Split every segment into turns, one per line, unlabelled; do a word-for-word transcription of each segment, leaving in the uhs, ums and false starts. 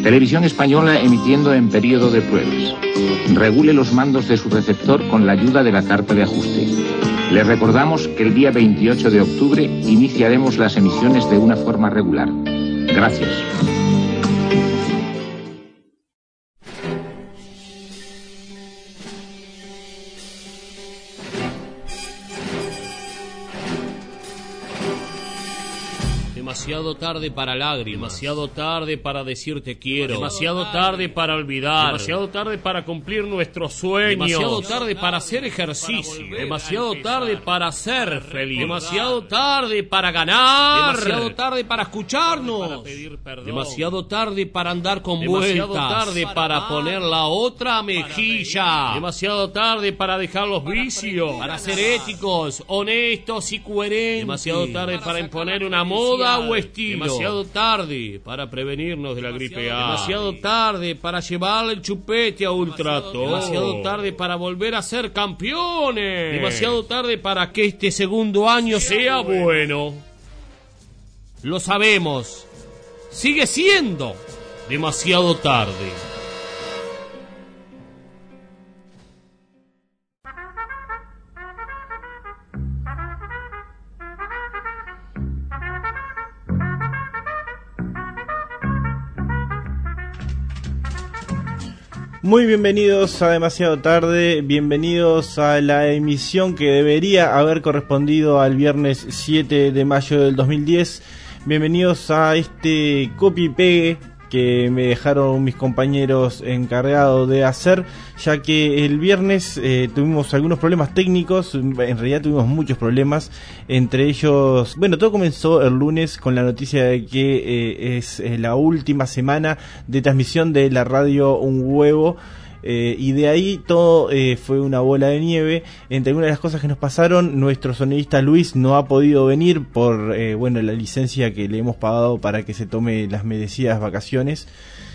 Televisión Española emitiendo en periodo de pruebas. Regule los mandos de su receptor con la ayuda de la carta de ajuste. Les recordamos que el día veintiocho de octubre iniciaremos las emisiones de una forma regular. Gracias.
Demasiado tarde para lágrimas, demasiado tarde para decir te quiero, demasiado tarde para olvidar, demasiado tarde para cumplir nuestros sueños, demasiado tarde para hacer ejercicio, demasiado tarde para ser feliz, demasiado tarde para ganar, demasiado tarde para escucharnos, demasiado tarde para andar con vueltas, demasiado tarde para poner la otra mejilla, demasiado tarde para dejar los vicios, para ser éticos, honestos y coherentes, demasiado tarde para imponer una moda o estilo, demasiado tarde para prevenirnos de la gripe A, demasiado tarde para llevarle el chupete a Ultrato, demasiado tarde para volver a ser campeones, demasiado tarde para que este segundo año sea bueno. Lo sabemos, sigue siendo demasiado tarde.
Muy bienvenidos a Demasiado Tarde, bienvenidos a la emisión que debería haber correspondido al viernes siete de mayo del dos mil diez. Bienvenidos a este copy-pegue que me dejaron mis compañeros encargados de hacer, ya que el viernes eh, tuvimos algunos problemas técnicos, en realidad tuvimos muchos problemas, entre ellos, bueno, todo comenzó el lunes con la noticia de que eh, es eh, la última semana de transmisión de la radio Un Huevo. Eh, y de ahí todo eh, fue una bola de nieve. Entre algunas de las cosas que nos pasaron, nuestro sonidista Luis no ha podido venir por eh, bueno, la licencia que le hemos pagado para que se tome las merecidas vacaciones.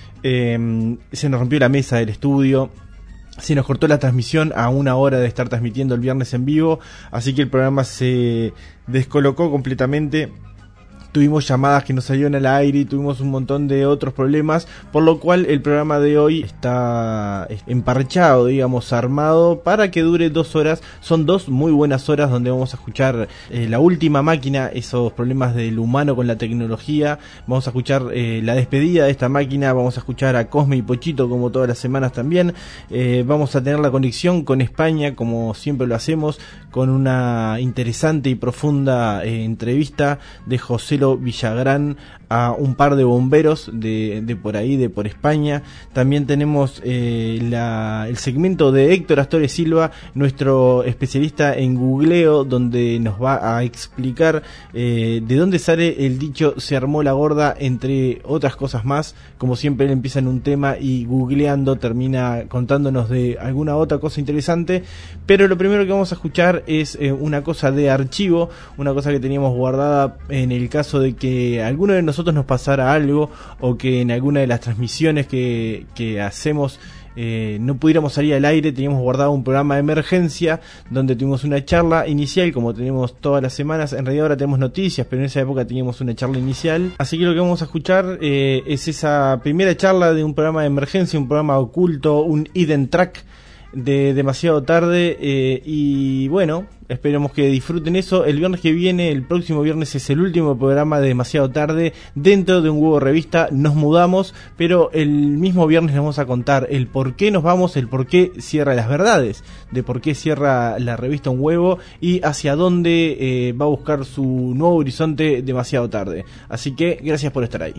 Eh, se nos rompió la mesa del estudio, se nos cortó la transmisión a una hora de estar transmitiendo el viernes en vivo, así que el programa se descolocó completamente. Tuvimos llamadas que no salieron al aire y tuvimos un montón de otros problemas, por lo cual el programa de hoy está emparchado, digamos, armado para que dure dos horas. Son dos muy buenas horas donde vamos a escuchar eh, la última máquina, esos problemas del humano con la tecnología. Vamos a escuchar eh, la despedida de esta máquina, vamos a escuchar a Cosme y Pochito como todas las semanas también. Eh, vamos a tener la conexión con España como siempre lo hacemos, con una interesante y profunda eh, entrevista de José Villagrán a un par de bomberos de, de por ahí, de por España. También tenemos eh, la, el segmento de Héctor Astores Silva, nuestro especialista en googleo, donde nos va a explicar eh, de dónde sale el dicho se armó la gorda, entre otras cosas más. Como siempre, él empieza en un tema y googleando termina contándonos de alguna otra cosa interesante. Pero lo primero que vamos a escuchar es eh, una cosa de archivo, una cosa que teníamos guardada en el caso de que a alguno de nosotros nos pasara algo, o que en alguna de las transmisiones que, que hacemos eh, no pudiéramos salir al aire. Teníamos guardado un programa de emergencia donde tuvimos una charla inicial, como tenemos todas las semanas. En realidad ahora tenemos noticias, pero en esa época teníamos una charla inicial, así que lo que vamos a escuchar eh, es esa primera charla de un programa de emergencia, un programa oculto, un hidden track de Demasiado Tarde. Eh, y bueno, esperemos que disfruten eso. El viernes que viene, el próximo viernes, es el último programa de Demasiado Tarde dentro de Un Huevo Revista. Nos mudamos, pero el mismo viernes les vamos a contar el por qué nos vamos, el por qué cierra, las verdades de por qué cierra la revista Un Huevo y hacia dónde eh, va a buscar su nuevo horizonte Demasiado Tarde. Así que gracias por estar ahí.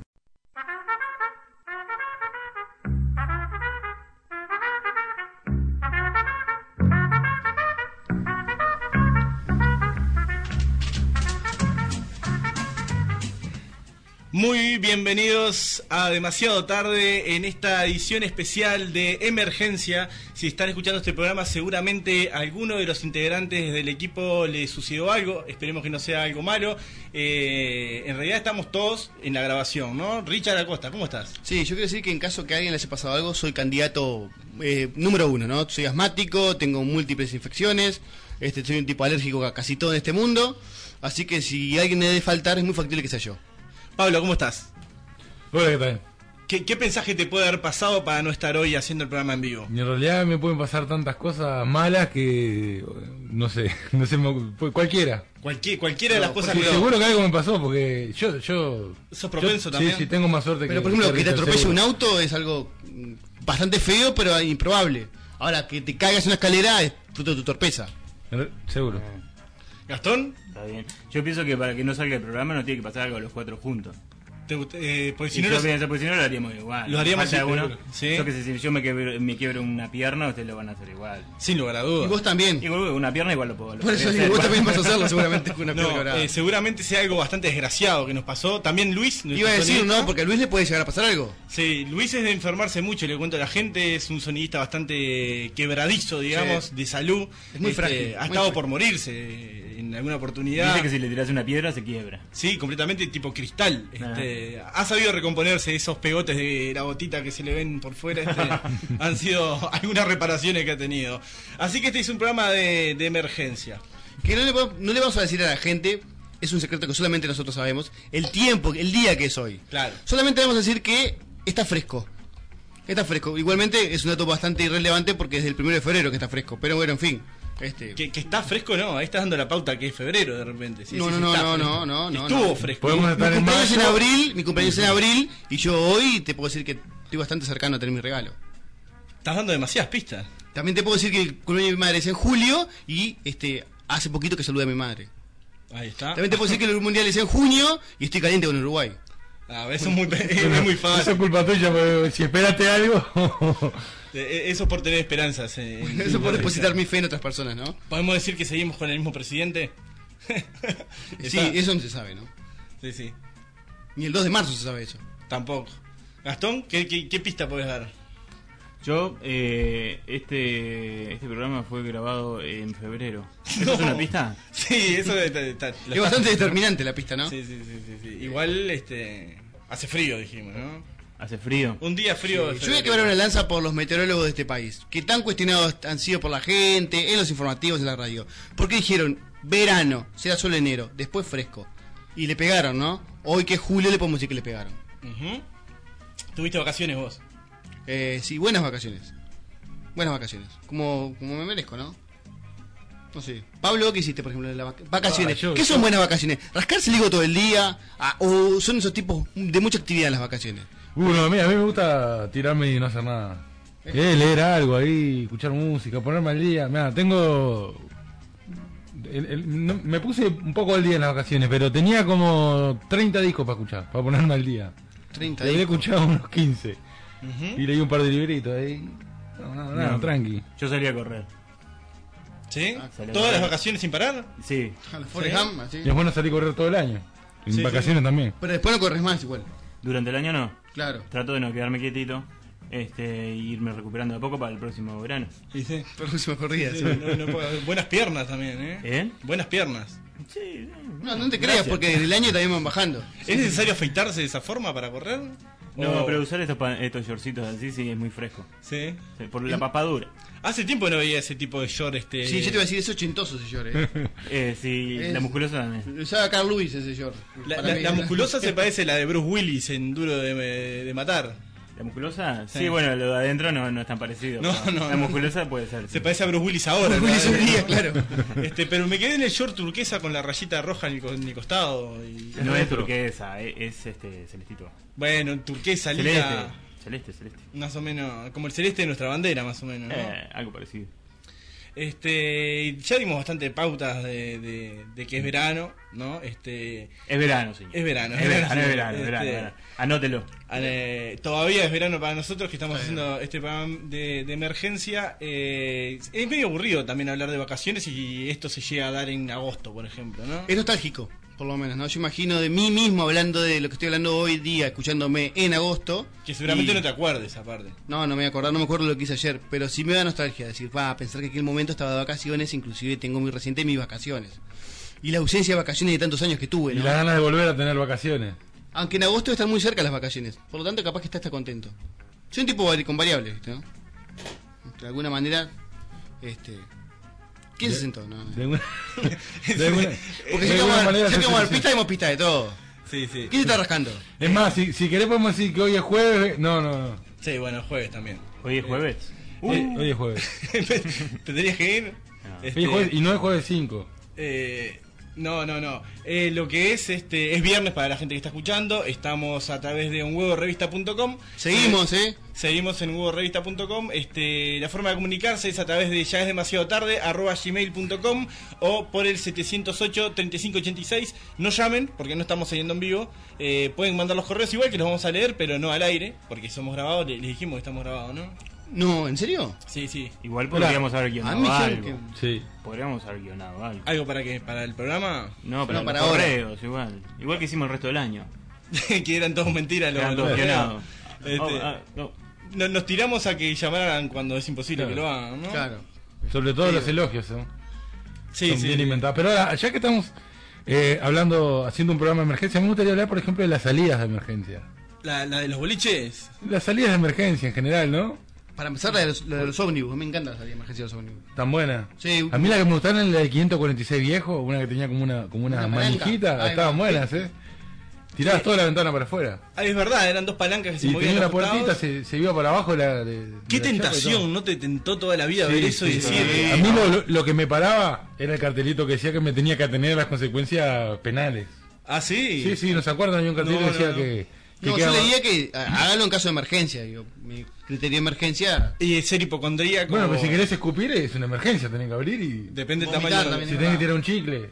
Muy bienvenidos a Demasiado Tarde en esta edición especial de emergencia. Si están escuchando este programa, seguramente a alguno de los integrantes del equipo le sucedió algo. Esperemos que no sea algo malo. Eh, en realidad estamos todos en la grabación, ¿no? Richard Acosta, ¿cómo estás?
Sí, yo quiero decir que en caso que a alguien le haya pasado algo, soy candidato eh, número uno, ¿no? Soy asmático, tengo múltiples infecciones, este, soy un tipo alérgico a casi todo en este mundo. Así que si alguien me debe faltar, es muy factible que sea yo.
Pablo, ¿cómo estás?
Hola, ¿qué tal?
¿Qué, ¿Qué pensás que te puede haber pasado para no estar hoy haciendo el programa en vivo?
Y en realidad me pueden pasar tantas cosas malas que no sé, no sé, cualquiera.
Cualquier, cualquiera no, de las cosas
que... Seguro que algo me pasó, porque yo... yo
¿Sos propenso
yo,
también?
Sí, sí, tengo más suerte
pero,
que...
Pero por ejemplo, que te atropelle un auto es algo bastante feo, pero improbable. Ahora, que te caigas en una escalera es fruto de tu torpeza.
Seguro.
¿Gastón?
Está bien. Yo pienso que para que no salga el programa no tiene que pasar algo a los cuatro juntos.
Te, eh, pues si no,
yo
los...
pienso, pues si no lo haríamos igual.
Lo haríamos
igual. Uno.
¿Sí?
Yo que si yo me quiebro, me quiebro una pierna, ustedes lo van a hacer igual.
Sin lugar a dudas.
Y vos también.
Y una pierna igual lo puedo. Lo
Por eso digo, vos también vas a hacerlo seguramente con una
no,
pierna
eh, seguramente sea algo bastante desgraciado que nos pasó. También Luis.
Iba a decir, sonidista, no, porque a Luis le puede llegar a pasar algo.
Sí, Luis es de enfermarse mucho, le cuento a la gente, es un sonidista bastante quebradizo, digamos, sí. de salud.
Es muy
este,
frágil.
Ha
muy
estado
frágil.
por morirse en alguna oportunidad.
Dice que si le tiras una piedra se quiebra.
Sí, completamente tipo cristal. Este, ah. Ha sabido recomponerse esos pegotes de la gotita que se le ven por fuera. Este, han sido algunas reparaciones que ha tenido. Así que este es un programa de, de emergencia.
Que no le, no le vamos a decir a la gente, es un secreto que solamente nosotros sabemos, el tiempo, el día que es hoy.
Claro.
Solamente vamos a decir que está fresco. Está fresco. Igualmente es un dato bastante irrelevante porque es del primero de febrero que está fresco. Pero bueno, en fin. Este...
Que, que está fresco, no, ahí estás dando la pauta que es febrero de repente. Sí,
no,
sí,
no,
sí,
no,
no,
no, no, no,
estuvo
no.
fresco.
Podemos estar
mi
en
cumpleaños
mayo.
en abril, mi cumpleaños en abril y yo hoy te puedo decir que estoy bastante cercano a tener mi regalo.
Estás dando demasiadas pistas.
También te puedo decir que el cumpleaños de mi madre es en julio y este hace poquito que saludé a mi madre.
Ahí está.
También te puedo decir que el mundial es en junio y estoy caliente con Uruguay.
Ah, eso es muy, es muy fácil.
Eso es culpa tuya, porque si esperaste algo.
Eso por tener esperanzas. En,
eso por depositar mi fe en otras personas, ¿no?
¿Podemos decir que seguimos con el mismo presidente?
Sí, eso no se sabe, ¿no?
Sí, sí.
Ni el dos de marzo se sabe eso.
Tampoco. Gastón, ¿qué, qué, qué pista puedes dar?
Yo, eh, este este programa fue grabado en febrero. ¿Eso no. es una pista?
Sí, eso está, está,
es bastante determinante la pista, ¿no?
Sí, sí, sí, sí, sí. Igual, este, hace frío, dijimos, ¿no?
Hace frío.
Un día frío.
Sí, yo voy a quebrar una lanza por los meteorólogos de este país, que tan cuestionados han sido por la gente, en los informativos, en la radio. Porque dijeron, verano, será solo enero, después fresco. Y le pegaron, ¿no? Hoy que es julio le podemos decir que le pegaron.
Uh-huh. ¿Tuviste vacaciones vos?
Eh, sí, buenas vacaciones. Buenas vacaciones. Como, como me merezco, ¿no? No sé. Pablo, ¿qué hiciste, por ejemplo, en las vac- vacaciones? Ah, yo, ¿Qué son yo... buenas vacaciones? ¿Rascarse el higo todo el día? Ah, ¿O son esos tipos de mucha actividad en las vacaciones?
Uh, no, a mí, a mí me gusta tirarme y no hacer nada. Eh, leer algo ahí, escuchar música, ponerme al día. Mira, tengo... El, el, no, me puse un poco al día en las vacaciones, pero tenía como treinta discos para escuchar, para ponerme al día.
treinta
Había escuchado unos quince.
Uh-huh.
Y leí un par de libritos ahí. No, no, no, no tranqui.
Yo salí a correr.
¿Sí?
Ah,
¿Todas
correr.
las vacaciones sin parar?
Sí.
Forrest Gump, ¿sí?
Y es bueno salir a correr todo el año. En
sí,
vacaciones
sí.
también.
Pero después no corres más igual.
Durante el año no.
Claro.
Trato de no quedarme quietito. Este, e irme recuperando de a poco para el próximo verano.
Sí, sí.
Próxima corrida.
Sí,
Sí.
no, no, buenas piernas también, ¿eh?
¿Eh?
Buenas piernas.
Sí.
No, no te creas,
Gracias.
porque en el año también van bajando.
¿Es necesario afeitarse de esa forma para correr?
No,
O-
pero usar estos, pa- estos shortcitos así sí es muy fresco.
Sí.
Sí, por la papadura.
Hace tiempo no veía ese tipo de short, este...
Sí, yo te iba a decir, es ochentoso ese short, eh.
Eh, sí,
Es-
la musculosa también.
Lo usaba Carl Lewis ese short.
La,
Para
la-
mí,
la
¿no?
musculosa se parece a la de Bruce Willis en Duro de, de Matar.
¿La musculosa? Sí,
Sí.
bueno, lo de adentro no, no es tan parecido.
No,
pero
no,
La
no.
musculosa puede ser.
Se parece a Bruce Willis ahora.
Bruce Willis
¿no?
hoy día, claro.
Este, pero me quedé en el short turquesa con la rayita roja en el, co- en el costado. Y...
No es turquesa, es, es este celestito.
Bueno, turquesa,
Celeste,
lila,
celeste, celeste.
más o menos, como el celeste de nuestra bandera, más o menos, ¿no?
Eh, algo parecido.
Este, ya dimos bastante pautas de, de, de que es verano, ¿no? Este,
Es verano, señor.
es verano,
Es verano, es verano,
Este,
es verano, es verano. Anótelo.
Eh, todavía es verano para nosotros que estamos haciendo este programa de, de emergencia. Eh, es medio aburrido también hablar de vacaciones y esto se llega a dar en agosto, por ejemplo, ¿no?
Es nostálgico, por lo menos, ¿no? Yo imagino de mí mismo hablando de lo que estoy hablando hoy día, escuchándome en agosto.
Que seguramente
y-
no te acuerdes aparte.
No, no me voy a acordar, no me acuerdo lo que hice ayer, pero sí me da nostalgia decir, va, pensar que en aquel momento estaba de vacaciones, inclusive tengo muy reciente mis vacaciones. Y la ausencia de vacaciones de tantos años que tuve,
Y
¿no?
las ganas de volver a tener vacaciones.
Aunque en agosto están muy cerca las vacaciones, por lo tanto capaz que está, está contento. Soy un tipo vari- con variables, ¿viste, ¿no? De alguna manera, este... ¿Quién se sentó? No, no.
De alguna, de alguna-
Porque
de
si
alguna
vamos a
manera
si
se
vamos a dar
soluciona.
pista, damos pista de todo.
Sí, sí.
¿Quién se está rascando?
Es más, si, si querés podemos decir que hoy es jueves. No, no, no.
Sí, bueno, jueves también.
Hoy es jueves.
Uh, hoy es jueves.
¿Te tenías que ir?
No.
Este,
Hoy es jueves y no es jueves cinco.
Eh, no, no, no. Eh, lo que es, este, es viernes para la gente que está escuchando. Estamos a través de un huevo revista punto com.
Seguimos, ¿eh?
Seguimos en huevo revista punto com. Este, la forma de comunicarse es a través de ya es demasiado tarde arroba gmail punto com o por el setecientos ocho, treinta y cinco ochenta y seis. No llamen porque no estamos saliendo en vivo. Eh, pueden mandar los correos igual que los vamos a leer, pero no al aire porque somos grabados. Les dijimos que estamos grabados, ¿no?
No, ¿en serio?
Sí, sí.
Igual podríamos haber
A mí
guionado
me dijeron
algo.
que-
Sí.
Podríamos haber guionado algo.
¿Algo para qué? ¿Para el programa?
No, pero
No,
para
para ahora.
correos, igual. Igual que hicimos el resto del año.
Que eran todos mentiras los
Eran
los
todos
videos.
guionados.
Este,
Oh, ah, no.
no- nos tiramos a que llamaran cuando es imposible
Claro.
que lo hagan, ¿no?
Claro.
Sobre todo
Sí.
los elogios, ¿no?
Sí,
Son
sí.
bien inventados. Pero ahora, ya que estamos eh, hablando, haciendo un programa de emergencia, me gustaría hablar, por ejemplo, de las salidas de emergencia.
La, la de los boliches.
Las salidas de emergencia en general, ¿no?
Para empezar, la de los, la de los ómnibus. Me encanta la salida de emergencia de los ómnibus.
Tan buena.
Sí.
A mí la que me gustaron era la de quinientos cuarenta y seis viejo, una que tenía como una como una,
Una palanca.
manijita,
Ahí
estaban
va.
buenas, ¿eh? Tirabas
Sí.
toda la ventana para afuera.
Ah, es verdad, eran dos palancas que se
Y
movían
tenía
a
una
los costados.
puertita, se, se iba para abajo la de, de
Qué
la chapa y
tentación,
todo.
¿no te tentó toda la vida
Sí,
ver eso y
sí,
decir...
sí. A mí lo, lo- lo que me paraba era el cartelito que decía que me tenía que atener a las consecuencias penales.
Ah, sí.
Sí, sí, ¿no se acuerdan? Había un cartelito
No,
que decía
no, no.
que... que
No, yo
quedaba-
leía que ah, hágalo en caso de emergencia. Digo, mi criterio de emergencia.
Y ser hipocondríaco...
Bueno, pues si querés escupir es una emergencia, tenés que abrir y...
Depende del
Vomitar
tamaño...
también.
Si tenés que tirar un chicle,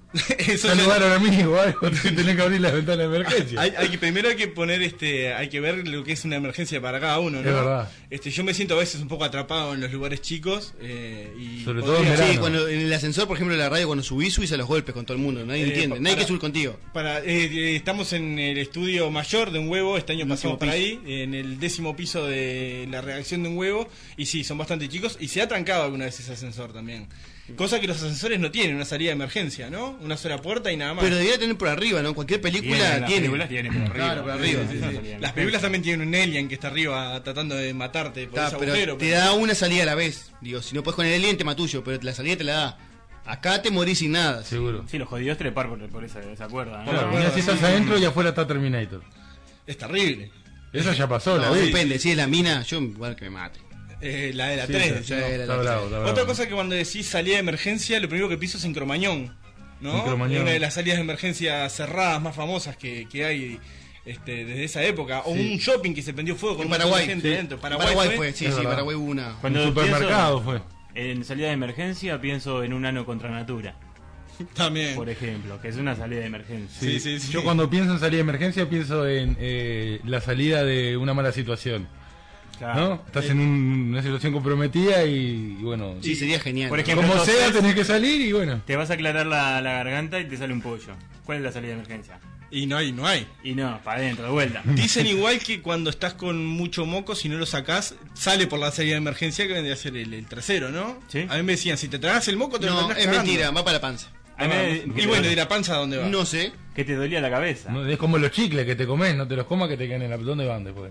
Eso ya-
saludar a un amigo o algo, tenés que abrir la ventana de emergencia.
hay, hay que primero hay que poner este hay que ver lo que es una emergencia para cada uno, ¿no?
Es verdad.
Este yo me siento a veces un poco atrapado en los lugares chicos eh, y
Sobre todo
podría-
en verano.
Sí, cuando en el ascensor, por ejemplo, en la radio, cuando subís, subís a los golpes con todo el mundo. Nadie
Eh,
entiende.
pa-
Nadie
para-
quiere subir contigo.
Para, eh, eh, estamos en el estudio mayor de Un Huevo, este año pasamos por ahí, en el décimo piso de la redacción de Un Huevo, y sí, son bastante chicos, y se ha trancado alguna vez ese ascensor también. Cosa que los ascensores no tienen, una salida de emergencia, ¿no? Una sola puerta y nada más.
Pero debería tener por arriba, ¿no? Cualquier película
Tienen, las
tiene.
películas tienen por arriba.
Claro, por arriba.
Sí,
sí,
sí,
sí.
sí.
Las
Las
películas también tienen un alien que está arriba tratando de matarte por
Está,
ese
pero
agujero.
te
pero-
da una salida a la vez. Digo, si no puedes con el alien, tema tuyo, pero la salida te la da. Acá te morís sin nada.
Seguro.
Sí, los jodidos trepar por, por esa, esa cuerda. ¿no?
Claro,
bueno,
mirá, si estás
sí.
adentro y afuera está Terminator.
Es terrible.
Eso ya pasó, la
No,
vi.
depende, si es la mina, yo igual que me mate.
Eh, la de la
Sí,
tres.
sí,
decimos.
sí, la-
Está bravo, está bravo.
Otra cosa que cuando decís salida de emergencia, lo primero que pienso es en Cromañón, ¿no?
En Cromañón.
Es una de las salidas de emergencia cerradas más famosas que, que hay este, desde esa época. O
Sí.
un shopping que se prendió fuego con
En
un montón de
Paraguay,
gente
sí.
dentro.
Paraguay,
Paraguay,
fue,
fue.
sí,
Es
sí,
verdad.
Paraguay hubo una.
Cuando
Un supermercado
pienso
fue.
En salida de emergencia pienso en un ano contra natura,
También.
por ejemplo, que es una salida de emergencia.
Sí, sí, sí.
Yo cuando pienso en salida de emergencia pienso en eh, la salida de una mala situación.
Claro.
¿No? Estás en un- una situación comprometida y, y bueno,
Sí, sería genial.
Por ejemplo,
como
entonces-
sea tenés que salir y bueno.
Te vas a aclarar la, la garganta y te sale un pollo. ¿Cuál es la salida de emergencia?
Y no hay, no hay.
Y no, para adentro, de vuelta.
Dicen igual que cuando estás con mucho moco, si no lo sacás, sale por la salida de emergencia que vendría a ser el, el trasero, ¿no?
Sí.
A mí me decían, si te tragas el moco, te lo
No,
terminás
es
cagando.
mentira, va para la panza.
A mí me-
Y bueno, ¿y la panza a dónde va?
No sé.
que te dolía la cabeza.
No, es como los chicles que te comes, no te los comas que te quedan en la... ¿Dónde van después?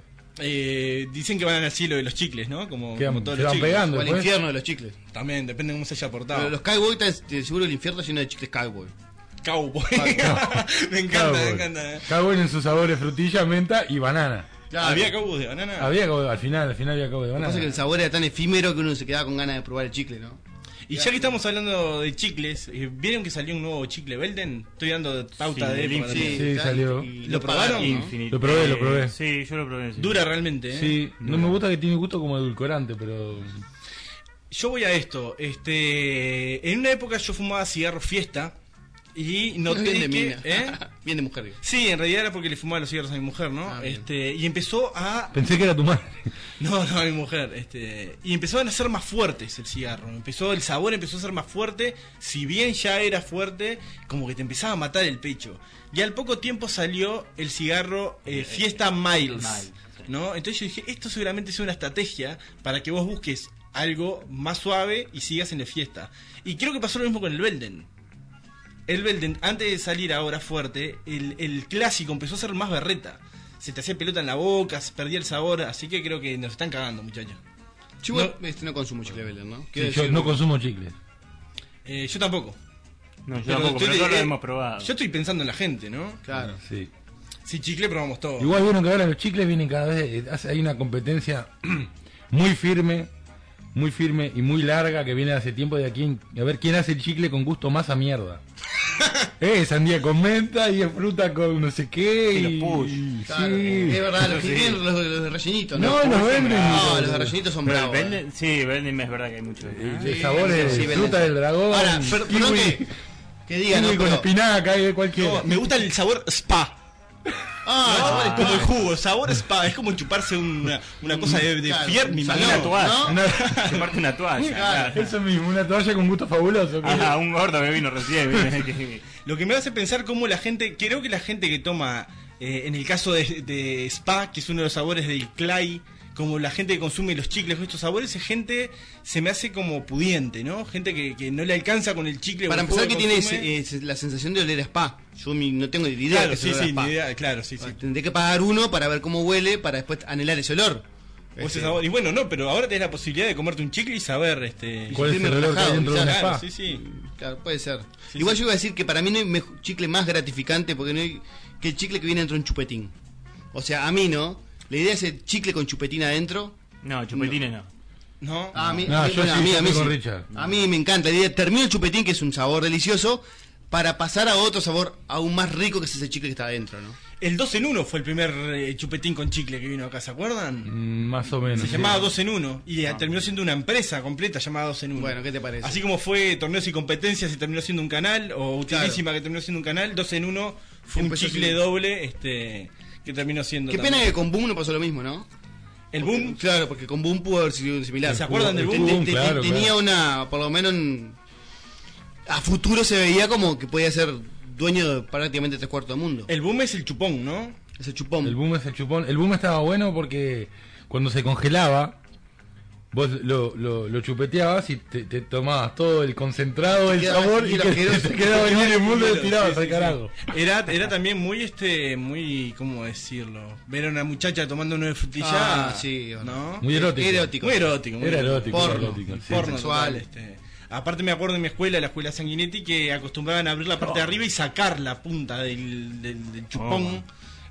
Eh, dicen que van al cielo de los chicles, ¿no? Como,
Quedan-
como todos
se
los
van
chicles.
pegando.
O al
Después-
infierno de los chicles.
También, depende de cómo se haya portado.
Pero los cowboy, está- seguro el infierno está lleno de chicles cowboy.
Cowboy.
Cowboy.
me encanta, me
Cowboy.
encanta.
Cowboy en sus sabores frutilla, menta y banana.
¿Había cowboy de banana?
Había cowboy, al final, al final había cowboy de
Lo que
banana.
pasa es que el sabor era tan efímero que uno se quedaba con ganas de probar el chicle, ¿no?
Y ya que estamos hablando de chicles, eh, ¿vieron que salió un nuevo chicle Belden? Estoy dando pauta
Sí,
de
del
época
Infinity.
también.
Sí, salió.
y
¿Lo probaron?
¿no?
Infinite.
Lo probé, lo probé.
Eh, Sí, yo lo probé. sí.
Dura realmente, ¿eh?
Sí, no me gusta que tiene gusto como edulcorante, pero...
Yo voy a esto. Este, en una época yo fumaba cigarro fiesta y noté
Bien de
que,
mina.
¿eh?
Bien de mujer, digo.
Sí, en realidad era porque le fumaba los cigarros a mi mujer, ¿no?
Ah, bien.
este, y empezó a
Pensé que era tu madre.
No, no, mi mujer, este, y empezaban a ser más fuertes el cigarro, empezó el sabor empezó a ser más fuerte, si bien ya era fuerte, como que te empezaba a matar el pecho. Y al poco tiempo salió el cigarro eh, Fiesta Miles,
Miles, sí.
¿no? Entonces yo dije, esto seguramente es una estrategia para que vos busques algo más suave y sigas en la fiesta. Y creo que pasó lo mismo con el Belden. El Belden, antes de salir ahora fuerte, el, el clásico empezó a ser más berreta. Se te hacía pelota en la boca, se perdía el sabor, así que creo que nos están cagando, muchachos.
Yo igual, este, no consumo chicle Belden, ¿no?
Sí,
Quiero
yo
decir-
no consumo chicles.
Eh, yo tampoco.
No, yo
Pero
tampoco,
estoy-
pero no lo
eh,
hemos probado.
Yo estoy pensando en la gente, ¿no?
Claro.
Sí.
Si chicle probamos todo.
Igual vieron que ahora los chicles vienen cada vez, eh, hace- hay una competencia muy firme, muy firme y muy larga que viene hace tiempo de aquí, a ver quién hace el chicle con gusto más a mierda. Eh, sandía con menta y es fruta con no sé qué.
Y los
Y,
push.
y-
Claro,
sí.
es verdad, los que
Sí.
tienen los, los de rellenito, ¿no?
No, los venden.
No, los de rellenito son
Pero
bravos. eh.
venden, sí, venden, es verdad que hay mucho.
De
Sí,
sabores,
sí, venden.
fruta del dragón,
Ahora, per- perdón
kiwi,
que, que digan,
kiwi
¿no?
con
Pero-
espinaca y de cualquiera.
No, me gusta el sabor spa.
Ah,
No,
sabores
es como el
spa.
jugo, sabor spa. Es como chuparse una, una cosa de, de
Claro,
fier, mi
salón,
mano.
Una toalla.
¿no?
Una-
Se parte una toalla.
Claro.
claro.
Eso mismo, una toalla con gusto fabuloso. que-
Ajá, un gordo que vino recién. ¿viste? Que-
Lo que me hace pensar cómo la gente, creo que la gente que toma, eh, en el caso de, de spa, que es uno de los sabores del clay, como la gente que consume los chicles con estos sabores, es gente, se me hace como pudiente, ¿no? Gente que, que no le alcanza con el chicle.
Para
o el
empezar,
jugo
que tiene
consume.
ese- ese- la sensación de oler a spa. Yo mi- no tengo idea de
Claro,
que se
sí,
olor a
sí,
spa.
ni idea, claro, sí, sí.
Tendré que pagar uno para ver cómo huele, para después anhelar ese olor.
O ese
Este,
sabor. Y bueno, no, pero ahora tenés la posibilidad de comerte un chicle y saber, este...
¿Cuál es el
sentirme
olor que hay
relajado,
dentro de un
Claro,
spa?
sí, sí.
Claro, puede ser.
Sí,
Igual
sí.
yo iba a decir que para mí no hay mej- chicle más gratificante porque no hay que el chicle que viene dentro de un chupetín. O sea, a mí no. La idea es el chicle con chupetín adentro.
No, chupetines no.
¿No?
A mí,
No,
a mí,
yo
bueno,
sí,
a mí,
yo
a mí
estoy
sí.
con Richard.
A mí me encanta. La idea, termino el chupetín, que es un sabor delicioso, para pasar a otro sabor aún más rico, que es ese chicle que está adentro, ¿no?
El dos en uno fue el primer eh, chupetín con chicle que vino acá, ¿se acuerdan?
Mm, Más o menos.
Se
sí.
llamaba dos en uno y eh, terminó siendo una empresa completa llamada dos en uno.
Bueno, ¿qué te parece?
Así como fue Torneos y Competencias y terminó siendo un canal, o Utilísima que terminó siendo un canal, dos en uno fue un
Empezó
chicle
siendo-
doble este que terminó siendo.
Qué
también.
pena que con Boom no pasó lo mismo, ¿no?
El boom.
Claro, porque con Boom pudo haber sido similar.
¿Se acuerdan del
Te-
Boom?
te- te-
Claro,
tenía
claro.
una, por lo menos en- a futuro se veía como que podía ser dueño de prácticamente tres cuartos del mundo.
El boom es el chupón, ¿no?
Ese chupón.
El boom es el chupón. El boom estaba bueno porque cuando se congelaba, vos lo, lo, lo chupeteabas y te, te tomabas todo el concentrado del
quedaba
sabor y
hielo
que
asqueroso.
te quedaba en el mundo y lo
Sí,
tirabas
sí,
al
sí.
carajo.
Era, era también muy este, muy, ¿cómo decirlo? Ver a una muchacha tomando una frutilla.
Ah, sí,
¿no?
Muy erótico.
Erótico.
Muy erótico. Muy
Era erótico,
Porno.
era erótico. sí.
Porno
sexual.
total, este. Aparte me acuerdo en mi escuela, la escuela Sanguinetti, que acostumbraban a abrir la parte de arriba y sacar la punta del, del, del chupón.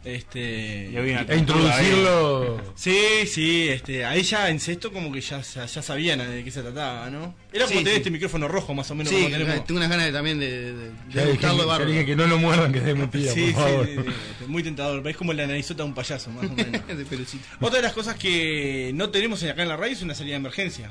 Este
Y había una
E
cultura
introducirlo.
Sí, sí, este, ahí ya en sexto como que ya, ya sabían de qué se trataba, ¿no? Era como
Sí,
tener
sí.
este micrófono rojo más o menos
Sí,
como tenemos.
tengo unas ganas de- también de, de, de
Ya dije,
buscarlo de
ya
bárbaro.
dije que no lo muerdan, que es de mentira,
Sí, sí,
por favor.
sí, sí, este, muy tentador, es como la narizota de un payaso, más o menos.
De pelucito.
Otra de las cosas que no tenemos acá en la radio es una salida de emergencia.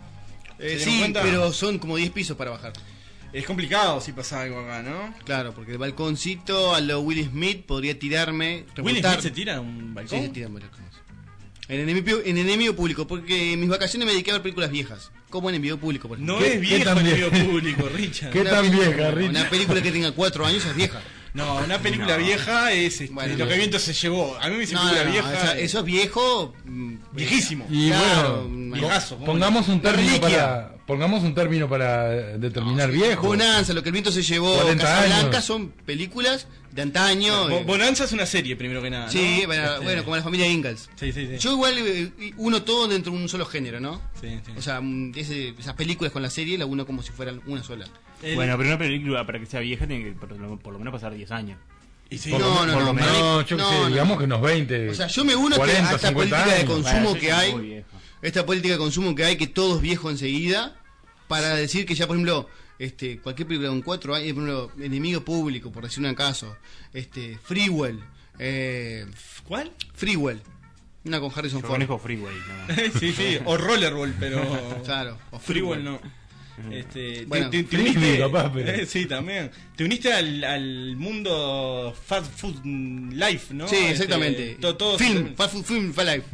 Eh,
¿Se dieron
sí,
cuenta?
pero son como diez pisos para bajar.
Es complicado si pasa algo acá, ¿no?
Claro, porque el balconcito a lo Will Smith podría tirarme.
Will
rebotar.
Smith se tira a un
Sí,
balcón.
se tiran balcones. En enemigo, en enemigo público, porque en mis vacaciones me dediqué a ver películas viejas. Como en enemigo público, por ejemplo.
No
¿Qué-
es
qué
viejo
tan
el
viejo?
medio público, Richard.
¿Qué
Una
tan
película-
vieja, Richard?
Una película que tenga cuatro años es vieja.
No, una película vieja es este,
Bueno,
lo
no.
que viento se llevó. A mí me dice
No,
película
no, no,
vieja.
esa- eso es viejo. mm,
Viejísimo.
Y
Claro,
bueno,
viejazo, ¿cómo
pongamos un término
reliquia.
para pongamos un término para determinar viejo.
Bonanza, lo que el viento se llevó,
cuarenta
Casablanca
años.
son películas de antaño.
Bo-
eh.
Bonanza es una serie, primero que nada. ¿no?
Sí, bueno,
Este,
bueno, como la familia Ingalls.
Sí, sí, sí.
Yo igual eh, uno todo dentro de un solo género, ¿no?
Sí, sí.
O sea, mm, ese- esas películas con la serie la uno como si fueran una sola.
El-
Bueno, pero una película para que sea vieja tiene que por lo, por lo menos pasar diez años.
y sí,
Por lo
No,
men-
no,
por
no,
lo
para
menos,
mí-
yo qué
no,
sé,
no.
digamos que unos veinte.
O sea, yo me uno
cuarenta,
que a esta
cincuenta
política de
años.
consumo
Bueno, yo
que
soy
hay,
muy viejo.
esta política de consumo que hay, que todo es viejo enseguida, para decir que ya, por ejemplo, este, cualquier película con cuatro años, por ejemplo, Enemigo Público, por decir un caso, este, Freewell, eh,
¿Cuál?
Freewell, una con Harrison
Yo
Ford.
manejo Freeway. No.
sí, sí. O Rollerball, pero.
Claro, o
Freewell no. Este,
Bueno,
te, te- te
Frisbee,
uniste,
capaz, pero-
eh, sí, también. Te uniste al, al mundo fast food life, ¿no?
Sí,
Este,
exactamente.
to- todos-
Film, Fast Food Film, Fast Life.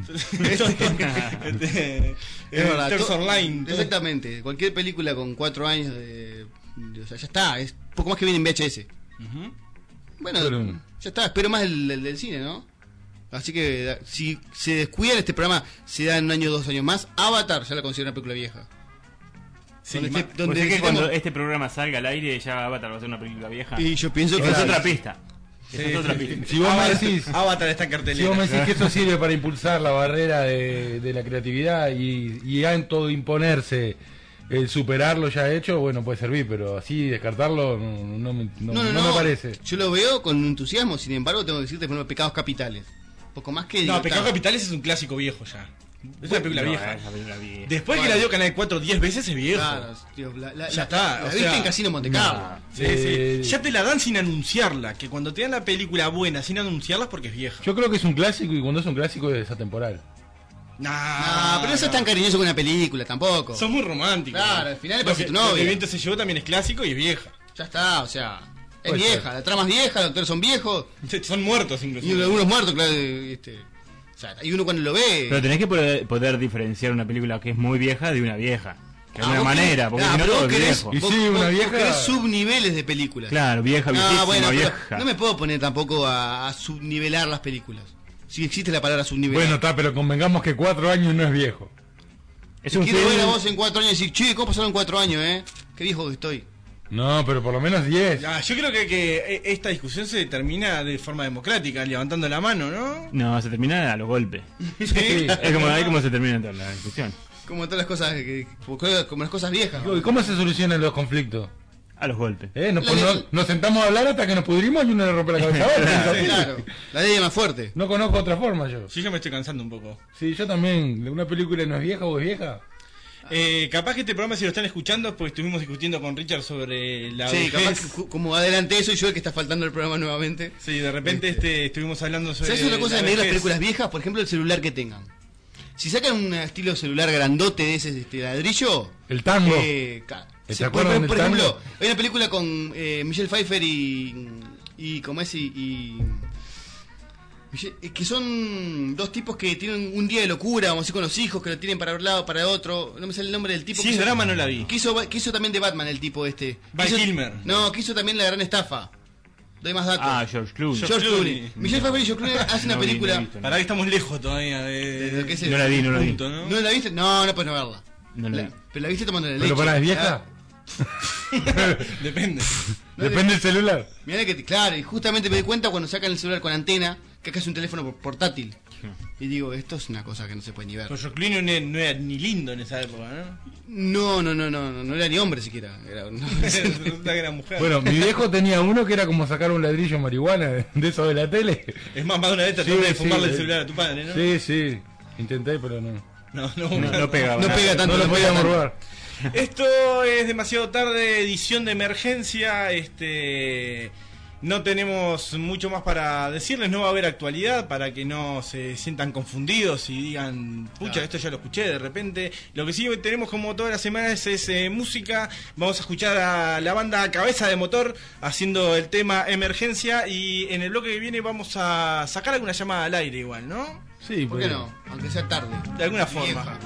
este,
Es
eh,
verdad.
Terce
to-
Online. todo.
Exactamente. Cualquier película con cuatro años de, de- o sea, ya está. Es poco más que viene en V H S.
Ujú.
Bueno,
Pero-
ya está. Espero más el, el del cine, ¿no? Así que da- si se descuida este programa, se da en un año o dos años más. Avatar ya la considero una película vieja.
Sí,
Donde
ma-
esté-
Pues
donde
es que
estemos-
cuando este programa salga al aire ya Avatar va a ser una película vieja.
Y yo pienso que
Esa es
sí.
otra pista. Esa
Sí,
es otra
sí,
pista.
sí.
Si vos me
Avatar,
decís-
Avatar está en
Si
cartelera.
vos me decís que eso sirve para impulsar la barrera de, de la creatividad y, y a todo imponerse el superar lo ya hecho, bueno, puede servir, pero así descartarlo no, no, me- no,
No, no,
no
no.
me parece.
Yo lo veo con entusiasmo, sin embargo, tengo que decirte, por ejemplo, Pecados Capitales. Poco más que.
No,
Libertad.
Pecados Capitales es un clásico viejo ya. Es una película
No,
vieja.
esa película vieja.
Después que
Bueno.
la dio Canal cuatro diez veces es viejo.
Claro, tío, la, la-
Ya
la-
está,
La,
o
viste
sea,
en Casino Monte Carlo.
no.
Sí,
Eh,
sí. Ya te la dan sin anunciarla. Que cuando te dan la película buena sin anunciarla es porque es vieja.
Yo creo que es un clásico y cuando es un clásico es atemporal.
Nah,
Ah, pero no sos tan cariñoso con una película tampoco.
Sos muy romántico.
Claro,
¿no?
al final le
Lo
parece
que-
tu
Lo
novia.
que el viento se llevó también es clásico y es vieja.
Ya está, o sea. Es
Puede
vieja,
ser.
la trama es vieja, los actores son viejos.
Son muertos
Y
incluso.
algunos muertos, claro. Este, o sea, y uno cuando lo ve.
Pero tenés que poder, poder diferenciar una película que es muy vieja de una vieja. De
Ah,
alguna
vos
manera,
querés-
porque
ah,
si no
pero
todo
vos
es
querés-
viejo.
Y
vos-
sí,
vos-
una
vos
vieja-
querés subniveles de películas.
Claro, vieja,
Ah,
viejísima,
bueno, pero
vieja.
no me puedo poner tampoco a, a subnivelar las películas. Si existe la palabra subnivelar.
Bueno, está, pero convengamos que cuatro años no es viejo.
Es
Si
un
quiero ver a
film...
vos en cuatro años y decir, che, ¿cómo pasaron cuatro años, eh? Qué viejo que estoy.
No, pero por lo menos diez.
Ah, yo creo que, que esta discusión se termina de forma democrática, levantando la mano, ¿no?
No, se termina a los golpes.
Sí.
Es como ahí como se termina toda la discusión.
Como todas las cosas, que- como las cosas viejas.
¿Y cómo se solucionan los conflictos?
A los golpes.
¿Eh? Nos,
La
pon-
ley-
nos- nos sentamos a hablar hasta que nos pudrimos y uno le rompe la cabeza a otro.
Claro,
¿Sí?
Claro, la ley es más fuerte.
No conozco otra forma yo.
Sí, yo me estoy cansando un poco.
Sí, yo también. ¿Una película no es vieja o es vieja?
Eh, capaz que este programa, si lo están escuchando, pues estuvimos discutiendo con Richard sobre la
Sí,
vejez.
capaz que ju- como adelante eso y yo el que está faltando el programa nuevamente.
Sí, de repente este, estuvimos hablando sobre.
¿Sabes una cosa
la
de medir las
vejez?
películas viejas? Por ejemplo, el celular que tengan. Si sacan un estilo celular grandote de ese este, ladrillo.
El tango.
Eh, ca-
¿Te
se-
acuerdas
por,
del
por ejemplo,
tango?
hay una película con eh, Michelle Pfeiffer y. y como es y. y- Michelle- eh, que son dos tipos que tienen un día de locura, vamos a decir, con los hijos, que lo tienen para un lado, para otro. No me sale el nombre del tipo.
Si
que
es
hizo-
drama, no la vi.
Que hizo, que hizo también de Batman el tipo este.
Val
Que hizo-
Kilmer.
No, que hizo también La Gran Estafa. Doy más datos.
Ah, George Clooney.
George
George Clooney.
Clooney.
Michelle Pfeiffer y George Clooney hacen una
No vi, no
película.
he visto, no.
Para que estamos lejos todavía de.
de lo que es el-
No la vi, no la vi.
punto, ¿no?
¿No la viste? No, no puedes no verla.
No la
La-
vi.
pero la viste tomando la leche.
¿Pero para es vieja?
Depende.
No,
Depende del celular.
Mirá que, claro, y justamente me di cuenta cuando sacan el celular con antena, que acá es un teléfono por- portátil. Y digo, esto es una cosa que no se puede ni ver.
Pero George Clooney no, era- no era ni lindo en esa época, ¿no?
No, no, no, no, no, no era ni hombre siquiera. Era, no.
Resulta que era mujer.
Bueno, mi viejo tenía uno que era como sacar un ladrillo de marihuana de de eso de la tele.
Es más, más de una vez
Sí,
trataste de
sí,
fumarle el
eh.
celular a tu padre, ¿no?
Sí, sí. Intenté, pero no.
No, no,
No, no pegaba.
No pega tanto,
No lo
no
podía
pega tanto.
morbar.
Esto es demasiado tarde, edición de emergencia. Este, no tenemos mucho más para decirles, no va a haber actualidad para que no se sientan confundidos y digan, pucha,
Claro.
esto ya lo escuché de repente. Lo que sí tenemos como todas las semanas es eh, música. Vamos a escuchar a la banda Cabeza de Motor haciendo el tema Emergencia y en el bloque que viene vamos a sacar alguna llamada al aire igual, ¿no?
Sí,
¿Por qué
pues.
no? Aunque sea tarde.
De alguna forma.
Vieja.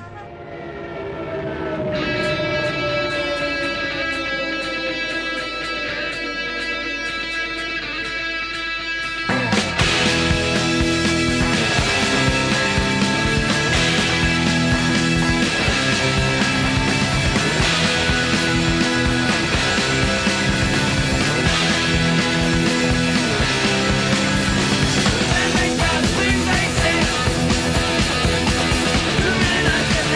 We may say, we may say,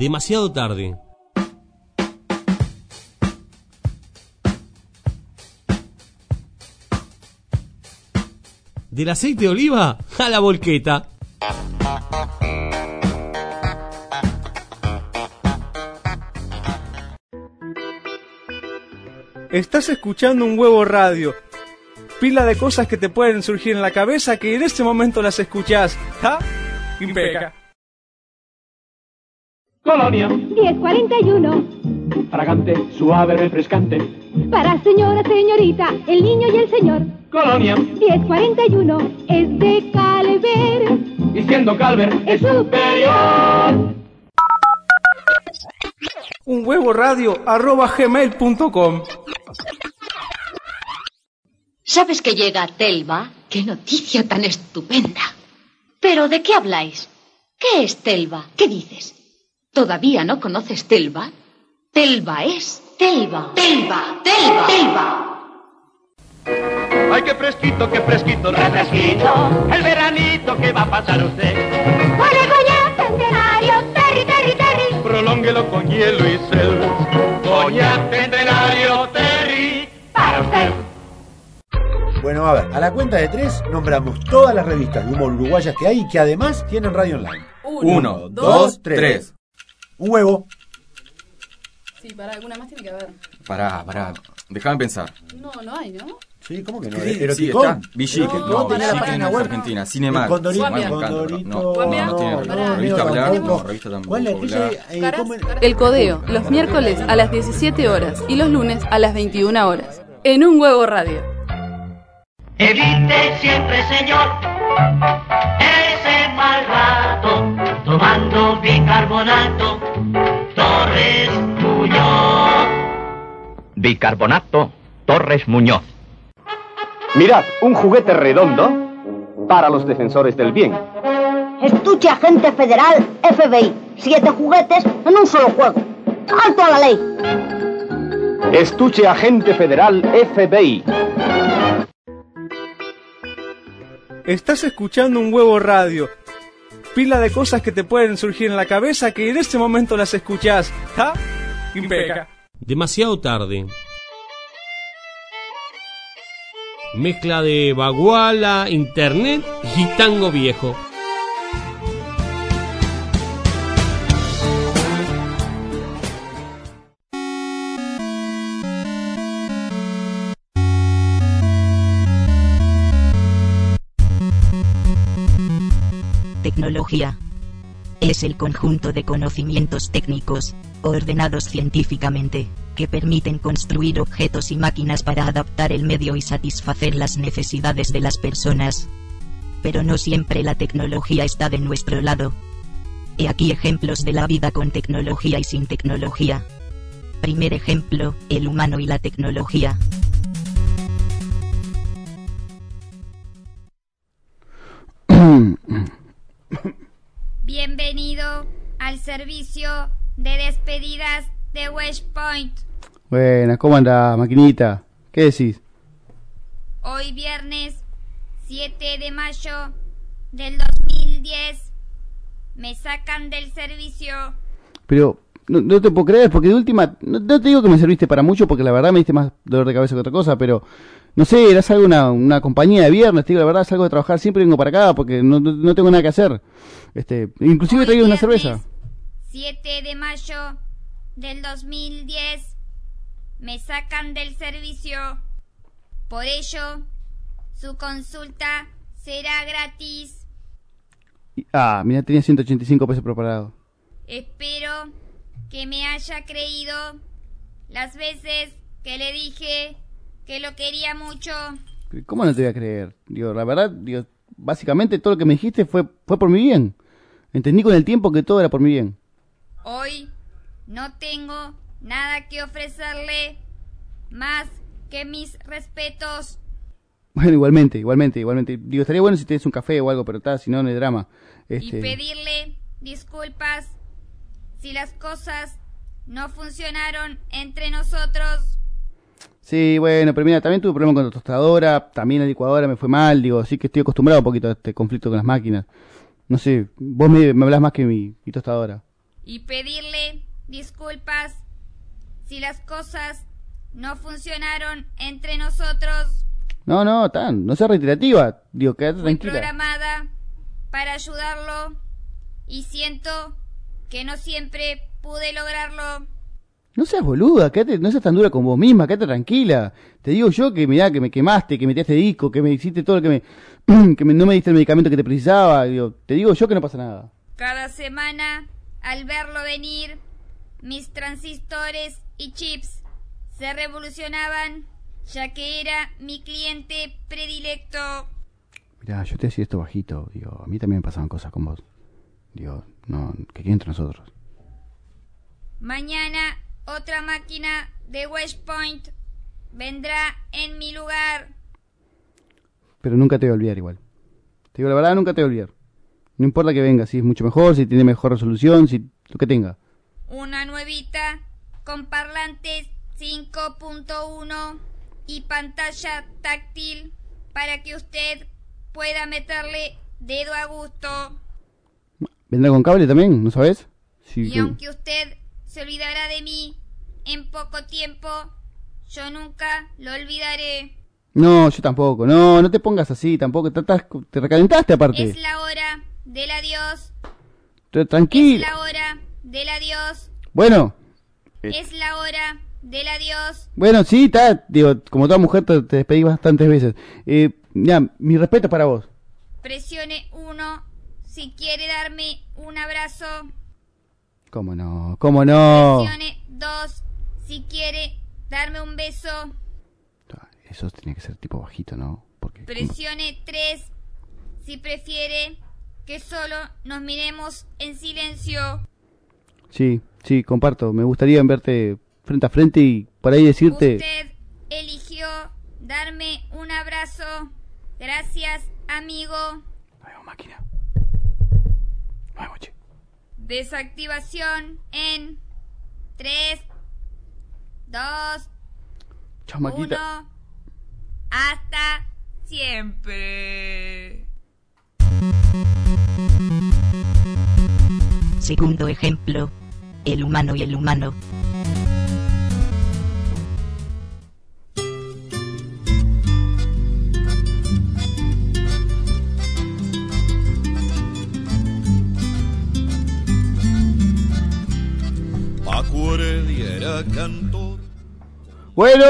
Demasiado tarde. Del aceite de oliva a la volqueta.
Estás escuchando Un Huevo Radio. Pila de cosas que te pueden surgir en la cabeza que en este momento las escuchás. ¿Ah? Impeca.
Colonia
diez cuarenta y uno.
Fragante, suave, refrescante.
Para señora, señorita, el niño y el señor.
Colonia
diez cuarenta y uno es de Calver.
Y siendo Calver es superior.
Un huevo radio arroba gmail punto com.
¿Sabes que llega Telva? ¡Qué noticia tan estupenda! ¿Pero de qué habláis? ¿Qué es Telva? ¿Qué dices? ¿Todavía no conoces Telva? Telva es Telva. Telva, Telva, Telva.
Ay, qué fresquito, qué fresquito, refresquito. El veranito que va a pasar usted.
Con el coñac centenario, terry, terry, terry.
Prolónguelo con hielo y sel. Coñac centenario, terry, para usted.
Bueno, a ver, a la cuenta de tres nombramos todas las revistas de humor uruguayas que hay y que además tienen radio online.
Uno, Uno dos, tres. tres.
Un huevo.
Sí, para alguna más tiene que haber.
Pará, pará, déjame pensar.
No, no hay, ¿no?
Sí, ¿cómo que no?
Sí,
¿Eroticón?
sí, está. Villique,
no,
no,
no,
Villique en Argentina, Cinemark.
Condorito,
Cinemark,
Condorito,
no, no, no, no tiene
no,
revista
no,
Black,
no,
no, revista tampoco.
¿Cuál es?
Black.
Eh, ¿cómo?
El Codeo, los miércoles a las diecisiete horas y los lunes a las veintiuna horas. En Un Huevo Radio.
Evite siempre, señor, ese mal rato, tomando bicarbonato, Torres Muñoz.
Bicarbonato, Torres Muñoz.
Mirad, un juguete redondo para los defensores del bien.
Estuche Agente Federal F B I. Siete juguetes en un solo juego. ¡Alto a la ley!
Estuche Agente Federal F B I.
Estás escuchando Un Huevo Radio. Pila de cosas que te pueden surgir en la cabeza que en este momento las escuchás. ¿Ah? Impeca.
Demasiado tarde. Mezcla de baguala, internet y tango viejo.
Tecnología es el conjunto de conocimientos técnicos, ordenados científicamente, que permiten construir objetos y máquinas para adaptar el medio y satisfacer las necesidades de las personas. Pero no siempre la tecnología está de nuestro lado. He aquí ejemplos de la vida con tecnología y sin tecnología. Primer ejemplo, el humano y la tecnología.
Bienvenido al servicio de despedidas de West Point.
Buenas, ¿cómo andás, maquinita? ¿Qué decís?
Hoy viernes siete de mayo del dos mil diez me sacan del servicio.
Pero no, no te puedo creer, porque de última, no, no te digo que me serviste para mucho, porque la verdad me diste más dolor de cabeza que otra cosa, pero no sé, eras algo una, una compañía de viernes, te digo la verdad, salgo de trabajar, siempre vengo para acá, porque no, no, no tengo nada que hacer. Este, inclusive traigo una cerveza.
siete de mayo del dos mil diez me sacan del servicio. Por ello, su consulta será gratis.
Ah, mira, tenía ciento ochenta y cinco pesos preparado.
Espero que me haya creído las veces que le dije que lo quería mucho.
¿Cómo no te voy a creer? Digo, la verdad, digo, básicamente todo lo que me dijiste fue, fue por mi bien. Entendí con el tiempo que todo era por mi bien.
Hoy no tengo nada que ofrecerle más que mis respetos.
Bueno, igualmente, igualmente, igualmente. Digo, estaría bueno si tenés un café o algo, pero está, si no, no hay drama.
Este... Y pedirle disculpas si las cosas no funcionaron entre nosotros.
Sí, bueno, pero mira, también tuve problemas con la tostadora, también la licuadora me fue mal, digo, así que estoy acostumbrado un poquito a este conflicto con las máquinas. No sé, vos me, me hablás más que mi, mi tostadora.
y pedirle disculpas si las cosas no funcionaron entre nosotros.
No, no, tan, no seas reiterativa. Digo, quédate
Fui
tranquila.
programada para ayudarlo y siento que no siempre pude lograrlo.
No seas boluda, quédate, no seas tan dura con vos misma, quédate tranquila. Te digo yo que mirá, que me quemaste, que metiste disco, que me hiciste todo lo que me... que me, no me diste el medicamento que te precisaba. Digo, te digo yo que no pasa nada.
Cada semana, al verlo venir, mis transistores y chips se revolucionaban, ya que era mi cliente predilecto.
Mirá, yo te decía esto bajito, digo, a mí también me pasaban cosas con vos. Digo, no, que quede entre nosotros.
Mañana otra máquina de West Point vendrá en mi lugar.
Pero nunca te voy a olvidar igual. Te digo la verdad, nunca te voy a olvidar. No importa que venga, si es mucho mejor, si tiene mejor resolución, si lo que tenga.
Una nuevita con parlantes cinco punto uno y pantalla táctil para que usted pueda meterle dedo a gusto.
¿Vendrá con cable también? ¿No sabes? Sí,
Y
que-
aunque usted se olvidará de mí en poco tiempo, yo nunca lo olvidaré.
No, yo tampoco. No, no te pongas así, tampoco. Te, estás- te recalentaste aparte.
Es la hora del adiós.
Tra-
Es
Tranquila.
la hora del adiós.
Bueno, eh,
Es la hora del adiós.
bueno, sí, está. Digo, como toda mujer te, te despedí bastantes veces. Eh, ya, mi respeto para vos.
Presione uno si quiere darme un abrazo.
¿Cómo no? ¿Cómo no?
Presione dos si quiere darme un beso.
Eso tiene que ser tipo bajito, ¿no? Porque
Presione tres si prefiere que solo nos miremos en silencio.
sí, sí, comparto. Me gustaría verte frente a frente y por ahí decirte.
Usted eligió darme un abrazo. Gracias, amigo. Desactivación en tres, dos,
Chao, Maquita.
uno. Hasta siempre.
Segundo ejemplo. El humano y el humano.
Paco Heredia era cantor.
Bueno,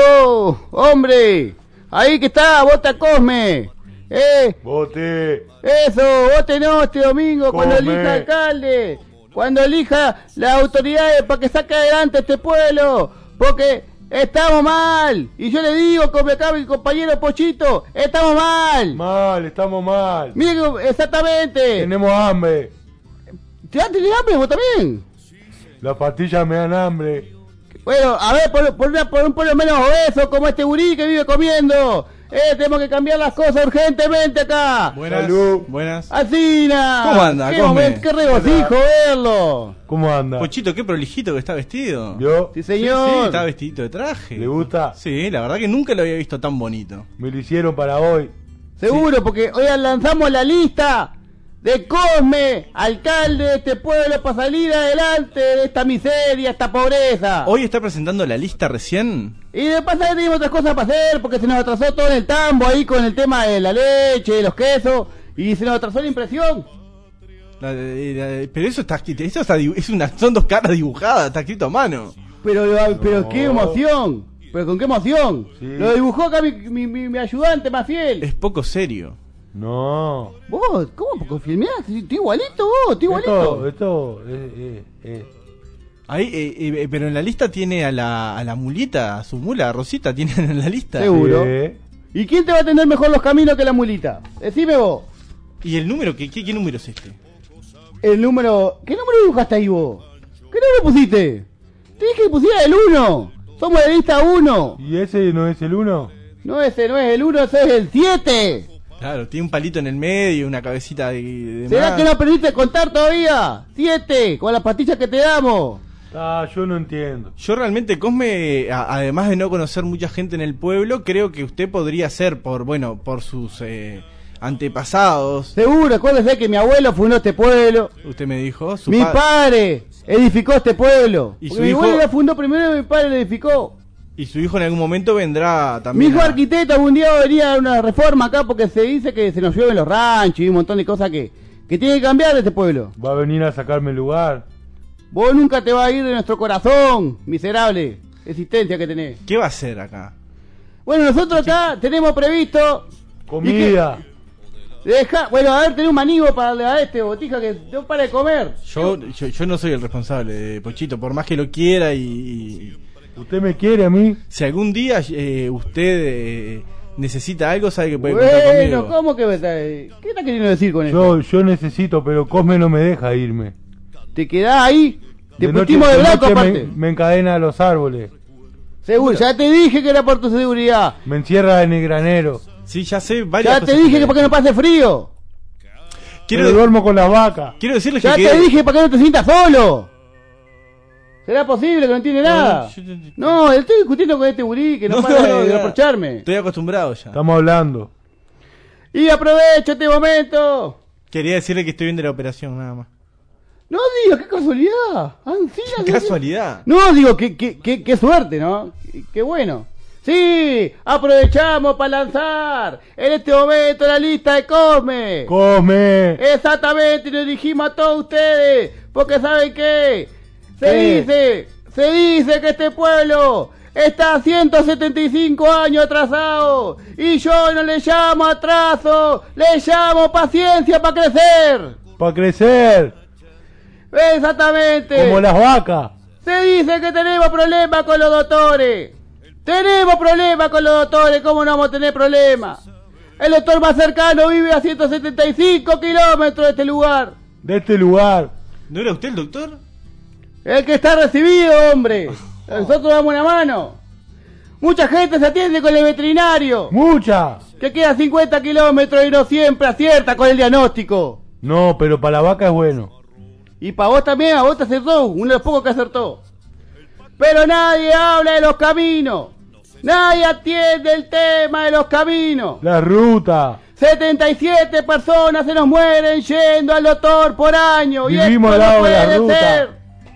hombre, ahí que está, vota Cosme. Eh,
vote.
Eso, vote no este domingo cuando
Cosme.
elija alcalde, cuando elija las autoridades para que saque adelante este pueblo, porque estamos mal. Y yo le digo, como acá mi compañero Pochito, estamos mal.
Mal, estamos mal.
Mire, exactamente.
Tenemos hambre.
¿Te dan tenés hambre vos también?
Las pastillas me dan hambre.
Bueno, a ver, por, por, una- por un pueblo menos obeso como este gurí que vive comiendo. Eh, tenemos que cambiar las cosas urgentemente acá.
Buenas.
Salud.
Buenas.
Asina.
¿Cómo anda,
Qué,
Cosme?
momento, qué regocijo verlo.
¿Cómo anda?
Pochito, qué prolijito que está vestido.
¿Yo?
Sí, señor.
Sí, sí, está vestidito de traje.
¿Le gusta?
Sí, la verdad que nunca lo había visto tan bonito.
Me lo hicieron para hoy.
Seguro, porque hoy lanzamos la lista de Cosme, alcalde de este pueblo, para salir adelante de esta miseria, esta pobreza.
Hoy está presentando la lista recién.
Y de pasar tenemos otras cosas para hacer, porque se nos atrasó todo en el tambo ahí con el tema de la leche, de los quesos, y se nos atrasó la impresión.
La- la- pero eso está escrito, eso está dibu- es una, son dos caras dibujadas, está escrito a mano.
Pero, pero qué emoción, pero con qué emoción.
Sí.
Lo dibujó acá mi, mi, mi- mi ayudante más fiel.
Es poco serio.
No.
Vos, ¿cómo poco fiel? Mirá, estoy igualito vos, estoy igualito.
Esto, esto, eh, eh, eh.
Ahí, eh, eh, pero en la lista tiene a la, a la mulita, a su mula, a Rosita, tienen en la lista.
Seguro.
Sí.
¿Y quién te va a tener mejor los caminos que la mulita? Decime vos.
¿Y el número? ¿Qué, qué, qué número es este?
El número... ¿Qué número dibujaste ahí vos? ¿Qué número pusiste? Te dije que pusiera el uno. Somos de lista uno.
¿Y ese no es el uno?
No, ese no es el uno, ese es el siete.
Claro, tiene un palito en el medio, una cabecita de, de
¿Será
más.
que no aprendiste a contar todavía? Siete, con las pastillas que te damos.
Ah, yo no entiendo.
Yo realmente, Cosme, a- además de no conocer mucha gente en el pueblo, creo que usted podría ser, por bueno, por sus eh,
antepasados.
Seguro, acuérdese que mi abuelo fundó este pueblo.
Usted me dijo. Su
Mi
pa-
padre edificó este pueblo.
Y
Porque
su
mi
hijo-
abuelo lo fundó primero y mi padre lo edificó.
Y su hijo en algún momento vendrá
Mi
también.
hijo
a-
arquitecto algún día va a venir a dar una reforma acá porque se dice que se nos llueven los ranchos y un montón de cosas que, que tiene que cambiar de este pueblo.
Va a venir a sacarme el lugar.
Vos nunca te vas a ir de nuestro corazón, miserable existencia que tenés.
¿Qué va a hacer acá?
Bueno, nosotros acá tenemos previsto...
Comida.
Deja, bueno, a ver, tenés un manigo para darle a este botija que no para de comer.
Yo, yo, yo no soy el responsable de Pochito, por más que lo quiera y... y-
¿Usted me quiere a mí?
Si algún día eh, usted eh, necesita algo, sabe que puede contar
Bueno,
conmigo.
¿cómo que me está- ¿Qué está queriendo decir con eso?
Yo, yo necesito, pero Cosme no me deja irme.
¿Te quedás ahí? Te
De
pusimos
noche-
de
de
blanco
noche
aparte.
me, me encadena a los árboles.
Seguro, ya te dije que era por tu seguridad.
Me encierra en el granero.
Sí, ya sé varias
Ya te
cosas
dije que para que no pase frío.
Quiero-
Pero duermo con las vacas.
Quiero decirles
Ya
que...
te
quedé-
dije para que no te sientas solo. ¿Será posible que no entiende nada?
yo- yo-
No, estoy discutiendo con este gurí que no,
No,
para
no,
de, de
ya.
reprocharme.
Estoy acostumbrado ya.
Estamos hablando.
Y aprovecho este momento.
Quería decirle que estoy bien de la operación, nada más.
No digas, qué casualidad. Ancina,
Qué casualidad.
No, digo, qué, qué, qué, qué suerte, ¿no? Qué, qué bueno. Sí, aprovechamos para lanzar en este momento la lista de Cosme.
Cosme.
Exactamente, y nos dijimos a todos ustedes, porque ¿saben qué? Se
¿Qué?
dice, se dice que este pueblo está ciento setenta y cinco años atrasado, y yo no le llamo atraso, le llamo paciencia para crecer.
Para crecer.
Exactamente.
Como las vacas.
Se dice que tenemos problemas con los doctores. Tenemos problemas con los doctores, ¿cómo no vamos a tener problemas? El doctor más cercano vive a ciento setenta y cinco kilómetros de este lugar.
De este lugar.
¿No era usted el doctor?
El que está recibido, hombre. Nosotros damos una mano. Mucha gente se atiende con el veterinario.
Mucha.
Que queda cincuenta kilómetros y no siempre acierta con el diagnóstico.
No, pero para la vaca es bueno.
Y para vos también, a vos te acertó, uno de los pocos que acertó. Pero nadie habla de los caminos. Nadie atiende el tema de los caminos.
La ruta.
setenta y siete personas se nos mueren yendo al doctor por año.
Vivimos
y
al
esto
lado
no
de la
puede
ruta.
ser.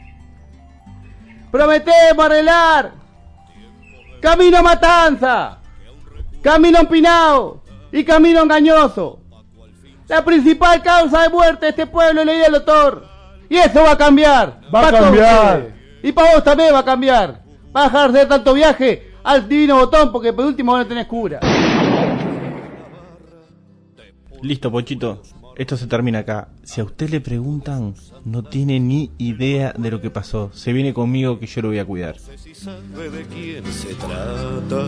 Prometemos arreglar. Camino a Matanza. Camino empinado. Y camino engañoso. La principal causa de muerte de este pueblo es la idea del doctor. Y eso va a cambiar.
Va a
para todos
cambiar.
ustedes. Y para vos también va a cambiar. Va a dejar de hacer tanto viaje al divino botón porque por último no tenés cura.
Listo, Pochito. Esto se termina acá. Si a usted le preguntan, no tiene ni idea de lo que pasó. Se viene conmigo que yo lo voy a cuidar.
Si sabe de quién se trata.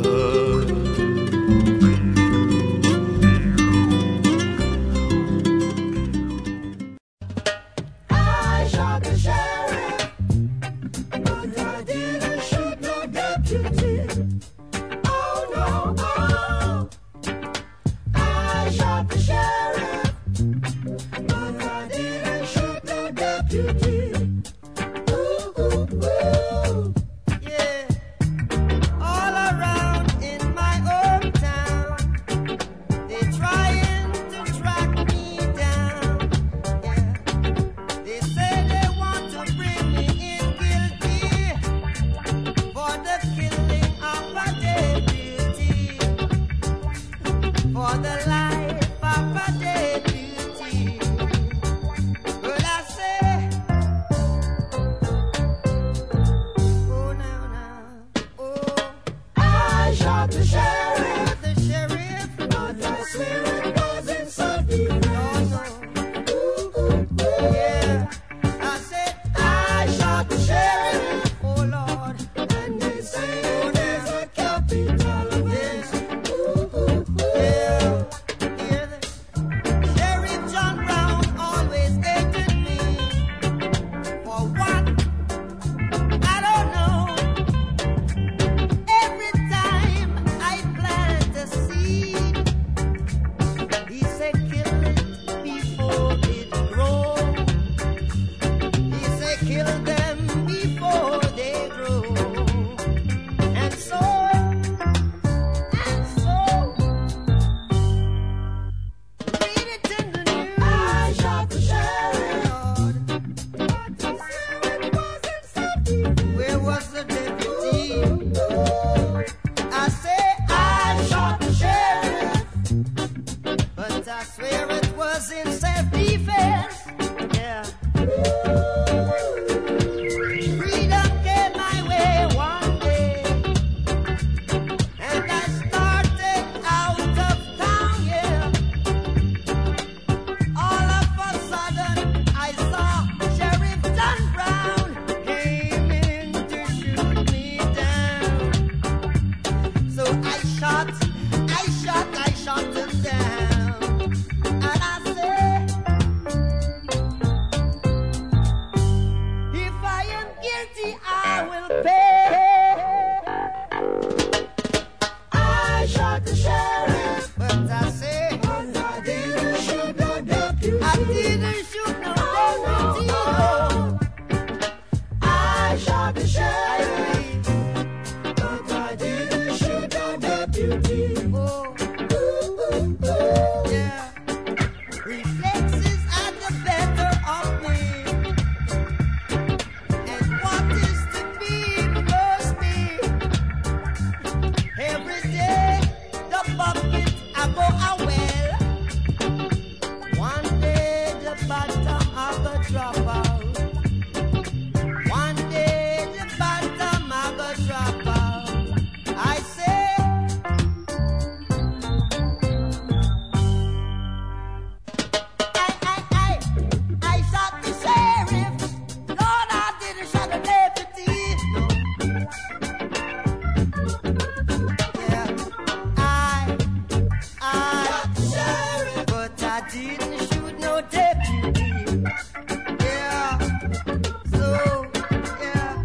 I shot the sheriff, but I didn't shoot no deputy. Oh no, oh. I shot the sheriff, but I didn't shoot no deputy. Ooh, ooh, ooh. Yeah. All around in my hometown, they're trying to track me down. They say they want to bring me in guilty for the killing of a deputy, for the life of a deputy. But I say, oh now now, oh, I shot the sheriff, the sheriff, but I swear it wasn't self-defense. Yeah, I said I shot the sheriff. Oh Lord, and they say there's a capital offense. Yeah, yeah. Sheriff John Brown always hated me. For what? I don't know. Every time I beauty. Oh, ooh, ooh, ooh, yeah. Reflexes are the better of me. And what is to be must be. Every day the bucket I go a well. One day the bottom I go drop out. One day the bottom I go drop out. I say I, I, I, I shot the sheriff. Lord, I didn't shot the deputy. Yeah, I, I shot the sheriff, but I didn't shoot no deputy. Yeah, so, yeah.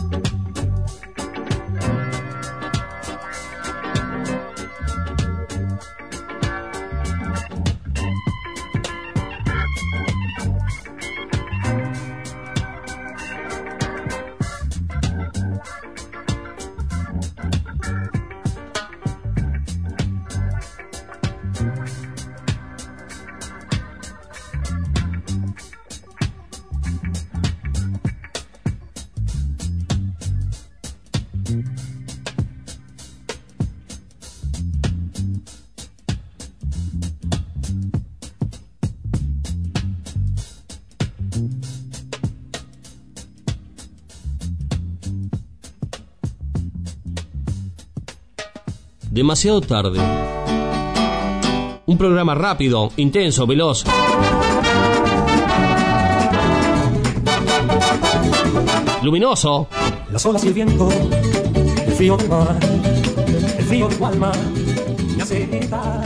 Demasiado tarde. Un programa rápido, intenso, veloz. Luminoso.
Las olas y el viento, el frío del mar, el frío de tu alma, me hace gritar.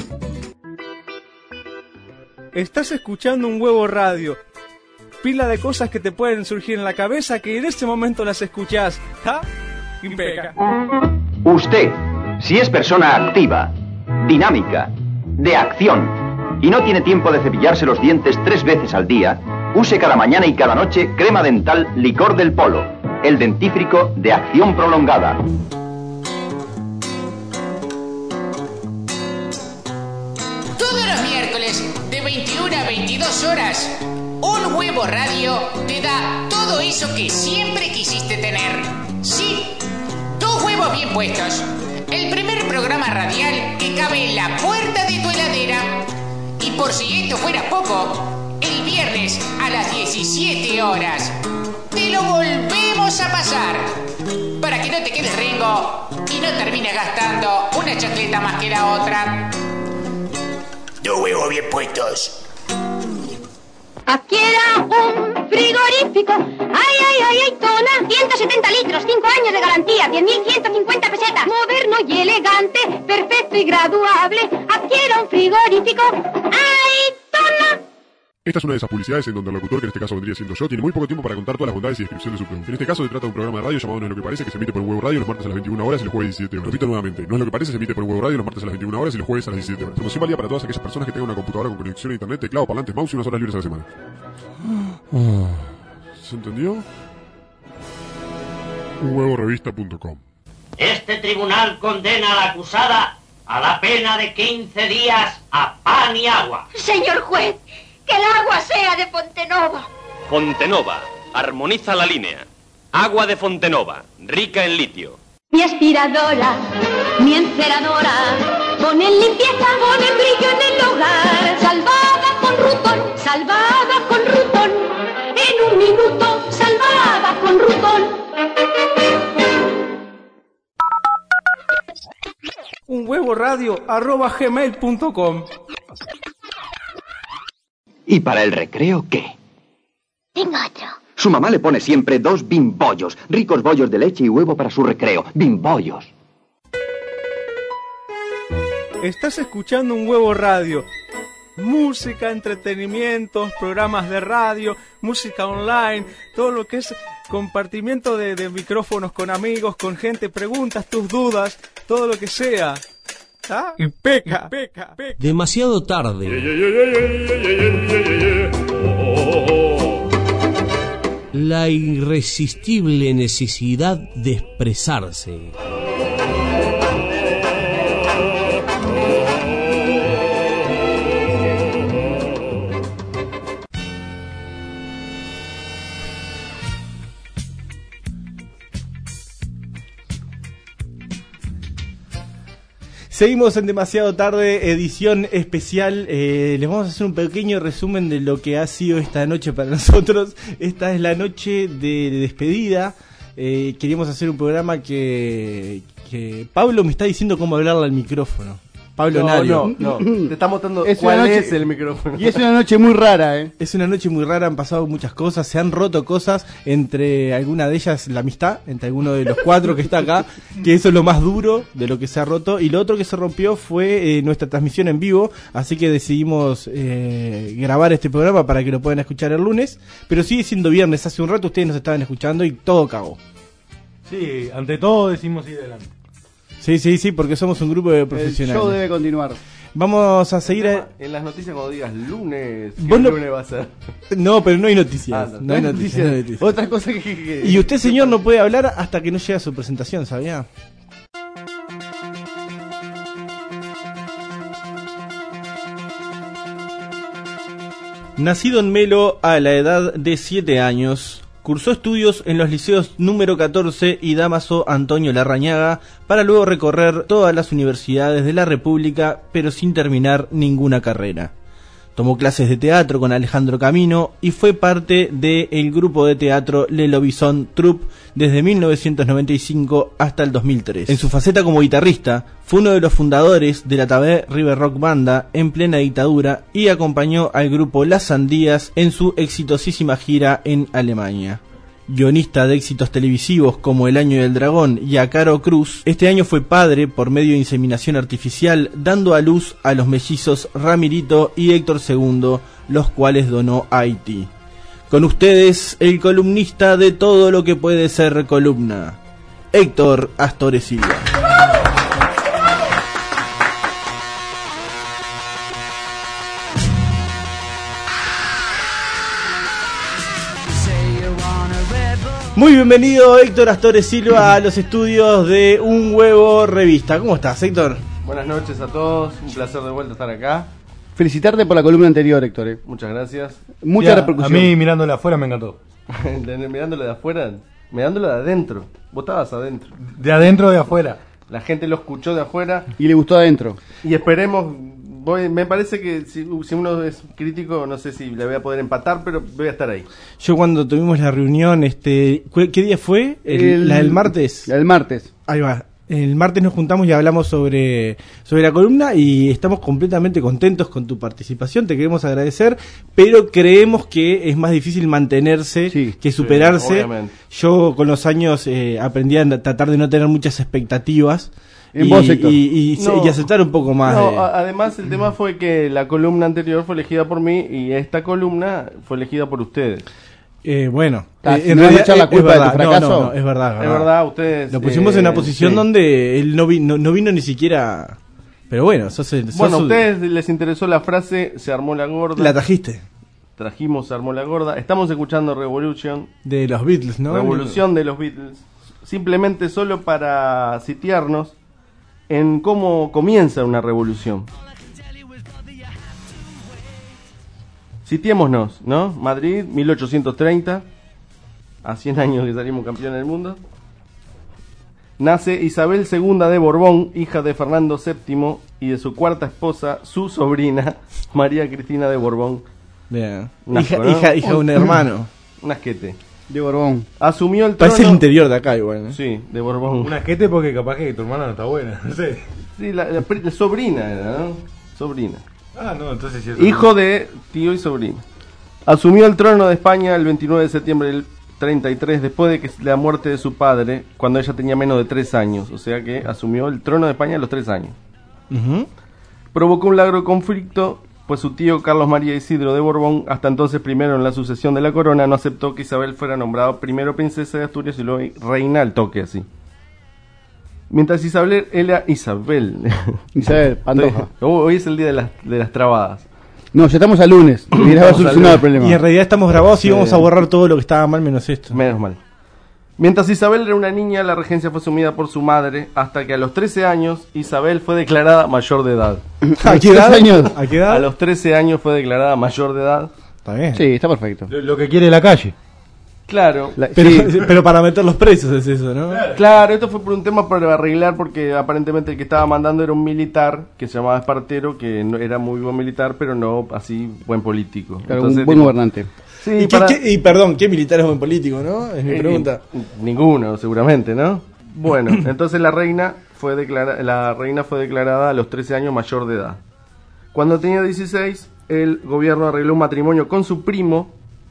Estás escuchando un huevo radio. Pila de cosas que te pueden surgir en la cabeza que en este momento las escuchás. ¿Ah? Impeca.
Usted, si es persona activa, dinámica, de acción, y no tiene tiempo de cepillarse los dientes tres veces al día, use cada mañana y cada noche crema dental Licor del Polo, el dentífrico de acción prolongada.
Todos los miércoles de veintiuna a veintidós horas, un huevo radio te da todo eso que siempre quisiste tener. Sí, dos huevos bien puestos. El primer programa radial que cabe en la puerta de tu heladera. Y por si esto fuera poco, el viernes a las diecisiete horas te lo volvemos a pasar para que no te quedes rengo y no termines gastando una chacleta más que la otra. Dos huevos bien puestos.
Adquiera un frigorífico. Ay, ay, ay, ay, tona. ciento setenta litros, cinco años de garantía, diez mil ciento cincuenta pesetas. Moderno y elegante, perfecto y graduable. Adquiera un frigorífico. Ay, tona.
Esta es una de esas publicidades en donde el locutor, que en este caso vendría siendo yo, tiene muy poco tiempo para contar todas las bondades y descripción de su producto. En este caso se trata de un programa de radio llamado No es lo que parece, que se emite por Huevo Radio los martes a las veintiuna horas y los jueves a las diecisiete horas. Repito nuevamente, No es lo que parece, se emite por Huevo Radio los martes a las veintiuna horas y los jueves a las diecisiete horas. Promoción válida para todas aquellas personas que tengan una computadora con conexión a internet, teclado, parlantes, mouse y unas horas libres a la semana. ¿Se entendió? un huevo revista punto com.
Este tribunal condena a la acusada a la pena de quince días a pan y agua.
Señor juez, que el agua sea de Fontenova.
Fontenova, armoniza la línea. Agua de Fontenova, rica en litio.
Mi aspiradora, mi enceradora, ponen limpieza, ponen brillo en el hogar. Salvada con Rutón, salvada con Rutón, en un minuto, salvada con Rutón.
Un huevo radio arroba gmail punto com.
¿Y para el recreo qué?
Tengo otro.
Su mamá le pone siempre dos bimbollos, ricos bollos de leche y huevo para su recreo. Bimbollos.
Estás escuchando un huevo radio. Música, entretenimientos, programas de radio, música online, todo lo que es compartimiento de, de micrófonos con amigos, con gente, preguntas, tus dudas, todo lo que sea. ¿Ah? Y peca, peca, peca.
Demasiado tarde. La irresistible necesidad de expresarse.
Seguimos en Demasiado Tarde, edición especial. Eh, les vamos a hacer un pequeño resumen de lo que ha sido esta noche para nosotros. Esta es la noche de, de despedida. Eh, queríamos hacer un programa que, que Pablo me está diciendo cómo hablarle al micrófono. Pablo
no,
Nario.
No, no, te está mostrando
es
cuál
noche,
es el micrófono.
Y es una noche muy rara, ¿eh?
Es una noche muy rara, han pasado muchas cosas, se han roto cosas, entre alguna de ellas la amistad, entre alguno de los cuatro que está acá, que eso es lo más duro de lo que se ha roto. Y lo otro que se rompió fue eh, nuestra transmisión en vivo, así que decidimos eh, grabar este programa para que lo puedan escuchar el lunes. Pero sigue siendo viernes, hace un rato ustedes nos estaban escuchando y todo cagó.
Sí, ante todo decimos ir adelante.
Sí, sí, sí, porque somos un grupo de profesionales.
El show debe continuar.
Vamos a seguir a...
En las noticias cuando digas lunes, ¿qué
no...
lunes va a ser?
No, pero no hay noticias.
Ah, no.
No hay noticias, no hay noticias.
Otra cosa que, que...
Y usted, señor, no puede hablar hasta que no llegue a su presentación, ¿sabía? Nacido en Melo a la edad de siete años, cursó estudios en los liceos número catorce y Dámaso Antonio Larrañaga para luego recorrer todas las universidades de la República, pero sin terminar ninguna carrera. Tomó clases de teatro con Alejandro Camino y fue parte del grupo de teatro Le Lobizón Troupe desde mil novecientos noventa y cinco hasta el dos mil tres. En su faceta como guitarrista, fue uno de los fundadores de la Tabé River Rock Banda en plena dictadura y acompañó al grupo Las Sandías en su exitosísima gira en Alemania. Guionista de éxitos televisivos como El Año del Dragón y A Caro Cruz, este año fue padre por medio de inseminación artificial, dando a luz a los mellizos Ramirito y Héctor segundo, los cuales donó a Haití. Con ustedes, el columnista de todo lo que puede ser columna, Héctor Astores Silva. Muy bienvenido, Héctor Astores Silva, a los estudios de Un Huevo Revista. ¿Cómo estás, Héctor?
Buenas noches a todos, un placer de vuelta estar acá.
Felicitarte por la columna anterior, Héctor. ¿eh?
Muchas gracias.
Mucha
ya,
repercusión.
A mí mirándola afuera me encantó.
Mirándola de afuera, mirándola de adentro. Vos estabas adentro.
De adentro o de afuera.
La gente lo escuchó de afuera.
Y le gustó adentro.
Y esperemos... Voy, me parece que si, si uno es crítico, no sé si le voy a poder empatar, pero voy a estar ahí.
Yo cuando tuvimos la reunión, este, ¿qué día fue? El,
el,
la del martes.
La del martes.
Ahí va. El martes nos juntamos y hablamos sobre, sobre la columna y estamos completamente contentos con tu participación, te queremos agradecer, pero creemos que es más difícil mantenerse sí, que superarse. Sí, yo con los años eh, aprendí a tratar de no tener muchas expectativas.
En
y,
vos, Héctor.
Y, y, no, y aceptar un poco más.
No,
de...
además el tema fue que la columna anterior fue elegida por mí y esta columna fue elegida por ustedes.
Eh, bueno,
ah,
eh, en
no
realidad
echar la culpa
es
de tu fracaso.
No, no, no, es verdad,
es verdad. Ustedes
lo pusimos
eh,
en una posición
sí.
donde él no, vi, no, no vino ni siquiera. Pero bueno, sos el, sos
bueno, a
un...
ustedes les interesó la frase, se armó la gorda.
La trajiste.
Trajimos, se armó la gorda. Estamos escuchando Revolution.
De los Beatles, ¿no?
Revolución de los Beatles. Simplemente solo para sitiarnos en cómo comienza una revolución. Sitiémonos, ¿no? Madrid, mil ochocientos treinta, a cien años que salimos campeones del mundo. Nace Isabel segunda de Borbón, hija de Fernando séptimo y de su cuarta esposa, su sobrina, María Cristina de Borbón.
Bien. Hija, ¿no? hija, hija de un hermano.
Un asquete.
De Borbón.
Asumió el trono.
Parece el interior de acá igual, ¿eh?
Sí, de Borbón.
Un asquete porque capaz que tu hermana no está buena, no sé.
Sí, la, la, la sobrina era, ¿no? Sobrina.
Ah, no, entonces sí es
hijo de tío y sobrina. Asumió el trono de España el veintinueve de septiembre del treinta y tres, después de que la muerte de su padre, cuando ella tenía menos de tres años. O sea que asumió el trono de España a los tres años.
Uh-huh.
Provocó un largo conflicto, pues su tío Carlos María Isidro de Borbón, hasta entonces primero en la sucesión de la corona, no aceptó que Isabel fuera nombrada primero princesa de Asturias y luego reina al toque así. Mientras Isabel era Isabel.
Isabel, Pantoja.
Hoy es el día de las, de las trabadas.
No, ya estamos al lunes. Y ya solucionado el problema.
Y en realidad estamos grabados y sí. Vamos a borrar todo lo que estaba mal menos esto.
Menos mal. Mientras Isabel era una niña, la regencia fue asumida por su madre, hasta que a los trece años Isabel fue declarada mayor de edad.
¿A qué edad? Años?
¿A qué edad?
A los trece años fue declarada mayor de edad.
Está bien.
Sí, está perfecto.
Lo, lo que quiere la calle.
Claro.
La, pero, sí. pero para meter los precios es eso, ¿no?
Claro, esto fue por un tema para arreglar, porque aparentemente el que estaba mandando era un militar que se llamaba Espartero, que no, era muy buen militar, pero no así buen político.
Claro, Entonces, un buen tipo, gobernante.
Sí, ¿Y, para... qué, qué, y perdón, ¿qué militar es buen político, no? Es mi eh, pregunta.
Ninguno, seguramente, ¿no? Bueno, entonces la reina fue declara- la reina fue declarada a los trece años mayor de edad. Cuando tenía dieciséis, el gobierno arregló un matrimonio con su primo,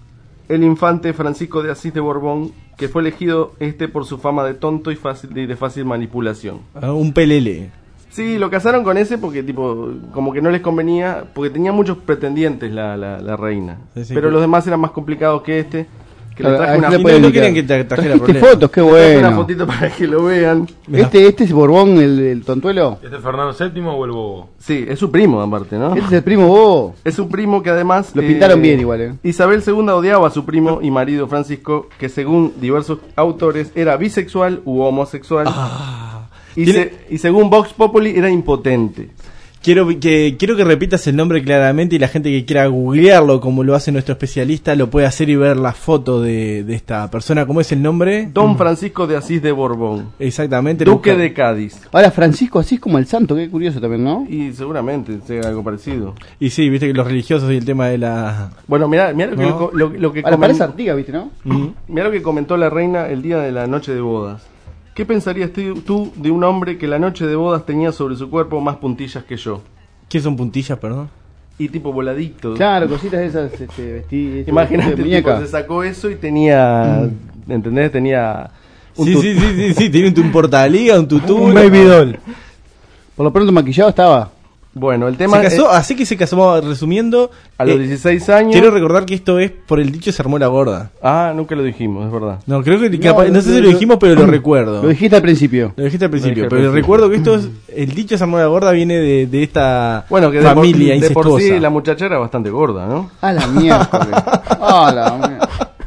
el infante Francisco de Asís de Borbón, que fue elegido este por su fama de tonto y fácil y de fácil manipulación.
Ah, un pelele.
Sí, lo casaron con ese porque tipo como que no les convenía, porque tenía muchos pretendientes la, la, la reina. Sí, sí, pero sí. Los demás eran más complicados que este. Que le traje una
no, no querían que te trajera problemas. fotos, qué bueno.
Una fotito para que lo vean.
Este este es Borbón, el, el tontuelo.
¿Este es Fernando séptimo o el bobo?
Sí, es su primo aparte, ¿no?
Este es el primo bobo.
Es su primo que además...
Lo eh, pintaron bien igual, ¿eh?
Isabel segunda odiaba a su primo y marido Francisco, que según diversos autores era bisexual u homosexual.
Ah,
y, se, y según Vox Populi era impotente.
Quiero que quiero que repitas el nombre claramente y la gente que quiera googlearlo como lo hace nuestro especialista lo puede hacer y ver la foto de, de esta persona. ¿Cómo es el nombre?
Don Francisco de Asís de Borbón.
Exactamente.
Duque de Cádiz.
Ahora Francisco Asís como el santo, qué curioso también, ¿no?
Y seguramente sea algo parecido.
Y sí, viste que los religiosos y el tema de la...
Bueno, mirá, mirá lo, ¿no? que, lo, lo que
Ahora coment... parece Artigas, viste, ¿no?
Uh-huh. Mirá lo que comentó la reina el día de la noche de bodas. ¿Qué pensarías tú de un hombre que la noche de bodas tenía sobre su cuerpo más puntillas que yo?
¿Qué son puntillas, perdón?
Y tipo voladito.
Claro, cositas de esas, este, vestidos.
Imagínate, el tipo se sacó eso y tenía, mm. ¿entendés? Tenía
un sí, sí, sí, sí, sí, tenía un portaliga, un tutú.
Un baby doll. Por lo pronto maquillado estaba.
Bueno, el tema
se casó, es, así que se casó, resumiendo,
a los eh, dieciséis años.
Quiero recordar que esto es por el dicho se armó la gorda.
Ah, nunca lo dijimos, es verdad.
No, creo que no, capaz, no sé si lo dijimos, pero lo recuerdo.
Lo dijiste al principio.
Lo dijiste al principio, pero principio. recuerdo que esto es, el dicho se armó la gorda viene de, de esta
bueno, que
familia
de por,
incestuosa.
De por sí la muchacha era bastante gorda, ¿no?
A la mierda. A la mierda.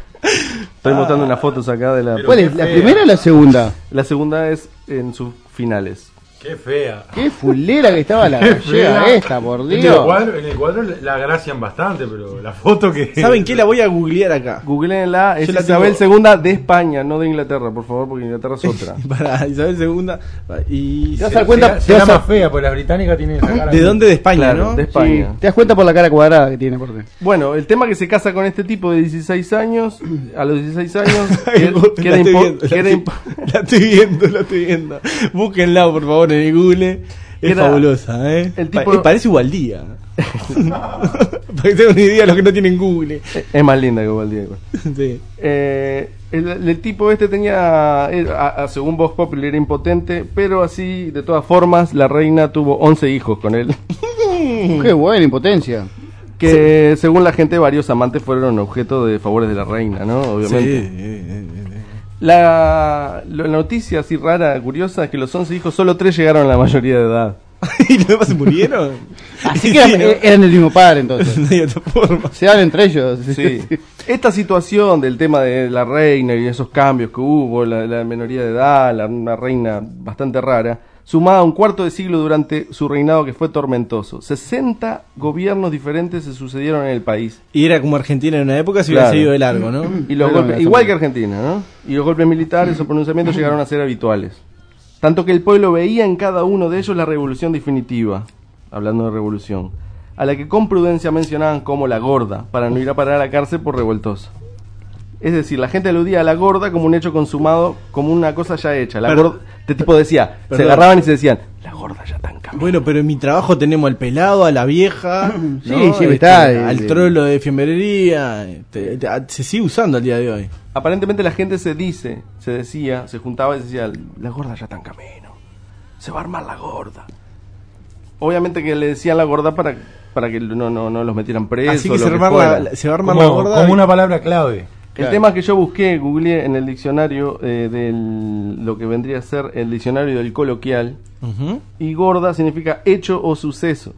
Estoy ah, mostrando unas fotos acá de la...
¿Cuál es? ¿La primera o la segunda?
La segunda es en sus finales.
Qué fea.
Qué fulera que estaba la gallega esta, por Dios.
En el, cuadro, en el cuadro la agracian bastante, pero la foto que...
¿Saben qué? La voy a googlear acá.
Googleenla. Es Isabel tengo... segunda de España, no de Inglaterra, por favor, porque Inglaterra es otra.
Para Isabel segunda. Y...
¿Te das cuenta?
Será más fea, porque la británica tiene esa cara.
¿De dónde? De España,
claro,
¿no?
De España.
Sí. Te das cuenta por la cara cuadrada que tiene, por Dios.
Bueno, el tema que se casa con este tipo de dieciséis años, a los dieciséis años, que, que era impo- que era imp-
la estoy viendo, la estoy viendo. Búsquenla, por favor, en el Google. Es era fabulosa, ¿eh?
El tipo...
pa- parece Ubaldía. Para que tengan una idea de los que no tienen Google.
Es más linda que Ubaldía.
Sí.
Eh, el, el tipo este tenía, era, a, según Vox Populi, era impotente, pero así, de todas formas, la reina tuvo once hijos con él.
Qué buena impotencia.
Que sí. Según la gente, varios amantes fueron objeto de favores de la reina, ¿no? Obviamente.
Sí, sí, sí, sí.
La, la noticia así rara, curiosa, es que los once hijos, solo tres llegaron a la mayoría de edad.
¿Y los demás se murieron?
Así que eran, eran el mismo padre, entonces.
De otra forma.
Se dan entre ellos.
Sí. Esta situación del tema de la reina y esos cambios que hubo, la, la minoría de edad, la, una reina bastante rara, sumada a un cuarto de siglo durante su reinado que fue tormentoso. sesenta gobiernos diferentes se sucedieron en el país.
Y era como Argentina en una época, se hubiera claro. seguido de largo, ¿no?
Y los golpes, igual que Argentina, ¿no? Y los golpes militares o pronunciamientos llegaron a ser habituales. Tanto que el pueblo veía en cada uno de ellos la revolución definitiva, hablando de revolución, a la que con prudencia mencionaban como la gorda, para no ir a parar a la cárcel por revoltosa. Es decir, la gente aludía a la gorda como un hecho consumado, como una cosa ya hecha. La gorda, este tipo decía, Perdón. se agarraban y se decían, la gorda ya está en camino.
Bueno, pero en mi trabajo tenemos al pelado, a la vieja,
sí,
¿no?
sí,
este,
está,
al el, trolo de fiambrería, este, se sigue usando al día de hoy.
Aparentemente la gente se dice, se decía, se juntaba y decía, la gorda ya está en camino, se va a armar la gorda. Obviamente que le decían la gorda para, para que no, no, no los metieran presos.
Así que, se, que la, se va a armar
como,
la gorda.
Como y... una palabra clave.
El claro. tema que yo busqué, googleé en el diccionario eh, del lo que vendría a ser el diccionario del coloquial, uh-huh. y gorda significa hecho o suceso,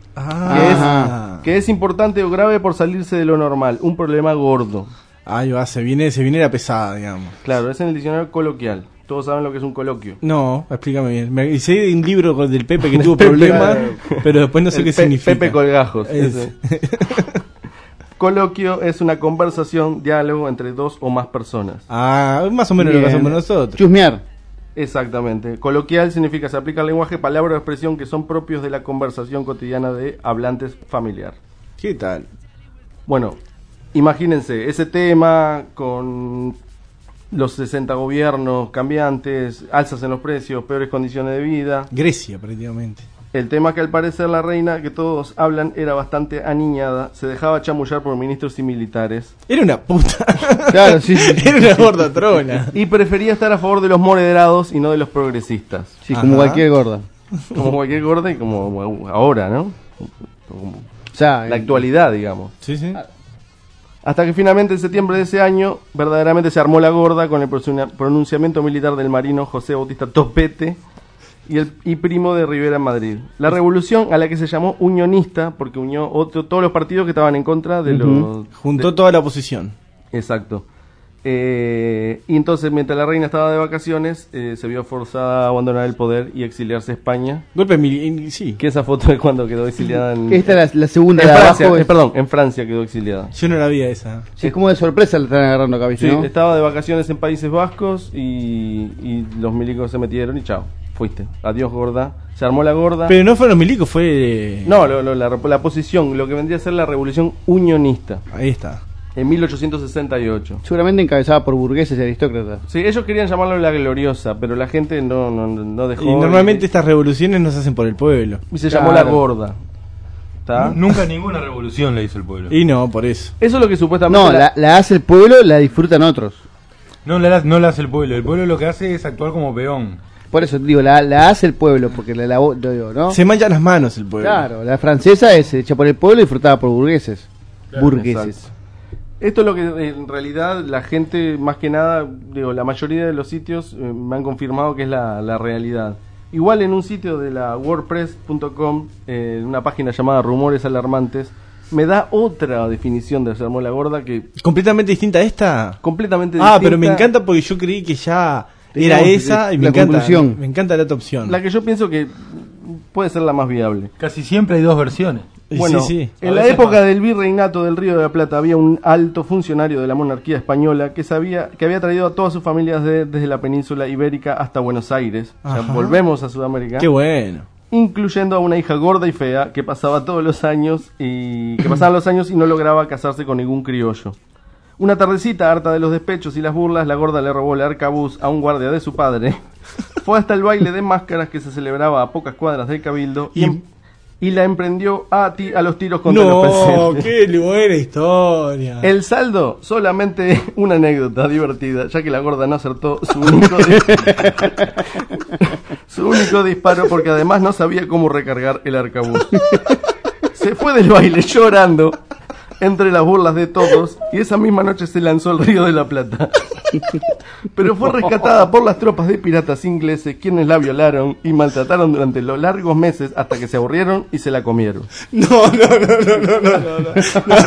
ah.
que, es, que es importante o grave por salirse de lo normal, un problema gordo.
Ahí va, se viene, se viene la pesada, digamos.
Claro, es en el diccionario coloquial. Todos saben lo que es un coloquio.
No, explícame bien. Me hice un libro del Pepe que tuvo problemas, pero después no sé
el
qué
pe-
significa.
Pepe Colgajos. Coloquio es una conversación, diálogo entre dos o más personas.
Ah, más o menos lo que hacemos nosotros.
Chusmear.
Exactamente. Coloquial significa se aplica al lenguaje, palabra o expresión que son propios de la conversación cotidiana de hablantes familiar.
¿Qué tal?
Bueno, imagínense ese tema con los sesenta gobiernos cambiantes, alzas en los precios, peores condiciones de vida.
Grecia, prácticamente.
El tema que al parecer la reina que todos hablan era bastante aniñada, se dejaba chamullar por ministros y militares.
Era una puta.
Claro, sí, sí.
Era una gorda trona.
Y prefería estar a favor de los moderados y no de los progresistas.
Sí, como Ajá. cualquier gorda.
Como cualquier gorda y como ahora, ¿no? Como
o sea,
la actualidad, digamos.
Sí, sí.
Hasta que finalmente en septiembre de ese año verdaderamente se armó la gorda con el pronunciamiento militar del marino José Bautista Topete y, el, y primo de Rivera en Madrid. La revolución a la que se llamó unionista, porque unió otro, todos los partidos que estaban en contra de
uh-huh.
los...
Juntó
de,
toda la oposición.
Exacto. Eh, y entonces, mientras la reina estaba de vacaciones, eh, se vio forzada a abandonar el poder y exiliarse a España.
Golpe mil... sí.
Que esa foto es cuando quedó exiliada en...
Esta es la, la segunda
en
de
Francia,
abajo.
eh, perdón, en Francia quedó exiliada.
Yo no la vi esa.
Sí, es como de sorpresa la están agarrando acá, ¿viste?
Sí,
¿no?
estaba de vacaciones en Países Vascos y, y los milicos se metieron y chao, fuiste. Adiós, gorda. Se armó la gorda.
Pero no fueron los milicos, fue...
No, lo, lo, la, la posición, lo que vendría a ser la revolución unionista.
Ahí está.
En mil ochocientos sesenta y ocho.
Seguramente encabezada por burgueses y aristócratas.
Sí, ellos querían llamarlo la gloriosa, pero la gente no, no, no dejó.
Y normalmente y... estas revoluciones no se hacen por el pueblo.
Y se claro. llamó la gorda.
¿Está? Nunca ninguna revolución la hizo el pueblo.
Y no, por eso.
Eso es lo que supuestamente...
No, la, la hace el pueblo, la disfrutan otros.
No, la, no la hace el pueblo. El pueblo lo que hace es actuar como peón.
Por eso digo, la, la hace el pueblo, porque la lavó, ¿no?
Se mancha las manos el pueblo.
Claro, la francesa es hecha por el pueblo y disfrutada por burgueses. Claro, burgueses.
Exacto. Esto es lo que en realidad la gente, más que nada, digo, la mayoría de los sitios eh, me han confirmado que es la, la realidad. Igual en un sitio de la wordpress punto com, eh, una página llamada Rumores Alarmantes, me da otra definición de se armó la gorda que...
¿Completamente distinta a esta?
Completamente
ah,
distinta.
Ah, pero me encanta porque yo creí que ya era
Digamos,
esa y me
la
encanta,
conclusión.
me encanta la otra opción.
La que yo pienso que puede ser la más viable.
Casi siempre hay dos versiones.
Bueno,
sí, sí.
en la época del virreinato del Río de la Plata había un alto funcionario de la monarquía española que sabía que había traído a todas sus familias de, desde la península ibérica hasta Buenos Aires. O sea, volvemos a Sudamérica.
Qué bueno.
Incluyendo a una hija gorda y fea que pasaba todos los años y que pasaban los años y no lograba casarse con ningún criollo. Una tardecita, harta de los despechos y las burlas, la gorda le robó el arcabuz a un guardia de su padre. Fue hasta el baile de máscaras que se celebraba a pocas cuadras del cabildo y, y, y la emprendió a, ti, a los tiros contra
no,
los presentes.
¡Qué buena historia!
El saldo, solamente una anécdota divertida, ya que la gorda no acertó su único, su único disparo porque además no sabía cómo recargar el arcabuz. Se fue del baile llorando entre las burlas de todos y esa misma noche se lanzó al Río de la Plata. Pero fue rescatada por las tropas de piratas ingleses, quienes la violaron y maltrataron durante los largos meses hasta que se aburrieron y se la comieron.
No, no, no, no, no, no, no, no.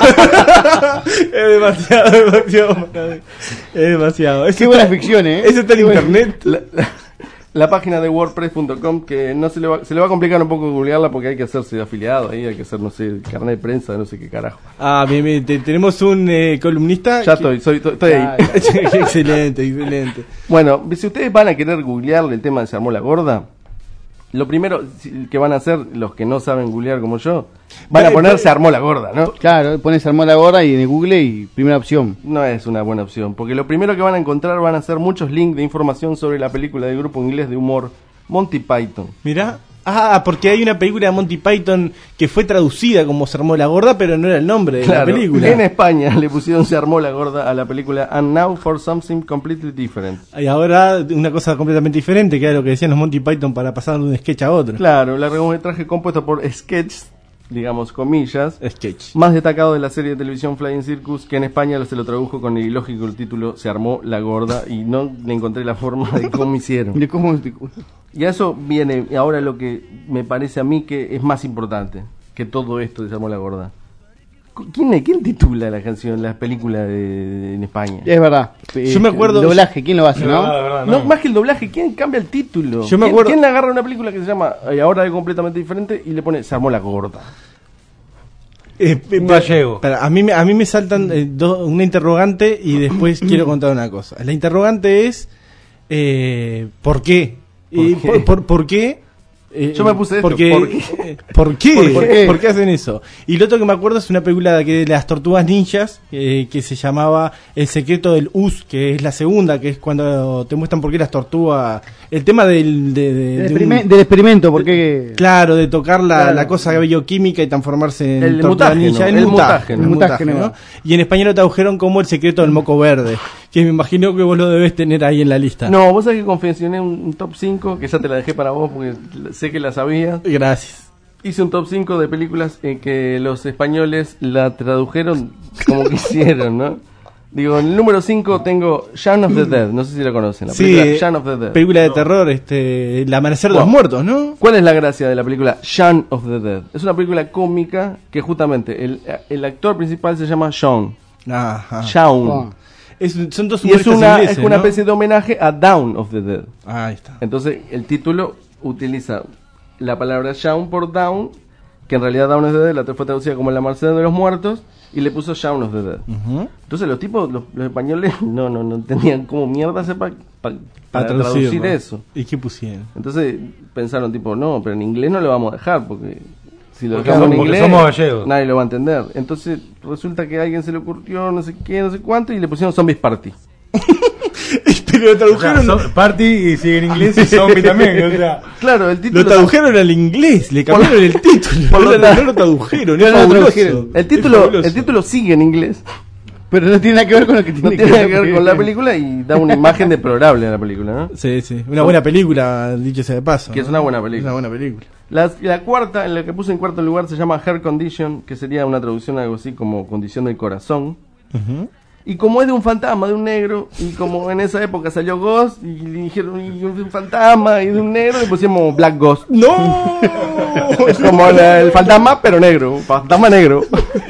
Es demasiado, demasiado. Es demasiado.
Qué buena ficción, ¿eh?
Eso está en internet.
La, la, la página de wordpress punto com, que no se le va, se le va a complicar un poco googlearla porque hay que hacerse afiliado ahí, hay que hacer, no sé, carnet de prensa, no sé qué carajo.
Ah, bien, bien, te, tenemos un eh, columnista.
Ya que... estoy, soy, estoy ahí.
Excelente, excelente.
Bueno, si ustedes van a querer googlearle el tema de Se armó la gorda, lo primero que van a hacer, los que no saben googlear como yo, van a poner Se armó la gorda, ¿no?
Claro, pones Se armó la gorda y en el Google y primera opción.
No es una buena opción, porque lo primero que van a encontrar van a ser muchos links de información sobre la película del grupo inglés de humor Monty Python.
Mirá. Ah, porque hay una película de Monty Python que fue traducida como Se armó la gorda, pero no era el nombre de
claro,
la película.
En España le pusieron Se armó la gorda a la película And Now for Something Completely Different.
Y ahora una cosa completamente diferente, que era lo que decían los Monty Python para pasar de un sketch a otro.
Claro, el largometraje compuesto por sketches, digamos comillas,
sketch,
más destacado de la serie de televisión Flying Circus, que en España se lo tradujo con el ilógico el título Se armó la gorda y no le encontré la forma de cómo hicieron.
¿De cómo?
Y a eso viene ahora lo que me parece a mí que es más importante que todo esto de Se armó la gorda. ¿Quién, ¿Quién titula la canción, la película de, de, en España?
Es verdad.
Yo me acuerdo.
El doblaje, ¿quién lo hace, no?
No, verdad, no? no, más que el doblaje, ¿quién cambia el título?
Yo me
¿Quién,
acuerdo.
¿Quién le agarra una película que se llama y ahora es completamente diferente y le pone Se armó la gorda?
Eh,
Un gallego.
Para, a, mí, me- a mí me saltan eh, do- una interrogante y después quiero contar una cosa. La interrogante es, eh, ¿por qué?
¿Por
Eh,
qué?
por, por- ¿por qué? Eh,
Yo me puse esto,
porque,
¿por qué?
eh, ¿por qué?
¿Por
¿Por
qué?
qué? hacen eso? Y lo otro que me acuerdo es una película de, que- de las tortugas ninjas eh, que se llamaba El secreto del Us, que es la segunda, que es cuando te muestran por qué las tortugas... El tema del... de- de-
Del,
de un-
experime- del experimento, porque...
Claro, de tocar la,
Claro.
la cosa bioquímica y transformarse en
El
tortuga
mutágeno,
ninja. El,
el
mutágeno.
mutágeno.
el
Mutágeno.
mutágeno. Y en español lo tradujeron como El secreto del moco verde, que me imagino que vos lo debes tener ahí en la lista.
No, vos sabés que confeccioné un, un top cinco, que ya te la dejé para vos porque sé que la sabías.
Gracias.
Hice un top cinco de películas en que los españoles la tradujeron como quisieron, ¿no? Digo, en el número cinco tengo Shaun of the Dead, no sé si la conocen, la
Sí,
película
eh,
Shaun of the Dead.
película de terror, este, El amanecer de
Bueno,
los muertos, ¿no?
¿Cuál es la gracia de la película Shaun of the Dead? Es una película cómica que justamente el, el actor principal se llama Shaun.
Ajá.
Shaun.
Ah.
Es- son dos
Y es
humoristas
una,
ingleses,
es una
¿no?
especie de homenaje a Dawn of the Dead.
Ah, ahí está.
Entonces, el título utiliza la palabra Shaun por Dawn, que en realidad Dawn of the Dead la fue traducida como El amanecer de los muertos, y le puso Shaun of the Dead.
Ujú.
Entonces, los tipos, los, los españoles, no, no, no entendían cómo mierda hacer pa- pa- para
traducirlo.
traducir eso.
¿Y qué pusieron?
Entonces, pensaron, tipo, no, pero en inglés no lo vamos a dejar, porque si lo
Porque
dejamos en
somos- porque
inglés,
somos gallegos.
nadie lo va a entender. Entonces, resulta que a alguien se le ocurrió no sé qué, no sé cuánto, y le pusieron Zombies Party.
Pero lo
O sea,
tradujeron...
so- party y sigue en inglés y zombie también. O sea,
Claro, el título...
Lo tradujeron al inglés, le cambiaron el título.
por lo
no, lo-
tanto-
no lo tradujeron,
No
es
lo
fabuloso.
tradujeron.
El
Es
título,
fabuloso.
el título sigue en inglés.
Pero no tiene nada que ver con lo que
No
tiene,
tiene nada que ver con la película y da una imagen deplorable a la película, ¿no?
Sí, sí. Una buena película, dicho sea de paso.
Que es
¿no?
una buena película.
Una buena película.
La, la cuarta, en la que puse en cuarto lugar, se llama Heart Condition, que sería una traducción algo así como condición del corazón.
Ujú.
Y como es de un fantasma, de un negro, y como en esa época salió Ghost, y le dijeron, y un fantasma, y de un negro, le pusimos Black Ghost.
¡No!
Es como la- el fantasma, pero negro, un fantasma negro.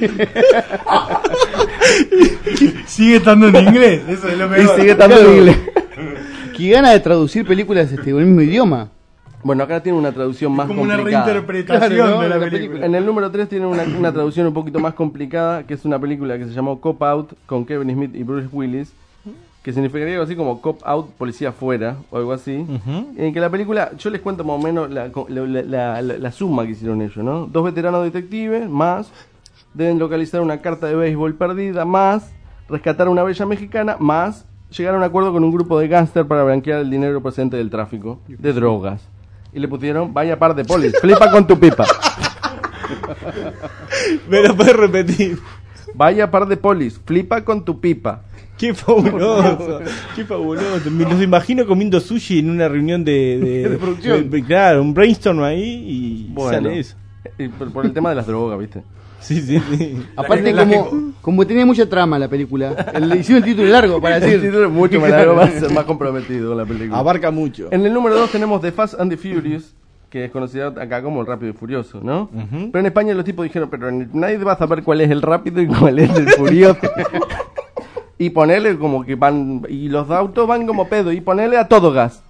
sigue estando en inglés. Eso es lo
Y
mejor.
sigue estando en inglés.
Que gana de traducir películas este, con el mismo idioma.
Bueno, acá tiene una traducción más
como una
complicada.
reinterpretación
Claro, ¿no?
de la
La
película.
película.
En el número tres tiene una, una traducción un poquito más complicada, que es una película que se llamó Cop Out, con Kevin Smith y Bruce Willis, que significaría algo así como Cop Out, policía fuera, o algo así.
Ujú.
En que la película, yo les cuento más o menos la, la, la- la- la suma que hicieron ellos, ¿no? Dos veteranos detectives, más, deben localizar una carta de béisbol perdida, más, rescatar a una bella mexicana, más, llegar a un acuerdo con un grupo de gángster para blanquear el dinero procedente del tráfico de drogas. Y le pusieron, vaya par de polis, flipa con tu pipa.
¿Me lo puedes repetir?
Vaya par de polis, flipa con tu pipa.
¡Qué fabuloso! ¡Qué fabuloso! Me los imagino comiendo sushi en una reunión de... de,
De producción.
de- claro, un brainstorm ahí y
Bueno,
sale eso.
y por, por el tema de las drogas, ¿viste?
Sí, sí, sí.
Aparte,
la- la
como, como tenía mucha trama la película, le hicieron el título largo para
El
decir.
título es mucho más largo, va a ser más comprometido la película.
Abarca mucho.
En el número dos tenemos The Fast and the Furious, que es conocida acá como el Rápido y Furioso, ¿no?
Ujú.
Pero en España los tipos dijeron, pero nadie va a saber cuál es el Rápido y cuál es el Furioso. Y ponerle como que van, y los autos van como pedo, y ponerle a todo gas.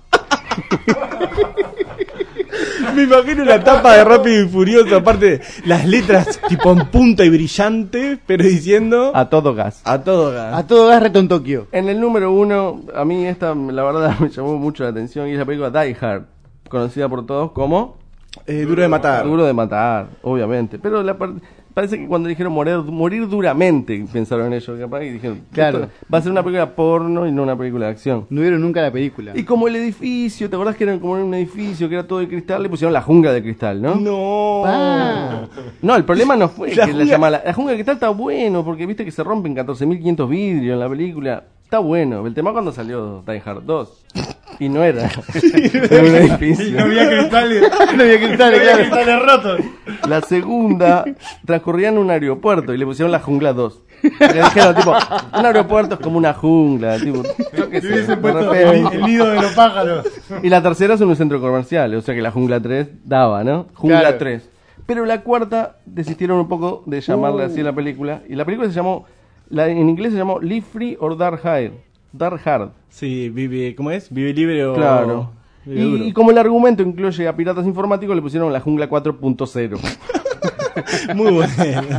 Me imagino la tapa de Rápido y Furioso, aparte las letras tipo en punta y brillante, pero diciendo
A todo gas.
a todo gas.
A todo gas reto en Tokio.
En el número uno, a mí esta, la verdad, me llamó mucho la atención, y es la película Die Hard, conocida por todos como...
Eh, duro de matar.
Duro de matar, obviamente. Pero la par- parece que cuando dijeron morir, morir duramente, pensaron ellos, capaz, y dijeron,
Claro.
esto va a ser una película porno y no una película de acción.
No vieron nunca la película.
Y como el edificio, ¿te acordás que era como un edificio que era todo de cristal? Le pusieron la jungla de cristal, ¿no?
No.
Ah.
No, el problema no fue
La
que la
jungla-
llama la, la jungla de cristal está bueno, porque viste que se rompen catorce mil quinientos vidrios en la película. Está bueno. El tema cuando salió Die Hard dos. Y no era. Era un edificio.
Y no había cristales.
No había cristales,
no había
claro.
cristales rotos.
La segunda transcurría en un aeropuerto y le pusieron la jungla dos. Le dijeron, tipo, un aeropuerto es como una jungla, tipo, yo qué
Le
sé,
hubiesen
de
puesto
repente.
el, el nido de los pájaros.
Y la tercera es en un centro comercial, o sea que la jungla tres daba, ¿no? Jungla
Claro.
tres. Pero la cuarta desistieron un poco de llamarle así a la película. Y la película se llamó, la, en inglés se llamó Live Free or Die Hard. Die Hard.
Sí, vive, ¿cómo es? Vive libre o...
Claro.
vive duro.
Y, y como el argumento incluye a piratas informáticos, le pusieron la jungla cuatro punto cero.
Muy bueno.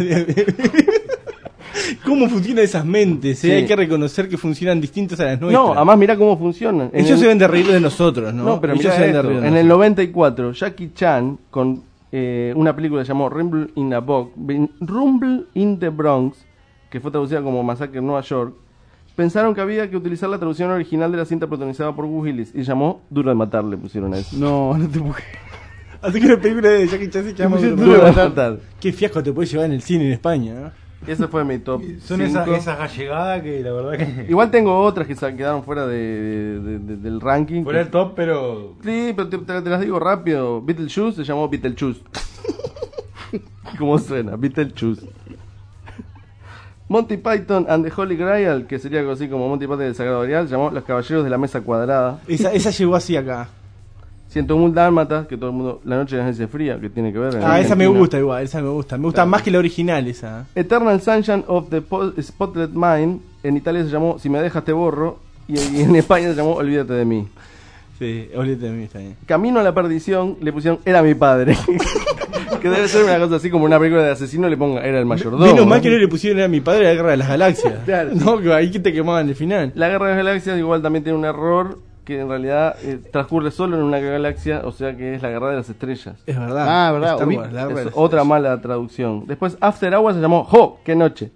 ¿Cómo funcionan esas mentes? ¿eh?
Sí.
Hay que reconocer que funcionan distintas a las nuestras.
No, además mirá cómo funcionan. En
Ellos
el-
se ven de reír de nosotros, ¿no?
No, pero
Ellos
mirá
se ven de
esto.
reír de
En el
nosotros.
noventa y cuatro, Jackie Chan, con eh, una película que se llamó Rumble in, a Bo- Rumble in the Bronx, que fue traducida como Masacre en Nueva York, pensaron que había que utilizar la traducción original de la cinta protagonizada por Bruce Willis y llamó Duro de Matar, le pusieron a eso.
No, no te puedo.
Así que la película de Jackie Chan se llama
pusieron
Duro
Duro
de
de
Matar.
Matar.
Qué fiasco te puede llevar en el cine en España, ¿no?
Ese fue mi top.
Son esas,
cinco.
esas gallegadas que la verdad que...
Igual tengo otras que se quedaron fuera de, de- de- del ranking.
Fuera del top, pero...
Sí, pero te, te- te las digo rápido. Beetlejuice se llamó Beetlejuice. ¿Cómo suena? Beetlejuice. Monty Python and the Holy Grail, que sería algo así como Monty Python y el Sagrado Grial, se llamó Los Caballeros de la Mesa Cuadrada.
Esa, esa llegó así acá.
ciento uno Dálmatas, que todo el mundo... La noche de la noche fría, que tiene que ver. en
Ah, esa me
Argentina.
gusta igual, esa me gusta. Me gusta
Claro.
más que la original esa.
Eternal Sunshine of the Po- Spotless Mind, en Italia se llamó Si me dejas te borro, y y en España se llamó Olvídate de mí.
Sí, olvídate de mí, está bien.
Camino a la perdición le pusieron Era mi padre. Que debe ser una cosa así como una película de asesino le ponga Era el mayordomo.
Menos mal que no le pusieron a mi padre la Guerra de las Galaxias.
Claro, sí.
No, que ahí que te quemaban el final.
La Guerra de las Galaxias igual también tiene un error que en realidad eh, transcurre solo en una galaxia, o sea que es la Guerra de las Estrellas.
Es verdad.
Ah, verdad.
Star
Ubi-
Wars, la Guerra de
Es
las
otra mala traducción. Después After Hours se llamó ¡Jo! ¡Qué noche!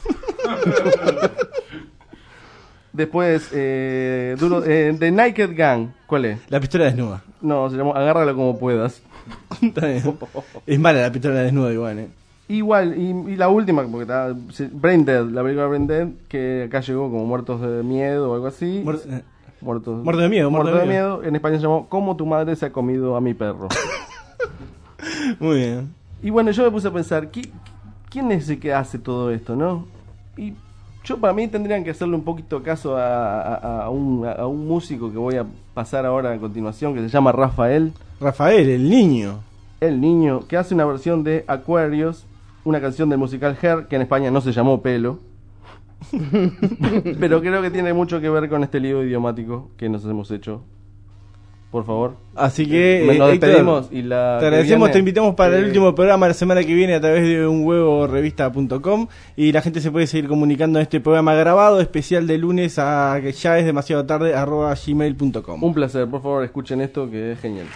Después eh, duro, eh, The Naked Gun. ¿Cuál es?
La pistola desnuda.
No, se llamó Agárralo como puedas.
Está bien. Es mala la pistola desnuda igual, eh.
Igual, y, y la última, porque está se- Brain Dead, la película Brain Dead, que acá llegó como Muertos de Miedo o algo así.
Muer- eh,
Muertos,
Muerto de miedo,
Muerto
muerto
de
de
miedo. En español se llamó Cómo tu madre se ha comido a mi perro.
Muy bien.
Y bueno, yo me puse a pensar, ¿qui- ¿quién es el que hace todo esto, no? Y yo para mí tendrían que hacerle un poquito caso a, a- a un, a un músico que voy a pasar ahora a continuación, que se llama Rafael.
Rafael, el niño.
El niño, que hace una versión de Aquarius, una canción del musical Hair, que en España no se llamó Pelo. Pero creo que tiene mucho que ver con este lío idiomático que nos hemos hecho. Por favor.
Así que
Me- nos
eh, Héctor,
despedimos y la
te
que
agradecemos,
viene,
te invitamos para el
eh,
último programa la semana que viene a través de un huevo revista punto com y la gente se puede seguir comunicando en este programa grabado especial de lunes a que ya es demasiado tarde arroba gmail punto com.
Un placer, por favor escuchen esto que es genial.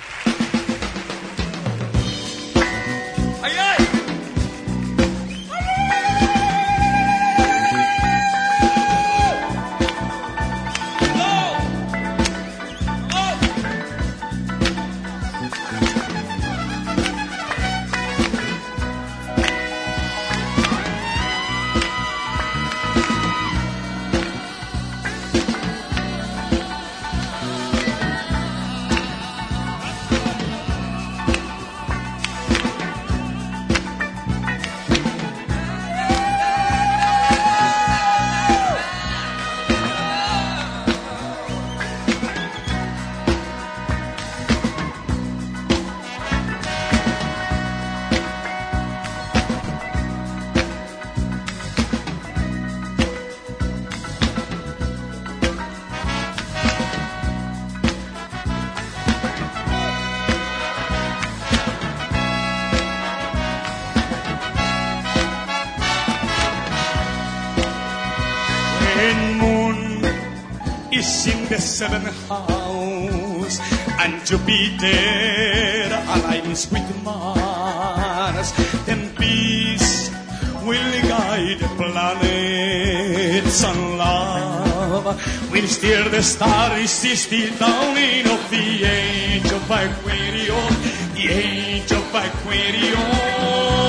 When moon is in the seventh house and Jupiter aligns with Mars, then peace will guide the planets and love will steer the stars still down in of the age of Aquarius, the age of Aquarius.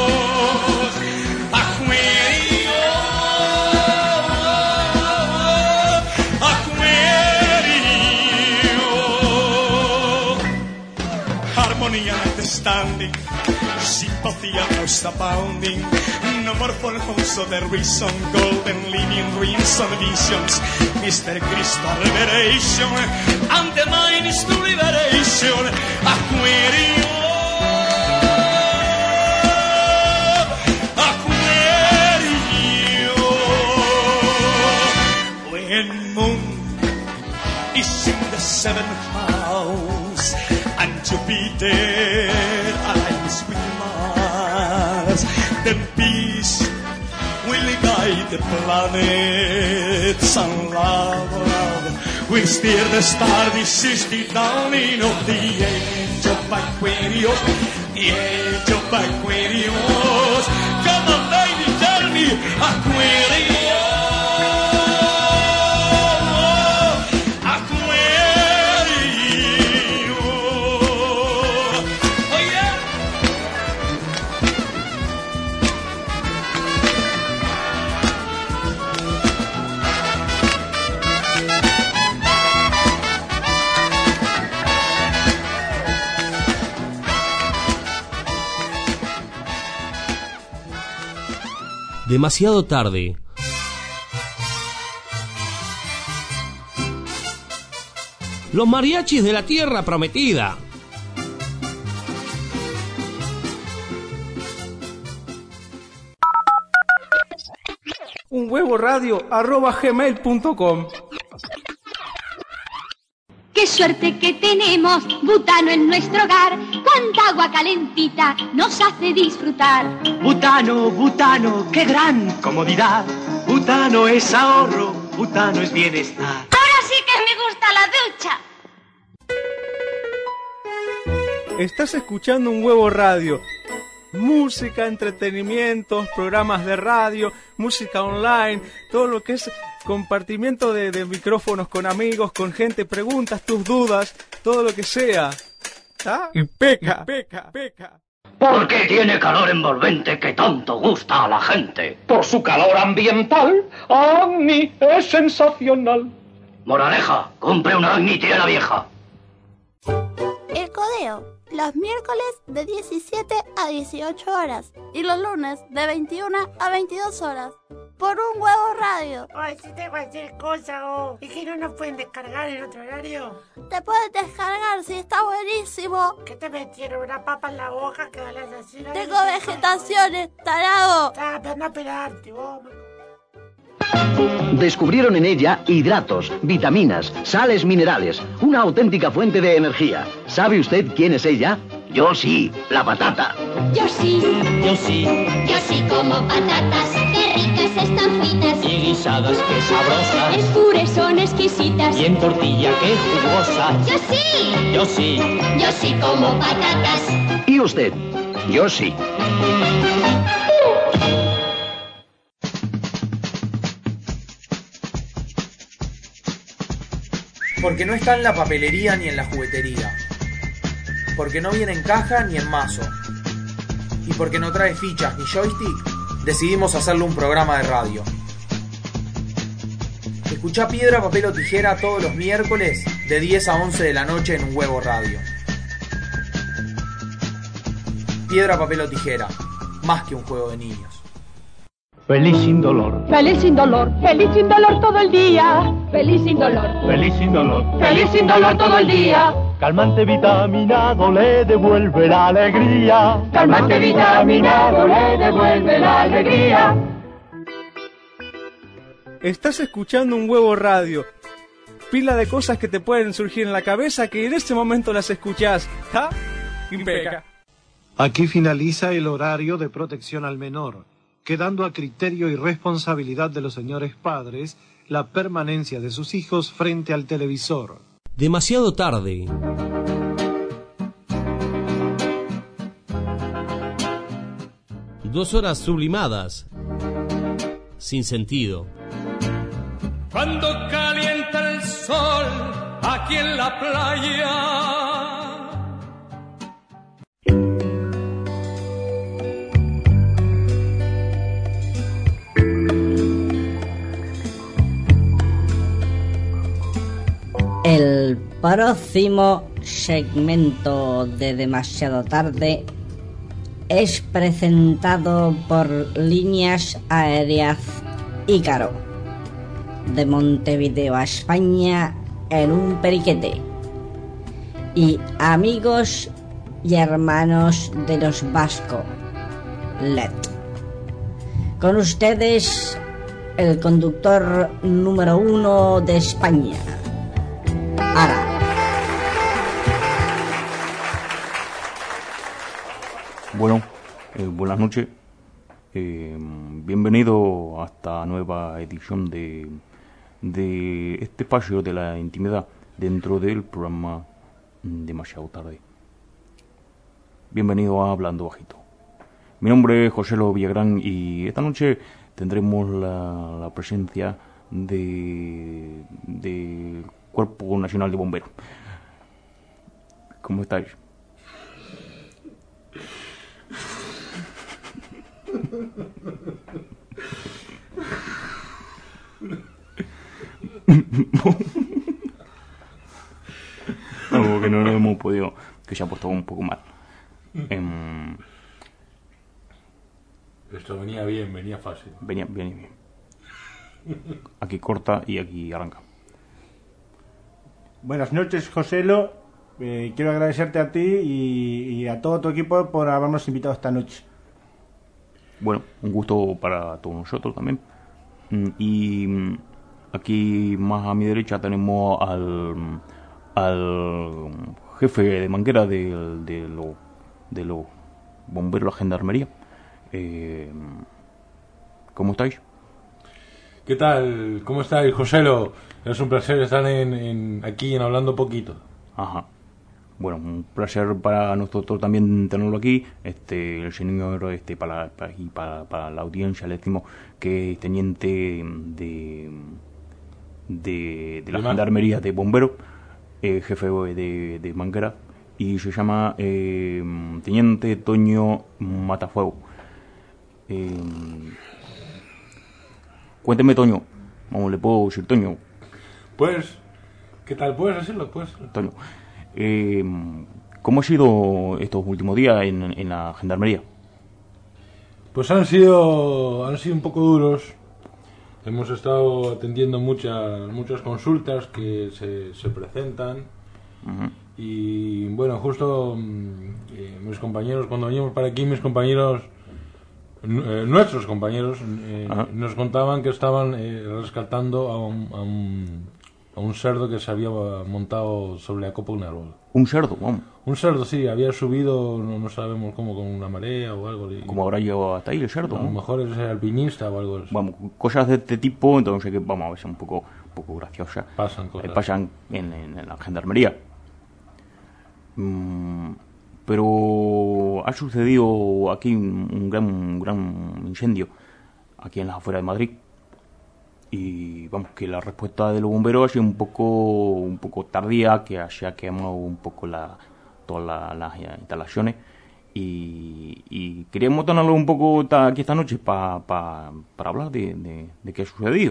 Harmony and understanding, sympathy and most abounding. No more falsehood of the reason, golden living dreams and visions. Mister Crystal liberation, and the mind is to liberation. Aquarius, Aquarius. When moon is in the seventh house and Jupiter aligns with Mars, and peace will guide the planets and love, love will steer the star. This is the dawning of the age of Aquarius, the age of Aquarius. Come on, baby, tell me, Aquarius.
Demasiado tarde. Los mariachis de la tierra prometida.
Un huevo radio arroba gmail punto com.
¡Qué suerte que tenemos! Butano en nuestro hogar. ¡Cuánta agua calentita nos hace disfrutar!
Butano, Butano, qué gran comodidad. Butano es ahorro, Butano es bienestar.
¡Ahora sí que me gusta la ducha!
Estás escuchando Un Huevo Radio. Música, entretenimientos, programas de radio, música online, todo lo que es compartimiento de, de micrófonos con amigos, con gente, preguntas, tus dudas, todo lo que sea. ¿Ah? Y peca, peca, peca.
¿Por qué tiene calor envolvente que tanto gusta a la gente?
Por su calor ambiental, Agni es sensacional.
Moraleja, compre una Agni tierra vieja.
El Codeo, los miércoles de diecisiete a dieciocho horas y los lunes de veintiuna a veintidós horas. Por Un Huevo Radio.
Ay, si tengo cualquier cosa, oh. ¿Y que no nos pueden descargar en otro horario?
Te puedes descargar, si está buenísimo.
¿Qué te metieron? ¿Una papa en la boca que hablas así?
Tengo vegetaciones, tarado.
Ah, pero anda a pelarte, vos.
Descubrieron en ella hidratos, vitaminas, sales minerales, una auténtica fuente de energía. ¿Sabe usted quién es ella? Yo sí, la patata.
Yo sí,
Yo sí,
yo sí como patatas. Qué ricas están fritas.
y guisadas qué sabrosas.
Es puré, son exquisitas.
Y en tortilla qué jugosas.
Yo sí,
Yo sí,
yo sí como patatas.
¿Y usted? Yo sí.
Porque no está en la papelería ni en la juguetería. Porque no viene en caja ni en mazo. Y porque no trae fichas ni joystick, decidimos hacerle un programa de radio. Escuchá Piedra, Papel o Tijera todos los miércoles de diez a once de la noche en Un Huevo Radio. Piedra, Papel o Tijera, más que un juego de niños.
Feliz sin dolor,
Feliz sin dolor, feliz sin dolor todo el día. Feliz sin dolor,
feliz sin dolor,
feliz sin dolor todo el día.
Calmante vitaminado le devuelve la alegría.
Calmante vitaminado le devuelve la alegría.
Estás escuchando Un Huevo Radio. Pila de cosas que te pueden surgir en la cabeza que en ese momento las escuchás. ¿Ah? Impeca.
Aquí finaliza el horario de protección al menor, quedando a criterio y responsabilidad de los señores padres la permanencia de sus hijos frente al televisor.
Demasiado tarde. Dos horas sublimadas, sin sentido.
Cuando calienta el sol aquí en la playa.
El próximo segmento de Demasiado Tarde es presentado por Líneas Aéreas Ícaro, de Montevideo a España en un periquete, y amigos y hermanos de los Vasco, L E D. Con ustedes, el conductor número uno de España, Ara.
Bueno, eh, buenas noches.
Eh, bienvenido a esta nueva edición de, de este espacio de la intimidad dentro del programa Demasiado Tarde. Bienvenido a Hablando Bajito. Mi nombre es José Lo Villagrán y esta noche tendremos la, la presencia de del Cuerpo Nacional de Bomberos. ¿Cómo estáis? Algo que no lo hemos podido, que se ha puesto un poco mal. Um,
Esto venía bien, venía fácil.
Venía bien, bien. Aquí corta y aquí arranca.
Buenas noches, Joselo. Eh, quiero agradecerte a ti y, y a todo tu equipo por habernos invitado esta noche.
Bueno, un gusto para todos nosotros también. Y aquí más a mi derecha tenemos al, al jefe de manguera de, de los de los bomberos de la gendarmería. Eh, ¿Cómo estáis?
¿Qué tal? ¿Cómo estáis, Joselo? Es un placer estar en, en, aquí en Hablando Poquito.
Ajá. Bueno, un placer para nosotros también tenerlo aquí. Este, el señor, este, para, para, y para, para la audiencia le decimos que es teniente de, de, de la ¿De gendarmería de bomberos, eh, jefe de, de manguera, y se llama eh, teniente Toño Matafuego. Eh, cuénteme, Toño. Vamos, le puedo decir Toño.
Pues, ¿qué tal? ¿Puedes hacerlo? Pues,
Toño. Eh, ¿Cómo ha sido estos últimos días en, en la gendarmería?
Pues han sido han sido un poco duros. Hemos estado atendiendo muchas muchas consultas que se, se presentan. Uh-huh. Y bueno, justo eh, mis compañeros, cuando venimos para aquí, mis compañeros, eh, nuestros compañeros, eh, uh-huh. nos contaban que estaban eh, rescatando a un, a un a un cerdo que se había montado sobre la copa de un árbol.
¿Un cerdo? Vamos.
Un cerdo, sí, había subido, no, no sabemos cómo, con una marea o algo. Y,
¿Cómo habrá llegado hasta ahí el cerdo?
A lo mejor es alpinista o algo así.
Vamos, cosas de este tipo, entonces que vamos a ver, son un poco, un poco graciosas.
Pasan cosas.
Eh, pasan en, en, en la gendarmería. Mm, pero ha sucedido aquí un, un gran, un gran incendio, aquí en las afueras de Madrid. Y vamos, que la respuesta de los bomberos ha sido un poco un poco tardía, que se ha quemado un poco la, todas la, las instalaciones y, y queríamos tenerlo un poco ta, aquí esta noche para pa, para hablar de, de, de qué ha sucedido.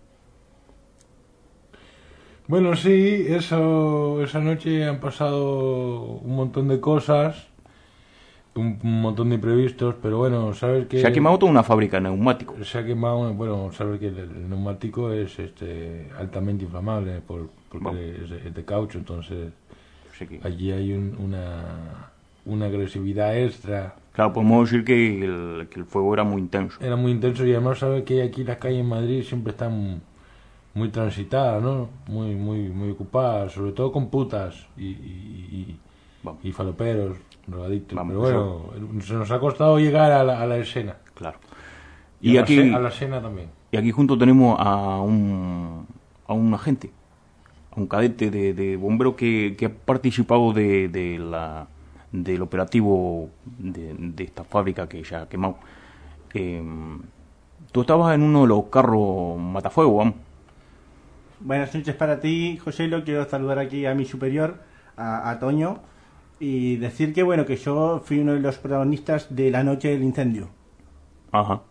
Bueno, sí, eso esa noche han pasado un montón de cosas, un, un montón de imprevistos, pero bueno, sabes que...
Se ha quemado toda una fábrica de neumáticos.
Se ha quemado, bueno, sabes que el, el neumático es este altamente inflamable por, porque bueno. es, es de caucho, entonces sí que... allí hay un, una, una agresividad extra.
Claro, podemos decir que el, que el fuego era muy intenso.
Era muy intenso y además sabes que aquí las calles en Madrid siempre están muy transitadas, ¿no? Muy, muy, muy ocupadas, sobre todo con putas y, y, y, y faloperos. Drogadictos, Vamos, pero bueno, eso. Se nos ha costado llegar a la, a la escena.
Claro.
Y,
y
a,
aquí,
la, a la escena también.
Y aquí junto tenemos a un a un agente, a un cadete de, de bombero que, que ha participado de, de la del operativo de, de esta fábrica que se ha quemado. Eh, tú estabas en uno de los carros matafuego, vamos.
Buenas noches para ti, José. Lo quiero saludar aquí a mi superior, a, a Toño. Y decir que, bueno, que yo fui uno de los protagonistas de la noche del incendio.
Ajá.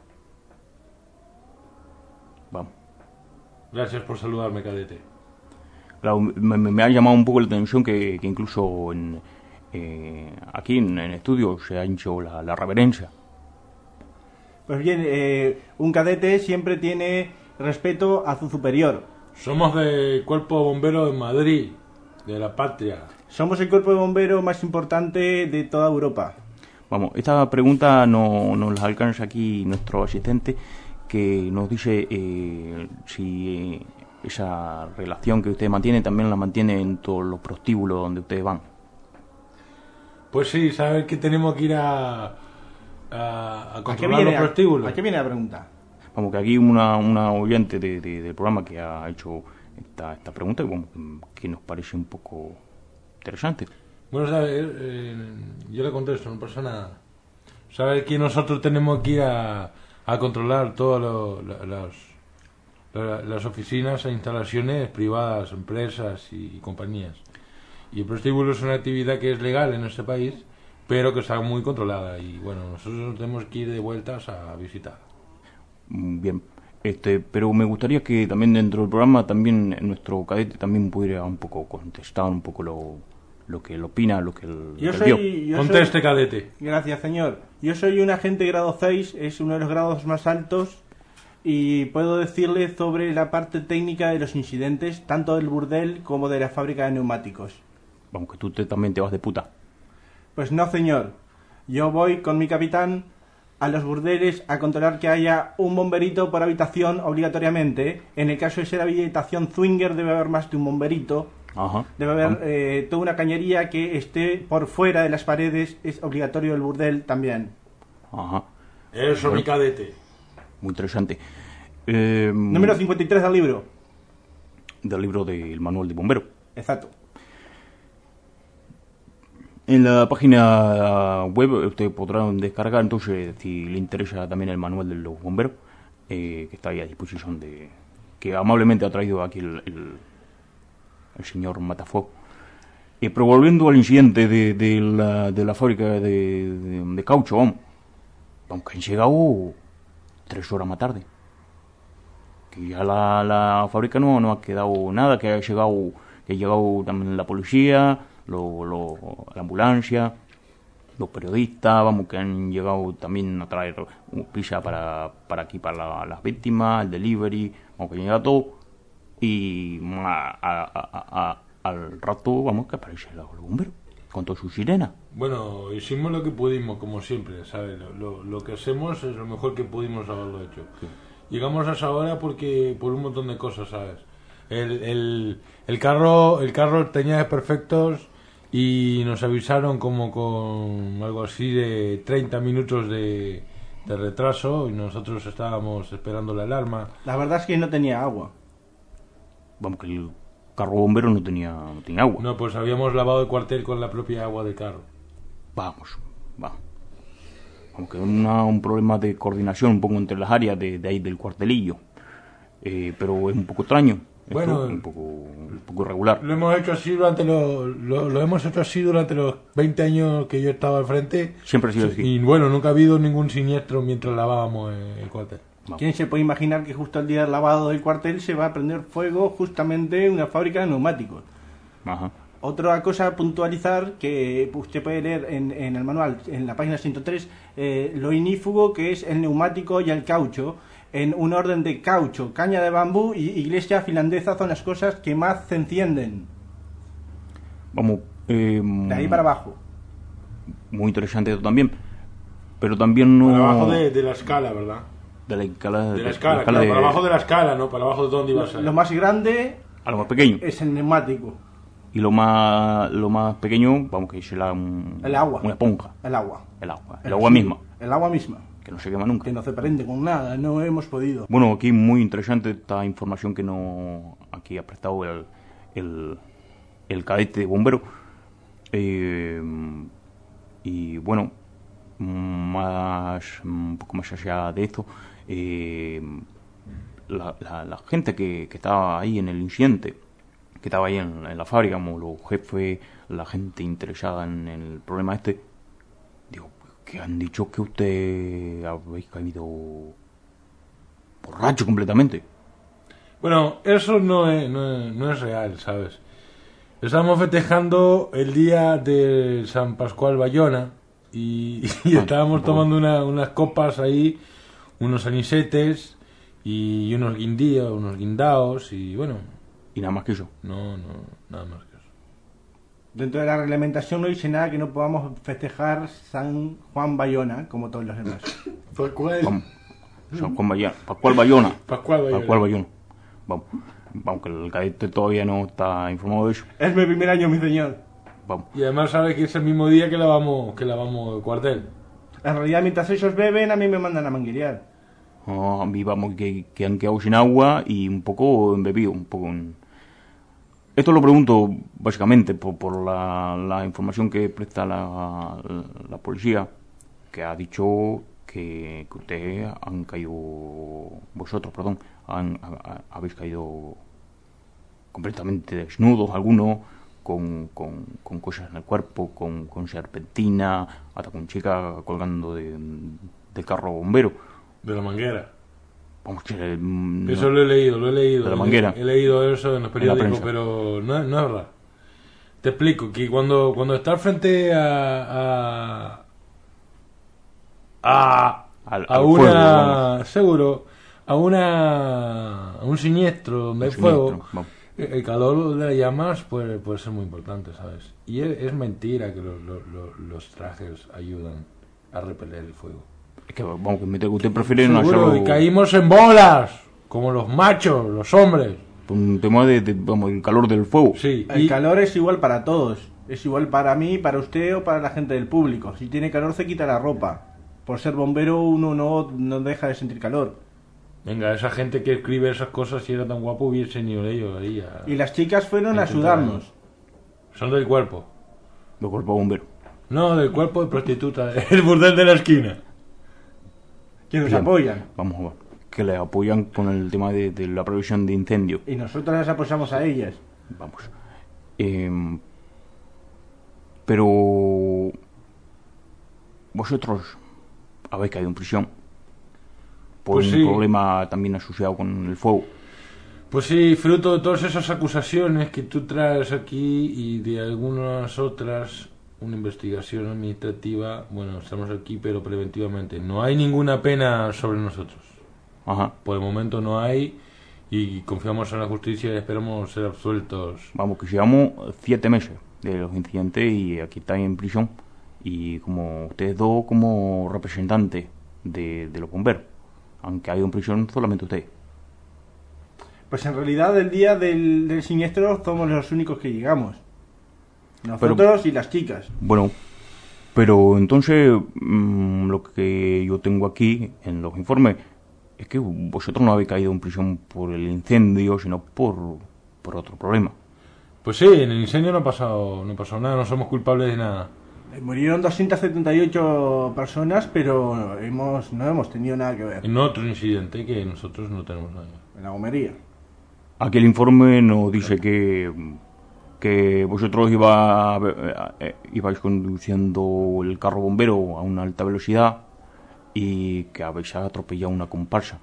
Vamos.
Gracias por saludarme, cadete.
Claro, me, me ha llamado un poco la atención que, que incluso en, eh, aquí en el estudio se ha hecho la, la reverencia.
Pues bien, eh, un cadete siempre tiene respeto a su superior.
Somos del Cuerpo Bombero de Madrid, de la patria.
Somos el cuerpo de bomberos más importante de toda Europa.
Vamos, esta pregunta no, nos la alcanza aquí nuestro asistente, que nos dice eh, si eh, esa relación que ustedes mantienen también la mantienen en todos los prostíbulos donde ustedes van.
Pues sí, sabes que tenemos que ir a, a, a
¿A qué
controlar
viene,
los
a,
prostíbulos.
¿A qué viene la pregunta?
Vamos, que aquí una, una oyente de, de- del programa que ha hecho esta, esta pregunta, y bueno, que nos parece un poco interesante.
Bueno, ¿sabes? Eh, yo le contesto, no pasa nada. ¿Sabes que nosotros tenemos que ir a, a controlar todas lo- la- las, la- las oficinas e instalaciones privadas, empresas y, compañías? Y el prostíbulo es una actividad que es legal en este país, pero que está muy controlada. Y bueno, nosotros tenemos que ir de vueltas a visitar.
Bien, este, pero me gustaría que también dentro del programa también nuestro cadete también pudiera un poco contestar un poco lo, lo que él opina, lo que él,
Yo
él
soy,
vio.
yo
Conteste,
soy-
cadete.
Gracias, señor. Yo soy un agente grado seis, es uno de los grados más altos, y puedo decirle sobre la parte técnica de los incidentes, tanto del burdel como de la fábrica de neumáticos.
Vamos, que tú te- también te vas de puta.
Pues no, señor. Yo voy con mi capitán a los burdeles a controlar que haya un bomberito por habitación obligatoriamente. En el caso de ser habitación swinger debe haber más de un bomberito.
Ajá.
Debe haber eh, toda una cañería que esté por fuera de las paredes. Es obligatorio el burdel también.
Ajá.
Eso,
Bueno,
mi cadete.
muy interesante. Eh,
Número cincuenta y tres del libro.
Del libro del manual de bombero.
Exacto.
En la página web ustedes podrán descargar, entonces, si le interesa también el manual de los bomberos, eh, que está ahí a disposición de... que amablemente ha traído aquí el, el, el señor Matafuego. Eh, pero volviendo al incidente de, de, la, de la fábrica de, de, de caucho, vamos, vamos, que han llegado tres horas más tarde. Que ya la, la fábrica no, no ha quedado nada, que ha llegado, que ha llegado también la policía, lo, lo, la ambulancia, los periodistas, vamos, que han llegado también a traer pizza para, para aquí, para la- las víctimas, el delivery, vamos, que llega todo, y a, a- a- a- al rato, vamos, que aparece el bombero, con toda su sirena.
Bueno, hicimos lo que pudimos, como siempre, ¿sabes? Lo, lo, lo que hacemos es lo mejor que pudimos haberlo hecho. Llegamos a esa hora porque por un montón de cosas, ¿sabes? El, el, el carro el carro tenía desperfectos y nos avisaron como con algo así de treinta minutos de, de retraso y nosotros estábamos esperando la alarma.
La verdad es que no tenía agua.
Vamos, que el carro bombero no tenía, no tenía agua.
No, pues habíamos lavado el cuartel con la propia agua del carro.
Vamos, va. Aunque una, un problema de coordinación un poco entre las áreas de, de ahí del cuartelillo. Eh, pero es un poco extraño. Esto,
Bueno,
un poco, un poco irregular.
Lo hemos hecho así durante los, lo, lo hemos hecho así durante los veinte años que yo estaba al frente.
Siempre ha sido así.
Y bueno, nunca ha habido ningún siniestro mientras lavábamos el cuartel.
¿Quién se puede imaginar que justo al día del lavado del cuartel se va a prender fuego justamente una fábrica de neumáticos?
Ajá.
Otra cosa a puntualizar que usted puede leer en, en el manual, en la página ciento tres, eh, lo inífugo que es el neumático y el caucho, en un orden de caucho, caña de bambú y iglesia finlandesa son las cosas que más se encienden.
Vamos. Eh,
De ahí para abajo.
Muy interesante esto también. Pero también no.
Para abajo de, de la escala, ¿verdad?
De la escala.
De la escala, claro,
de-
para abajo de la escala, ¿no? Para abajo de dónde iba a
Lo,
ser.
lo más grande
A lo más pequeño.
es el neumático,
Y lo más lo más pequeño, vamos, que es la, un-
el agua.
una esponja.
El agua.
El agua. El
El
agua
sí,
misma.
El agua misma.
Que no se quema nunca.
Que no se prende con nada, no hemos podido.
Bueno, aquí muy interesante esta información que nos aquí ha prestado el, el, el cadete de bombero. Eh, y bueno, más un poco más allá de esto, eh, la, la, la gente que, que estaba ahí en el incidente, que estaba ahí en, en la fábrica, como los jefes, la gente interesada en el problema este, digo, que han dicho que usted habéis caído borracho completamente.
Bueno, eso no es, no es, no es real, ¿sabes? Estamos festejando el día de San Pascual Bayona y, y estábamos tomando una, unas copas ahí, unos anisetes y unos guindíos, unos guindaos y bueno.
¿Y nada más que eso?
No, no, nada más que eso.
Dentro de la reglamentación no dice nada que no podamos festejar San Juan Bayona como todos los demás.
Pascual.
Vamos. San Juan Bayona. Pascual Bayona.
Pascual Bayona.
Pascual Bayona. Vamos. Vamos, que el cadete todavía no está informado de eso.
Es mi primer año, mi señor.
Vamos.
Y además sabe que es el mismo día que lavamos, que lavamos el cuartel.
En realidad, mientras ellos beben, a mí me mandan a manguerear.
Oh, a mí vamos, que, que han quedado sin agua y un poco embebido, un poco... En... Esto lo pregunto básicamente por, por la, la información que presta la, la policía, que ha dicho que, que ustedes han caído, vosotros, perdón, han, ha, habéis caído completamente desnudos, algunos, con, con, con cosas en el cuerpo, con, con serpentina, hasta con chica colgando de, del carro bombero.
De la manguera.
Vamos, que, no,
eso lo he leído, lo he leído.
De la manguera.
He, he leído eso en los periódicos, pero no, no es verdad. Te explico, que cuando, cuando estás frente a... a a,
al,
a
al
una...
fuego,
seguro, a una... a un siniestro donde hay fuego, el calor de las llamas puede, puede ser muy importante, ¿sabes? Y es, es mentira que los, los, los trajes ayudan a repeler el fuego.
Es que, vamos, que usted prefiere no
hacerlo... y caímos en bolas, como los machos, los hombres.
Por un tema de, de, vamos, el calor del fuego.
Sí.
El
y...
calor es igual para todos. Es igual para mí, para usted o para la gente del público. Si tiene calor, se quita la ropa. Por ser bombero, uno no, no deja de sentir calor.
Venga, esa gente que escribe esas cosas, si era tan guapo, hubiese ni leído ahí. A...
Y las chicas fueron a ayudarnos.
Son del cuerpo.
Del cuerpo bombero.
No, del cuerpo de prostituta. El burdel de la esquina.
Que nos Bien. apoyan.
Vamos a ver. Que les apoyan con el tema de, de la previsión de incendio.
Y nosotros las apoyamos a ellas.
Vamos. Eh, pero... Vosotros habéis caído en prisión. Por
pues
un
sí.
problema también asociado con el fuego.
Pues sí, fruto de todas esas acusaciones que tú traes aquí y de algunas otras, una investigación administrativa, bueno, estamos aquí pero preventivamente. No hay ninguna pena sobre nosotros.
Ajá.
Por el momento no hay y confiamos en la justicia y esperamos ser absueltos.
Vamos, que llevamos siete meses de los incidentes y aquí estáis en prisión. Y como ustedes dos como representantes de, de los bomberos, aunque hay en prisión solamente ustedes.
Pues en realidad el día del, del siniestro somos los únicos que llegamos. Nosotros pero, y las chicas.
Bueno, pero entonces mmm, lo que yo tengo aquí en los informes es que vosotros no habéis caído en prisión por el incendio, sino por, por otro problema.
Pues sí, en el incendio no ha pasado, no pasó nada, no somos culpables de nada.
Murieron doscientas setenta y ocho personas, pero hemos no hemos tenido nada que ver.
En otro incidente que nosotros no tenemos nada.
En la gomería.
Aquí el informe nos dice que que vosotros iba, eh, ibais conduciendo el carro bombero a una alta velocidad y que habéis atropellado una comparsa.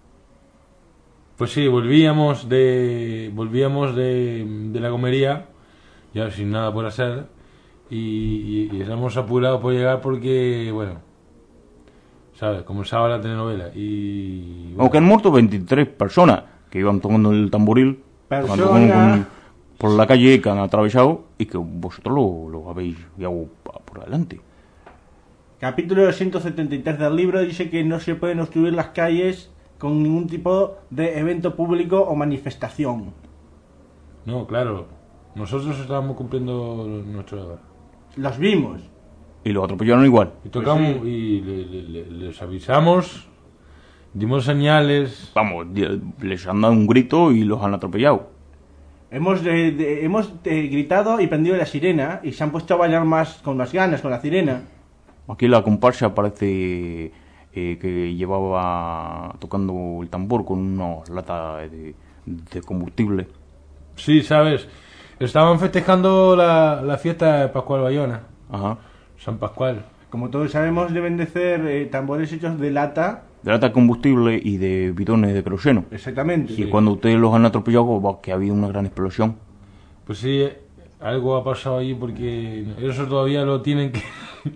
Pues sí, volvíamos de volvíamos de, de la gomería, ya sin nada por hacer, y, y, y estamos apurados por llegar porque, bueno, ¿sabes? Comenzaba la telenovela y... Bueno.
Aunque han muerto veintitrés personas que iban tocando el tamboril con, con, por la calle, que han atravesado y que vosotros lo, lo habéis llevado por adelante.
Capítulo ciento setenta y tres del libro dice que no se pueden obstruir las calles con ningún tipo de evento público o manifestación.
No, claro. Nosotros estábamos cumpliendo nuestro deber.
Los vimos.
Y los atropellaron igual.
Y tocamos pues sí. y le, le, le, les avisamos, dimos señales.
Vamos, les han dado un grito y los han atropellado.
Hemos de, de, hemos de gritado y prendido la sirena y se han puesto a bailar más con más ganas con la sirena.
Aquí la comparsa parece eh, que llevaba tocando el tambor con una lata de, de combustible.
Sí, sabes, estaban festejando la, la fiesta de Pascual Bayona.
Ajá.
San Pascual.
Como todos sabemos, deben de ser eh, tambores hechos de lata.
De lata de combustible y de bidones de queroseno.
Exactamente.
Y
sí.
Cuando ustedes los han atropellado, que ha habido una gran explosión.
Pues sí, algo ha pasado ahí porque eso todavía lo tienen que...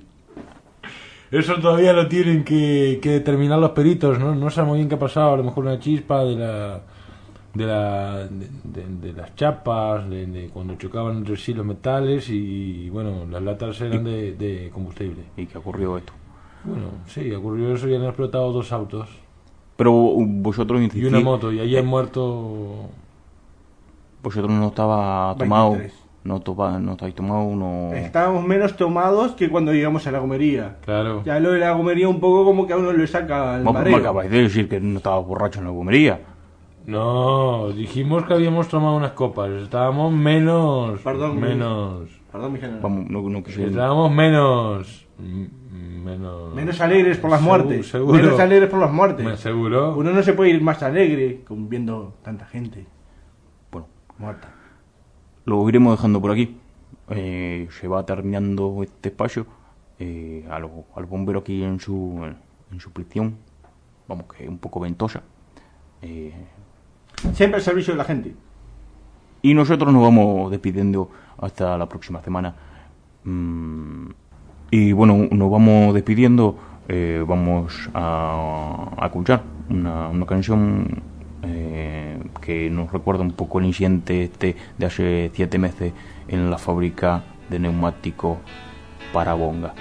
Eso todavía lo tienen que, que determinar los peritos, ¿no? No sabemos bien qué ha pasado, a lo mejor una chispa de la de la de, de, de las chapas, de, de cuando chocaban entre sí los metales y, bueno, las latas eran de, de combustible.
¿Y qué ocurrió esto?
Bueno, sí, ocurrió eso y han explotado dos autos.
Pero vosotros insistís...
Y una moto, y allí han muerto...
Vosotros no estaba tomado... no, topa, no estáis tomados, no...
Estábamos menos tomados que cuando llegamos a la gomería.
Claro.
Ya lo de la gomería un poco como que a uno le saca el
Vos
mareo.
me acabáis de decir que no estabas borracho en la gomería.
No, dijimos que habíamos tomado unas copas, estábamos menos...
Perdón,
menos...
Perdón, mi general.
Vamos, no, no quisiera...
Estábamos menos... Menos...
Menos alegres por las muertes.
Seguro.
Menos alegres por las muertes.
¿Me seguro?
Uno no se puede ir más alegre con viendo tanta gente.
Bueno,
muerta.
Lo iremos dejando por aquí. Eh, se va terminando este espacio. Eh, a, lo, a los bomberos aquí en su en su prisión. Vamos, que es un poco ventosa. Eh,
Siempre al servicio de la gente.
Y nosotros nos vamos despidiendo hasta la próxima semana. Mm, y bueno, nos vamos despidiendo. Eh, vamos a, a escuchar una, una canción eh, que nos recuerda un poco el incidente este de hace siete meses en la fábrica de neumáticos para Bonga.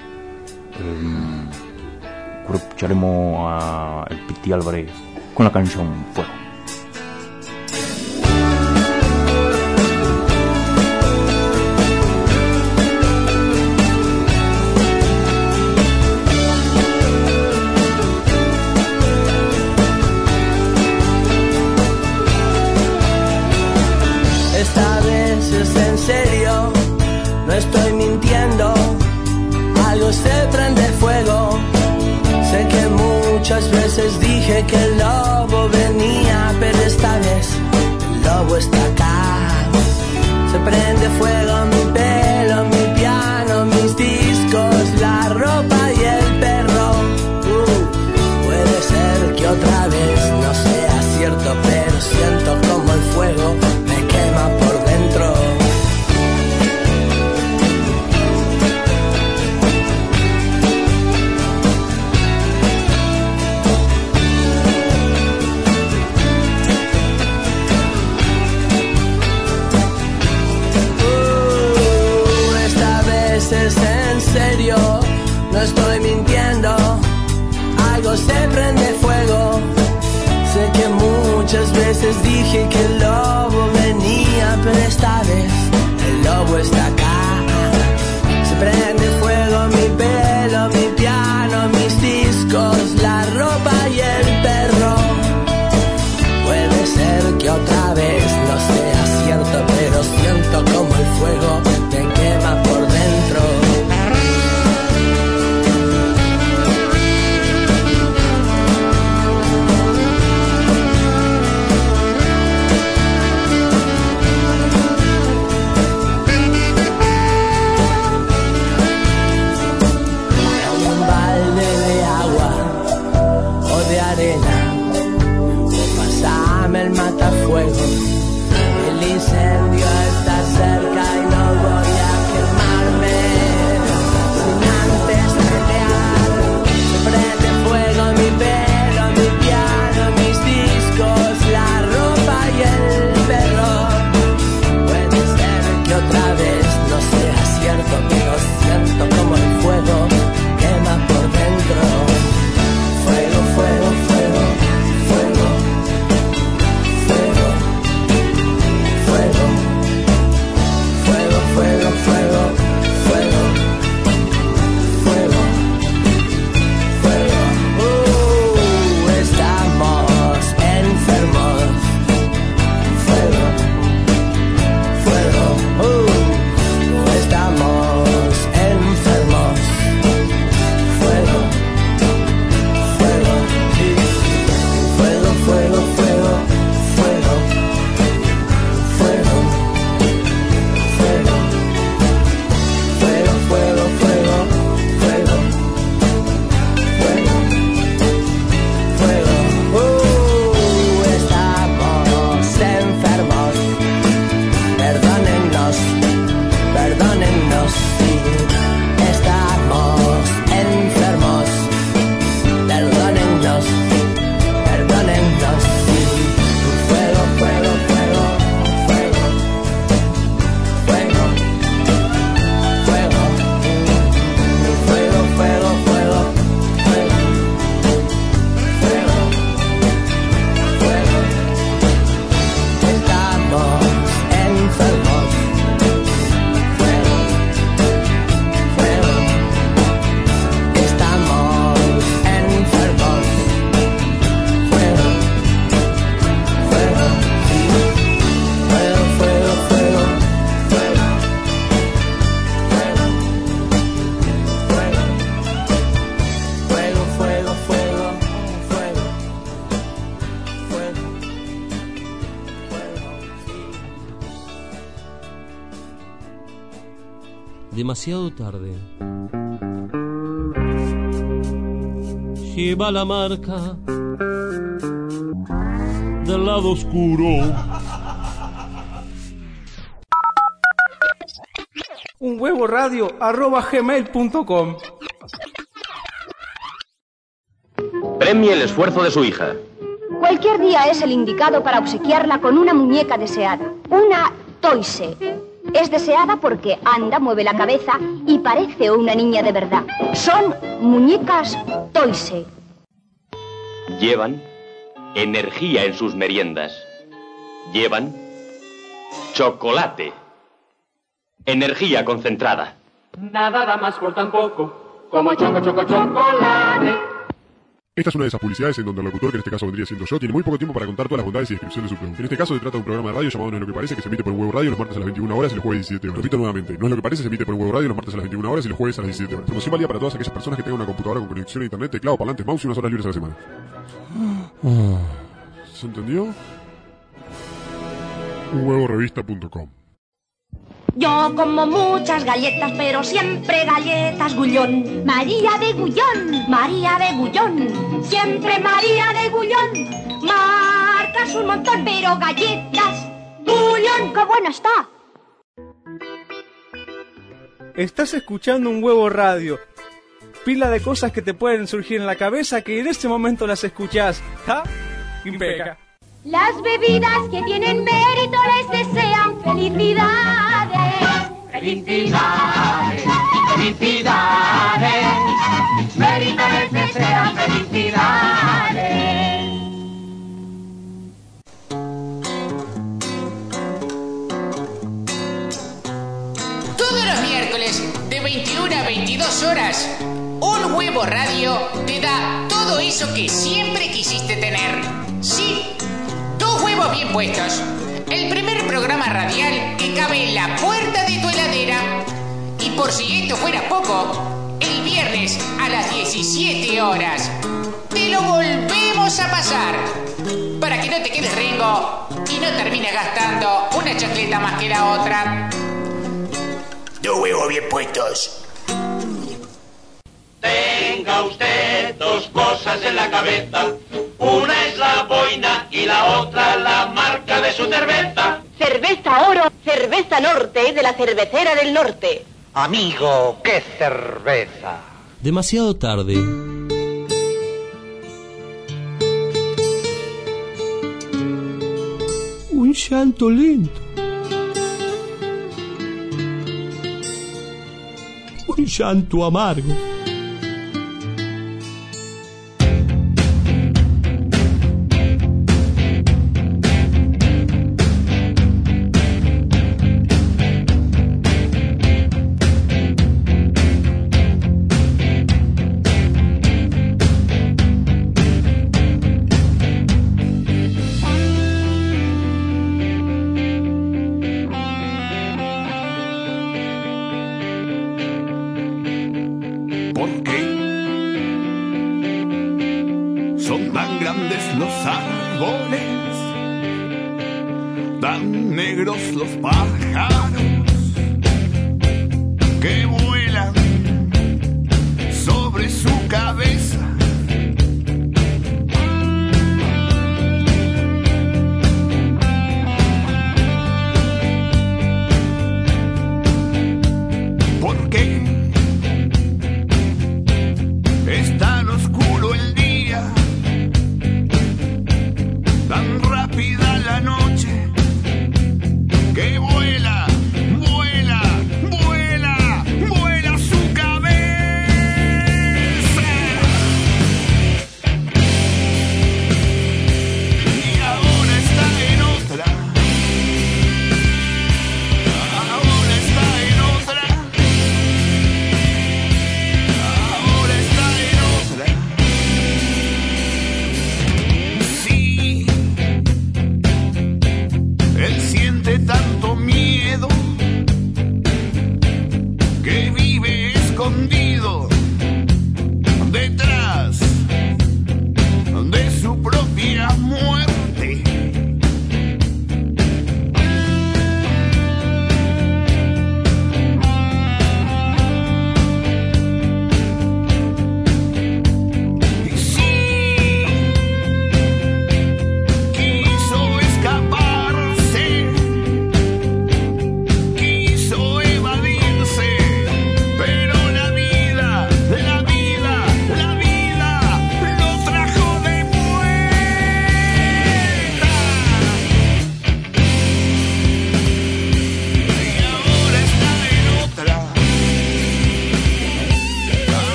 Eh, escucharemos a el Piti Álvarez con la canción Fuego.
Esta vez es en serio, no estoy mintiendo, algo se prende fuego. Sé que muchas veces dije que el lobo venía, pero esta vez el lobo está acá. Se prende fuego mi pelo, mi piano, mis discos, la ropa y el perro. Uh, puede ser que otra vez no sea cierto, pero siento como el fuego me quema por dentro. Uh, esta vez es en serio, no estoy mintiendo, algo se prende fuego. Sé que muchas veces dije que el lobo venía, pero esta vez el lobo está acá. Se prende fuego mi pelo, mi piano, mis discos, la ropa y el perro. Puede ser que otra vez no sea cierto, pero siento como el fuego me quema por dentro.
Demasiado tarde. Lleva la marca del lado oscuro.
Un huevo radio arroba gmail punto com.
Premie el esfuerzo de su hija.
Cualquier día es el indicado para obsequiarla con una muñeca deseada, una Toise. Es deseada porque anda, mueve la cabeza y parece una niña de verdad. Son muñecas Toise.
Llevan energía en sus meriendas. Llevan chocolate. Energía concentrada.
Nada da más por tan poco como choco, choco, chocolate.
Esta es una de esas publicidades en donde el locutor, que en este caso vendría siendo yo, tiene muy poco tiempo para contar todas las bondades y descripción de su producto. En este caso se trata de un programa de radio llamado No es lo que parece, que se emite por un huevo radio los martes a las veintiuna horas y los jueves a las diecisiete horas. Repito nuevamente, No es lo que parece, se emite por un huevo radio los martes a las veintiuna horas y los jueves a las diecisiete horas. Promoción válida para todas aquellas personas que tengan una computadora con conexión a internet, teclado, parlantes, mouse y unas horas libres a la semana. ¿Se entendió? un huevo revista punto com.
Yo como muchas galletas, pero siempre galletas Gullón. María de Gullón, María de Gullón, siempre María de Gullón. Marcas un montón, pero galletas Gullón, ¡qué buena está!
Estás escuchando un huevo radio. Pila de cosas que te pueden surgir en la cabeza que en este momento las escuchás. ¿Ja? Impecable.
Las bebidas que tienen mérito les desean felicidades.
Felicidades, felicidades. Mérito les desean felicidades.
Todos los miércoles de veintiuna a veintidós horas, Un Huevo Radio te da todo eso que siempre quisiste tener. Sí, dos huevos bien puestos. El primer programa radial que cabe en la puerta de tu heladera. Y por si esto fuera poco, el viernes a las diecisiete horas te lo volvemos a pasar para que no te quedes rengo y no termines gastando una chacleta más que la otra.
Dos huevos bien puestos.
Tenga usted dos cosas en la cabeza. Una es la boina y la otra la marca de su cerveza.
Cerveza Oro, cerveza Norte de la Cervecera del Norte.
Amigo, qué cerveza.
Demasiado tarde. Un llanto lento. Un llanto amargo.
Los pájaros que vuelan sobre su cabeza. ¿Por qué es tan oscuro el día, tan rápida la noche? Que vuela, vuela, vuela, vuela su cabeza.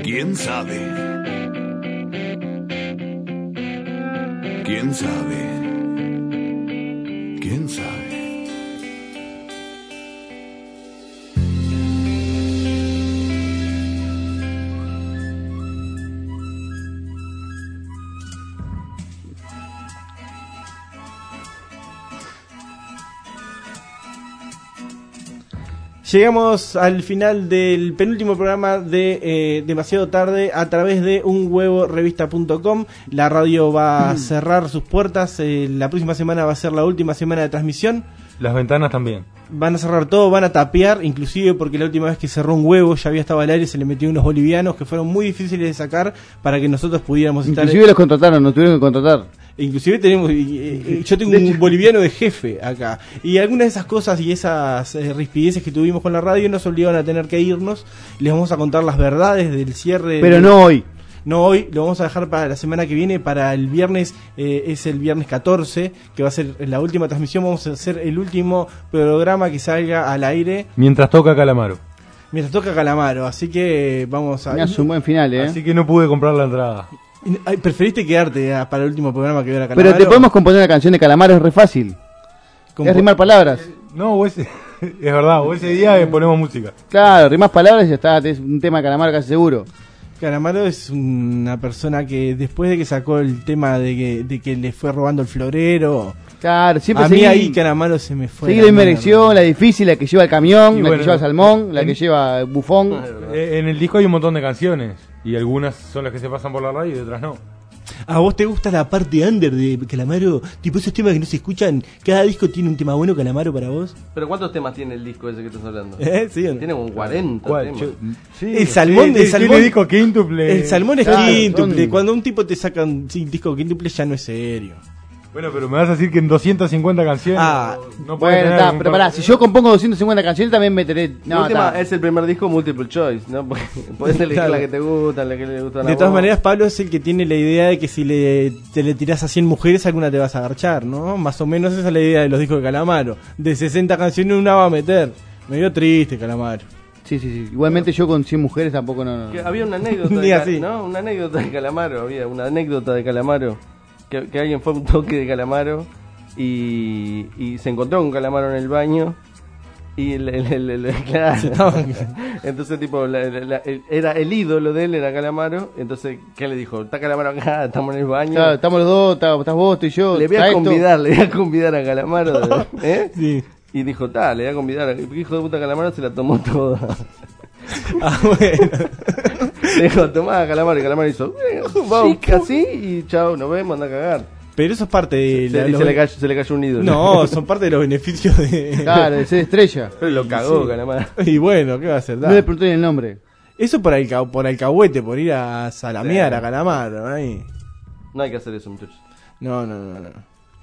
¿Quién sabe? ¿Quién sabe? ¿Quién sabe?
Llegamos al final del penúltimo programa de eh, Demasiado Tarde a través de un huevo revista punto com. La radio va a cerrar sus puertas. Eh, la próxima semana va a ser la última semana de transmisión.
Las ventanas también.
Van a cerrar todo, van a tapear, inclusive porque la última vez que cerró un huevo ya había estado al aire, se le metió unos bolivianos que fueron muy difíciles de sacar para que nosotros pudiéramos estar.
Inclusive los contrataron, nos tuvieron que contratar.
Inclusive tenemos, eh, yo tengo un boliviano de jefe acá. Y algunas de esas cosas y esas eh, rispideces que tuvimos con la radio nos obligaron a tener que irnos. Les vamos a contar las verdades del cierre.
Pero
del...
no hoy.
No hoy, lo vamos a dejar para la semana que viene, para el viernes, eh, es el viernes catorce, que va a ser la última transmisión, vamos a hacer el último programa que salga al aire.
Mientras toca Calamaro.
Mientras toca Calamaro, así que vamos a...
Es un buen final, ¿eh?
Así que no pude comprar la entrada.
Ay, preferiste quedarte ah, para el último programa que hubiera Calamaro.
Pero te podemos componer una canción de Calamaro, es re fácil. Compo- es rimar palabras.
No, o ese, es verdad, o ese día eh, ponemos música.
Claro, rimas palabras y ya está, es un tema de Calamaro casi seguro.
Calamaro es una persona que después de que sacó el tema de que, de que le fue robando el florero...
Claro, siempre
a
seguí,
mí ahí Calamaro se me fue.
Seguí la misma dirección, la difícil, la que lleva el camión,
Y
la
bueno,
que lleva el salmón, la
en-
que lleva el bufón.
Eh, En el disco hay un montón de canciones y algunas son las que se pasan por la radio y otras no.
¿A vos te gusta la parte under de Calamaro? Tipo esos temas que no se escuchan. Cada disco tiene un tema bueno, Calamaro, para vos.
¿Pero cuántos temas tiene el disco ese que estás hablando?
¿Eh? ¿Sí o no?
Tiene como cuarenta
¿Cuál?
temas.
Yo- sí,
El salmón,
sí,
el
sí,
salmón,
tiene disco quíntuple.
el salmón es
Claro,
quíntuple.
son-
Cuando un tipo te saca un sí, disco quíntuple ya no es serio.
Bueno, pero me vas a decir que en doscientas cincuenta canciones
Ah,
no puede
Bueno,
tener
está,
un
pero
par-
pará, si yo compongo doscientas cincuenta canciones también meteré...
La
No,
última
está.
es el primer disco multiple choice, ¿no? Porque podés elegir
Claro.
la que te gusta, la que le gusta a la
De todas
voz.
maneras, Pablo es el que tiene la idea de que si le, te le tirás a cien mujeres, alguna te vas a agarchar, ¿no? Más o menos esa es la idea de los discos de Calamaro. De sesenta canciones, una va a meter. Medio triste, Calamaro.
Sí, sí, sí. Igualmente yo con cien mujeres tampoco no... no.
Que había una anécdota,
Ni
de, Ca-
así.
¿no? Una anécdota de Calamaro, había una anécdota de Calamaro. Que, que alguien fue a un toque de Calamaro y, y se encontró con Calamaro en el baño. Y el, el- el- el- claro.
Se estaban-
Entonces tipo la- la- la- el- era el ídolo de él, era Calamaro. Entonces, ¿qué le dijo? Está Calamaro acá, estamos en el baño.
Claro, estamos los dos, está- estás vos, estoy yo.
Le voy a
está esto.
convidar, le voy a convidar a Calamaro. de- ¿eh?
Sí.
Y dijo, ta, le voy a convidar. El hijo de puta Calamaro se la tomó toda.
Ah, bueno.
Le dijo, tomá Calamaro. Y Calamaro hizo, eh, sí, así. Y chao, nos vemos, anda a cagar.
Pero eso es parte de...
Se,
la-
se
los-
le cayó, se le cayó un ídolo.
No, son parte de los beneficios de...
Claro, de ser estrella.
Pero lo cagó,
Sí.
Calamaro.
Y bueno, ¿qué va a hacer?
No le pregunté ni el nombre.
Eso por el, por alcahuete, por ir a salamear
Sí.
a Calamaro. Ahí.
No hay que hacer eso, muchachos.
No, no, no, no.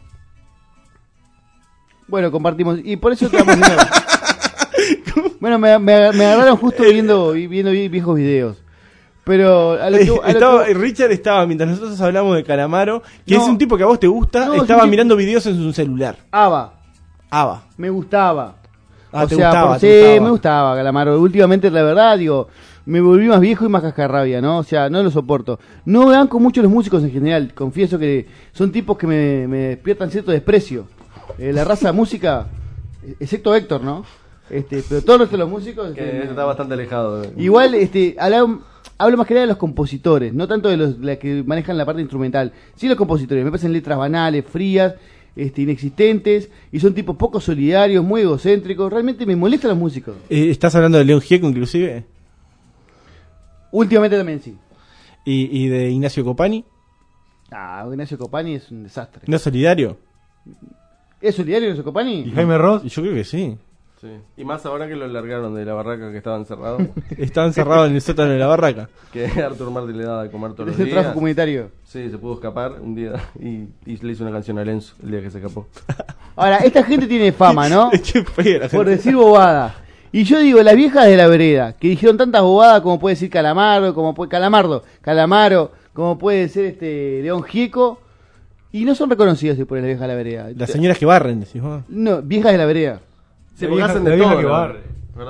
Bueno, compartimos. Y por eso estamos viendo... Bueno, me, me, me agarraron justo viendo, viendo viejos videos. Pero a lo que, a lo
Estaba-
que-
Richard estaba, mientras nosotros hablamos de Calamaro, que
No.
es un tipo que a vos te gusta,
No, es
estaba
un tipo-
mirando videos en su celular.
Aba,
Ava.
me gustaba.
Ah,
o
te
sea,
gustaba,
por-
te
sí,
gustaba.
me gustaba Calamaro. Últimamente, la verdad, digo, me volví más viejo y más cascarrabia, ¿no? O sea, no lo soporto. No me banco mucho los músicos en general. Confieso que son tipos que me, me despiertan cierto desprecio. Eh, la raza de música, excepto Héctor, ¿no? Este, pero todos los de los músicos...
Que
este,
está bastante alejado. de-
Igual, este, hablo, hablo más que nada de los compositores, no tanto de los de la que manejan la parte instrumental. Sí, los compositores, me parecen letras banales, frías, este, inexistentes, y son tipos poco solidarios, muy egocéntricos. Realmente me molestan los músicos.
Eh, ¿Estás hablando de León Gieco, inclusive?
Últimamente también sí.
¿Y, y de Ignacio Copani?
Ah, Ignacio Copani es un desastre.
¿No es solidario?
¿Es solidario Ignacio Copani?
¿Y Jaime Ross?
Yo creo que sí.
Sí. Y más ahora que lo largaron de la barraca que estaba encerrado.
Estaba encerrado en el sótano de la barraca.
Que Arthur Martí le daba de comer todos los
Es el
días.
trabajo comunitario.
Sí, se pudo escapar un día y, y le hizo una canción a Lenzo el día que se escapó.
Ahora, esta gente tiene fama, ¿no?
Qué fea la
Por
gente.
decir bobada. Y yo digo, las viejas de la vereda, que dijeron tantas bobadas como puede decir Calamardo, como puede Calamardo, Calamaro, como puede ser este León Gieco, y no son reconocidas por las viejas de la vereda.
Las señoras que barren, decís vos.
No, viejas de la vereda.
Sí,
La
porque
vieja-
hacen
la
de
vieja
todo,
que
¿no?
barre.
¿Verdad?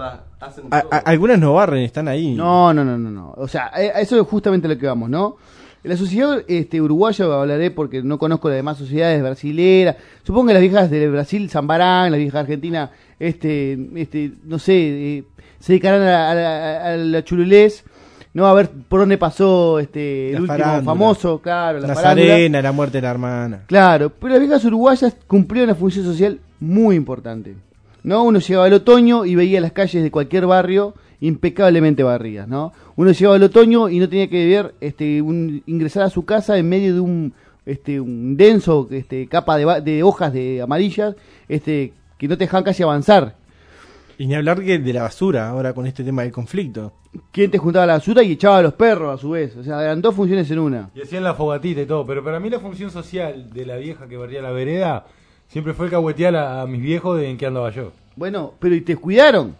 A, a, algunas no barren, están ahí.
No, no, no, no, no. O sea, a eso es justamente lo que vamos, ¿no? En la sociedad este, uruguaya hablaré porque no conozco las demás sociedades brasileras. Supongo que las viejas de Brasil zambarán, las viejas argentinas, este, este, no sé, eh, se dedicarán a, a, a la chululés, no a ver por dónde pasó este el
la
último
farándula.
famoso, claro, la,
la
farándula.
Serena, la muerte de la hermana.
Claro, pero las viejas uruguayas cumplieron una función social muy importante. ¿No? Uno llegaba al otoño y veía las calles de cualquier barrio impecablemente barridas, ¿no? Uno llegaba al otoño y no tenía que ver este un, ingresar a su casa en medio de un este un denso este capa de, de hojas de amarillas este que no te dejaban casi avanzar.
Y ni hablar que de la basura ahora con este tema del conflicto.
¿Quién te juntaba la basura y echaba a los perros a su vez? O sea, eran dos funciones en una.
Y hacían la fogatita y todo, pero para mí la función social de la vieja que barría la vereda siempre fue cahuetear a, a mis viejos de en qué andaba yo.
Bueno, pero y te cuidaron.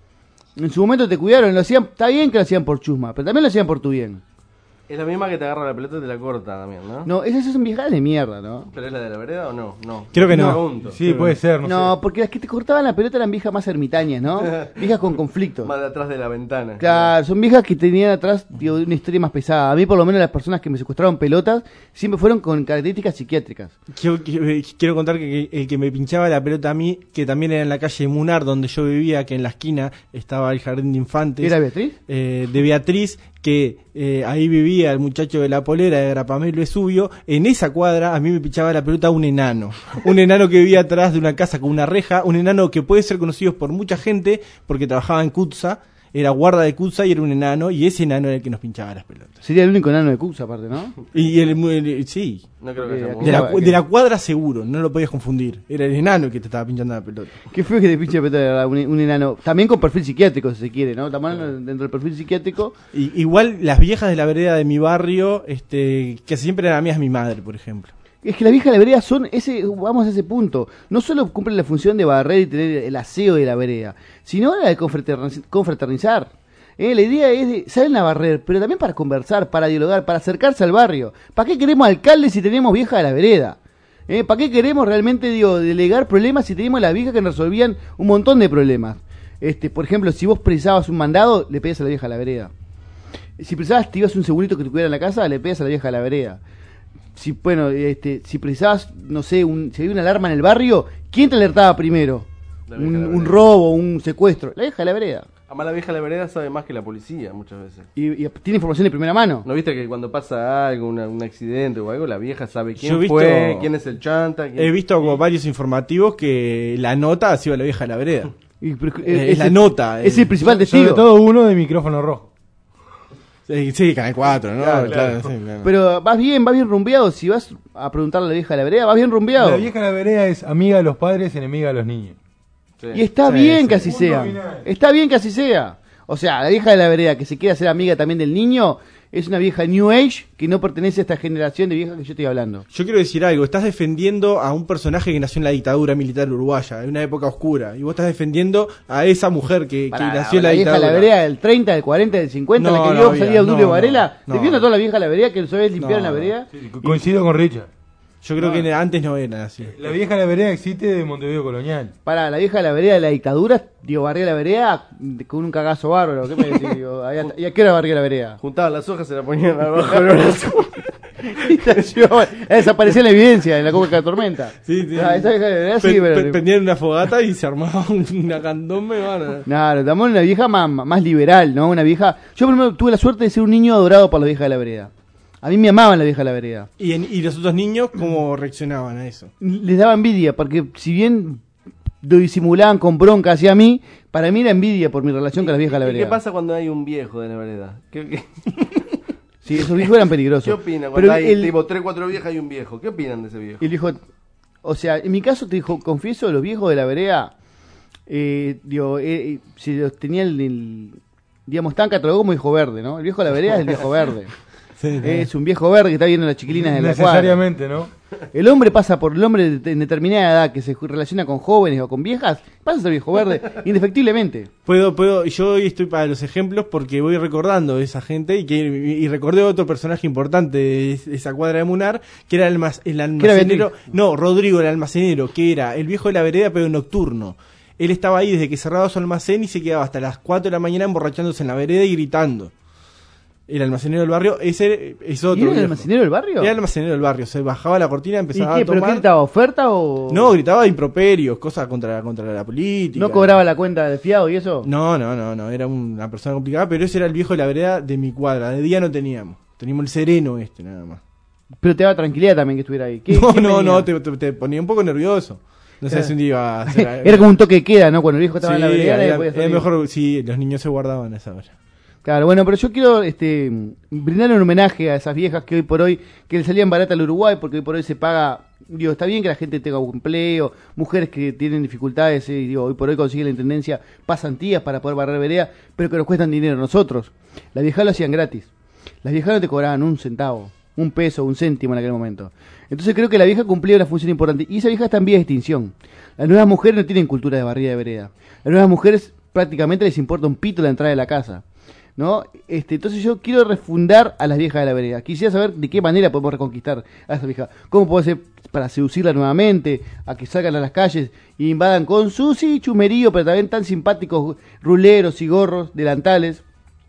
En su momento te cuidaron, lo hacían, está bien que lo hacían por chusma, pero también lo hacían por tu bien.
Es la misma que te agarra la pelota y te la corta también, ¿no?
No, esas son viejas de mierda, ¿no?
¿Pero es la de la vereda o no? No.
Creo que no.
Pregunto.
Sí, puede ser, no,
No,
sé.
porque las que te cortaban la pelota eran viejas más ermitañas, ¿no? Viejas con conflictos.
Más de atrás de la ventana.
Claro, son viejas que tenían atrás digo, una historia más pesada. A mí, por lo menos, las personas que me secuestraron pelotas siempre fueron con características psiquiátricas.
Quiero, quiero contar que el que me pinchaba la pelota a mí, que también era en la calle Munar, donde yo vivía, que en la esquina estaba el jardín de infantes.
¿Era Beatriz?
Eh, de Beatriz, que eh, ahí vivía el muchacho de la polera de Grapamelo Esubio. En esa cuadra a mí me pinchaba la pelota un enano. Un enano que vivía atrás de una casa con una reja. Un enano que puede ser conocido por mucha gente porque trabajaba en Cutsa. Era guarda de Cutsa y era un enano. Y ese enano era el que nos pinchaba las pelotas.
Sería el único enano de Cutsa, aparte, ¿no?
Y el, el sí.
No creo que haya
de, la, de la cuadra seguro, no lo podías confundir. Era el enano el que te estaba pinchando la pelota.
Qué feo que te pinche la pelota un, un enano. También con perfil psiquiátrico, si se quiere, ¿no? También dentro del perfil psiquiátrico.
Y, igual las viejas de la vereda de mi barrio, este que siempre eran amigas de mi madre, por ejemplo.
Es que las viejas de la vereda son ese, vamos a ese punto. No solo cumplen la función de barrer y tener el aseo de la vereda, sino la de confraterniz- confraternizar. Eh, la idea es de, salen a barrer, pero también para conversar, para dialogar, para acercarse al barrio. ¿Para qué queremos alcaldes si tenemos viejas de la vereda? Eh, ¿Para qué queremos realmente, digo, delegar problemas si tenemos las viejas que nos resolvían un montón de problemas? Este, por ejemplo, si vos precisabas un mandado, le pedías a la vieja de la vereda. Si precisabas, te ibas un segurito que te cuidara en la casa, le pedías a la vieja de la vereda. Si, bueno, este, si precisabas, no sé, un, si había una alarma en el barrio, ¿quién te alertaba primero? Un, un robo, un secuestro. La vieja de la vereda.
Además la vieja de la vereda sabe más que la policía muchas veces.
Y, y tiene información de primera mano.
¿No viste que cuando pasa algo, una, un accidente o algo, la vieja sabe quién
Yo he
fue,
visto-
quién es el chanta? Quién...
He visto como varios informativos que la nota ha sido la vieja de la vereda.
Y, pero,
Eh,
eh,
es la
el-
nota.
Es el principal testigo.
Sobre todo uno de micrófono rojo.
Sí, sí, Canal cuatro, ¿no?
Claro,
Claro,
claro.
sí, claro.
Pero vas bien, vas bien rumbeado. Si vas a preguntarle a la vieja de la vereda, vas bien rumbeado.
La vieja de la vereda es amiga de los padres, enemiga de los niños.
Y está
Sí,
bien
sí.
que así
Punto
sea.
final.
Está bien que así sea. O sea, la vieja de la vereda que se quiere hacer amiga también del niño es una vieja New Age que no pertenece a esta generación de viejas que yo estoy hablando.
Yo quiero decir algo, estás defendiendo a un personaje que nació en la dictadura militar uruguaya, en una época oscura, y vos estás defendiendo a esa mujer que, que
Para,
nació en
la
la
vieja de
dictadura.
la vereda del treinta, del cuarenta, del cincuenta,
No,
la que
no
vio
había,
salir a Obdulio
no,
Varela.
no,
Defiendo
no.
a toda la vieja de la vereda que sabés limpiar
No,
en la
no.
vereda.
Coincido con Richard.
Yo creo que antes no eran así.
La vieja de la vereda existe de Montevideo Colonial.
Para la vieja de la vereda de la dictadura, digo, barría la vereda con un cagazo bárbaro. ¿Qué me decís? Digo, ¿y a- ¿y a qué hora barría la vereda?
Juntaban las hojas y se la ponían abajo del brazo.
Desaparecía la evidencia en la coca de la tormenta.
Sí, sí.
Ah, esa vieja de la vereda
Pe-
sí, pero...
pe- prendían una fogata y se armaba una candombe, van.
Claro, estamos en una vieja más, más liberal, ¿no? Una vieja... Yo primero tuve la suerte de ser un niño adorado por la vieja de la vereda. A mí me amaban la vieja de la vereda.
¿Y, en- y los otros niños cómo reaccionaban a eso?
Les daba envidia, porque si bien lo disimulaban con bronca hacia mí, para mí era envidia por mi relación con la vieja de la
¿Y
vereda.
qué pasa cuando hay un viejo de la vereda? ¿Qué, qué...
Sí, esos viejos eran peligrosos.
¿Qué opinan cuando
Pero
hay
el-
tipo tres, cuatro viejas y un viejo? ¿Qué opinan de ese viejo?
Y el viejo, o sea, en mi caso te dijo, confieso, los viejos de la vereda, eh, digo, eh, eh, si los tenía el, el- digamos, tan catalogado como hijo verde, ¿no? El viejo de la vereda es el viejo verde.
Sí, sí.
Es un viejo verde que está viendo las chiquilinas en la cuadra.
Necesariamente, ¿no?
El hombre pasa por el hombre de- en determinada edad que se relaciona con jóvenes o con viejas, pasa a ser viejo verde, indefectiblemente.
Puedo, puedo, yo hoy estoy para los ejemplos porque voy recordando a esa gente y que y recordé otro personaje importante de es- esa cuadra de Munar, que era el, almac- el
era
almacenero, no, Rodrigo el almacenero, que era el viejo de la vereda pero nocturno. él estaba ahí desde que cerraba su almacén y se quedaba hasta las cuatro de la mañana emborrachándose en la vereda y gritando. El almacenero del barrio, ese es otro.
¿Y era el
viejo.
almacenero del barrio?
Era el almacenero del barrio, se bajaba la cortina, empezaba
¿Y qué?
a tomar.
¿Pero qué gritaba? ¿Oferta o...?
No, gritaba improperios, cosas contra, contra la política.
¿No cobraba la cuenta de fiado y eso?
No, no, no, no, era una persona complicada, pero ese era el viejo de la vereda de mi cuadra. De día no teníamos, teníamos el sereno este, nada más.
Pero te daba tranquilidad también que estuviera ahí. ¿Qué,
no,
qué
no,
venía?
no, te, te, te ponía un poco nervioso. No sé si un día iba a hacer...
Era como un toque de queda, ¿no? Cuando el viejo estaba
Sí,
en la vereda
era,
nadie podía
era
salir.
mejor, sí, los niños se guardaban a esa hora.
Claro, bueno, pero yo quiero este brindarle un homenaje a esas viejas que hoy por hoy, que le salían barata al Uruguay, porque hoy por hoy se paga, digo, está bien que la gente tenga un empleo, mujeres que tienen dificultades, eh, digo, hoy por hoy consigue la intendencia pasantías para poder barrer vereda, pero que nos cuestan dinero a nosotros. Las viejas lo hacían gratis. Las viejas no te cobraban un centavo, un peso, un céntimo en aquel momento. Entonces creo que la vieja cumplía una función importante, y esa vieja está en vía de extinción. Las nuevas mujeres no tienen cultura de barrida de vereda. Las nuevas mujeres prácticamente les importa un pito la entrada de la casa, ¿no? Este, entonces yo quiero refundar a las viejas de la vereda. Quisiera saber de qué manera podemos reconquistar a esas viejas. ¿Cómo puede ser para seducirlas nuevamente, a que salgan a las calles e invadan con su sí, chumerío, pero también tan simpáticos ruleros y gorros, delantales,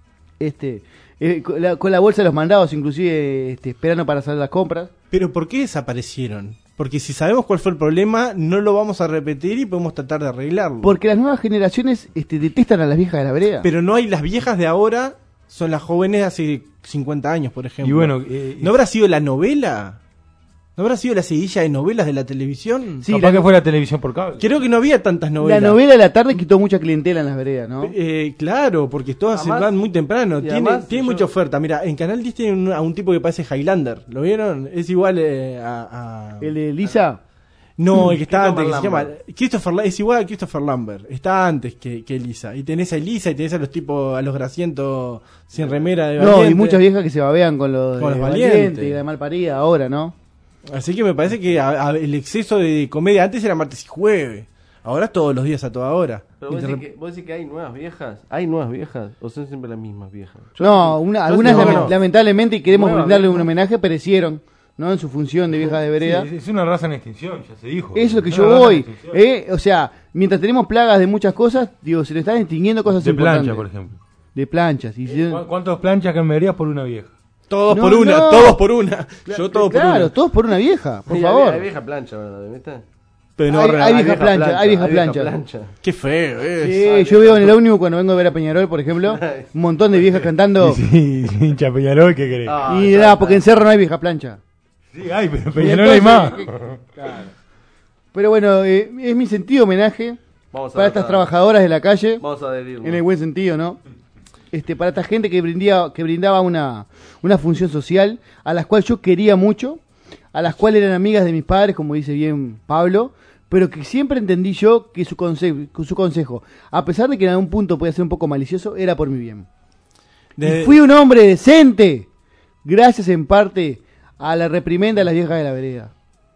este, eh, con, la, con la bolsa de los mandados, inclusive este, esperando para hacer las compras?
Pero ¿por qué desaparecieron? Porque si sabemos cuál fue el problema, no lo vamos a repetir y podemos tratar de arreglarlo.
Porque las nuevas generaciones este, detestan a las viejas de la vereda.
Pero no hay, las viejas de ahora son las jóvenes de hace cincuenta años, por ejemplo.
Y bueno, eh,
¿no habrá sido la novela? ¿No habrá sido la seguidilla de novelas de la televisión?
Sí, capaz la... que fue la televisión por cable.
Creo que no había tantas novelas.
La novela de la tarde quitó mucha clientela en las veredas, ¿no?
Eh, claro, porque todas se van muy temprano. Tiene, además, tiene yo... mucha oferta. Mira, en Canal diez tienen un, a un tipo que parece Highlander. ¿Lo vieron? Es igual eh, a, a...
¿El de Lisa?
No, el que está antes, que se llama Christopher, es igual a Christopher Lambert, está antes que, que Elisa. Y tenés a Elisa y tenés a los tipos, a los grasientos sin remera de Valiente.
No, y muchas viejas que se babean con los,
con
de
los Valiente.
Valiente y la malparida ahora, ¿no?
Así que me parece que a, a, el exceso de comedia antes era martes y jueves, ahora es todos los días a toda hora.
Pero vos decís, que, vos decís que hay nuevas viejas, hay nuevas viejas, o son siempre las mismas viejas.
Yo no, una, algunas
no,
lament,
no.
lamentablemente, y queremos
Nueva
brindarle
vieja.
un homenaje, perecieron, ¿no? En su función de vieja de vereda.
Sí, es una raza en extinción, ya se dijo.
Eso es lo que
Es
yo
una raza en
voy.
extinción.
¿eh? O sea, mientras tenemos plagas de muchas cosas, digo, se le están extinguiendo cosas
De
importantes.
plancha, por ejemplo.
De planchas. Y si-
¿Cu- ¿Cuántas planchas cambiarías por una vieja?
Todos
No,
por una,
no.
todos por una.
Cla-
Yo todos
claro,
por una.
todos por una vieja, por
Sí,
favor.
Hay, hay vieja plancha, ¿verdad? ¿Viste?
Pero no,
hay,
re-
hay vieja
vieja
plancha,
plancha,
hay vieja
hay vieja
plancha.
plancha.
Qué feo, eh.
Sí,
Ay,
yo veo en el
Dios.
ómnibus cuando vengo a ver a Peñarol, por ejemplo, un montón de viejas cantando.
Sí, sí, hincha Peñarol, ¿qué querés?
Ah,
y
está,
nada,
está.
porque en Cerro no hay vieja plancha.
Sí, hay, pero
Y
Peñarol hay más.
entonces, claro. Pero bueno, eh, es mi sentido homenaje
Vamos a
para
ver,
estas
nada.
trabajadoras de la calle,
Vamos a adherirnos.
en el buen sentido, ¿no? Este, para esta gente que brindaba, que brindaba una, una función social, a las cuales yo quería mucho, a las cuales eran amigas de mis padres, como dice bien Pablo, pero que siempre entendí yo que su, conse que su consejo, a pesar de que en algún punto podía ser un poco malicioso, era por mi bien.
De-
Y fui un hombre decente, gracias en parte a la reprimenda de las viejas de la vereda.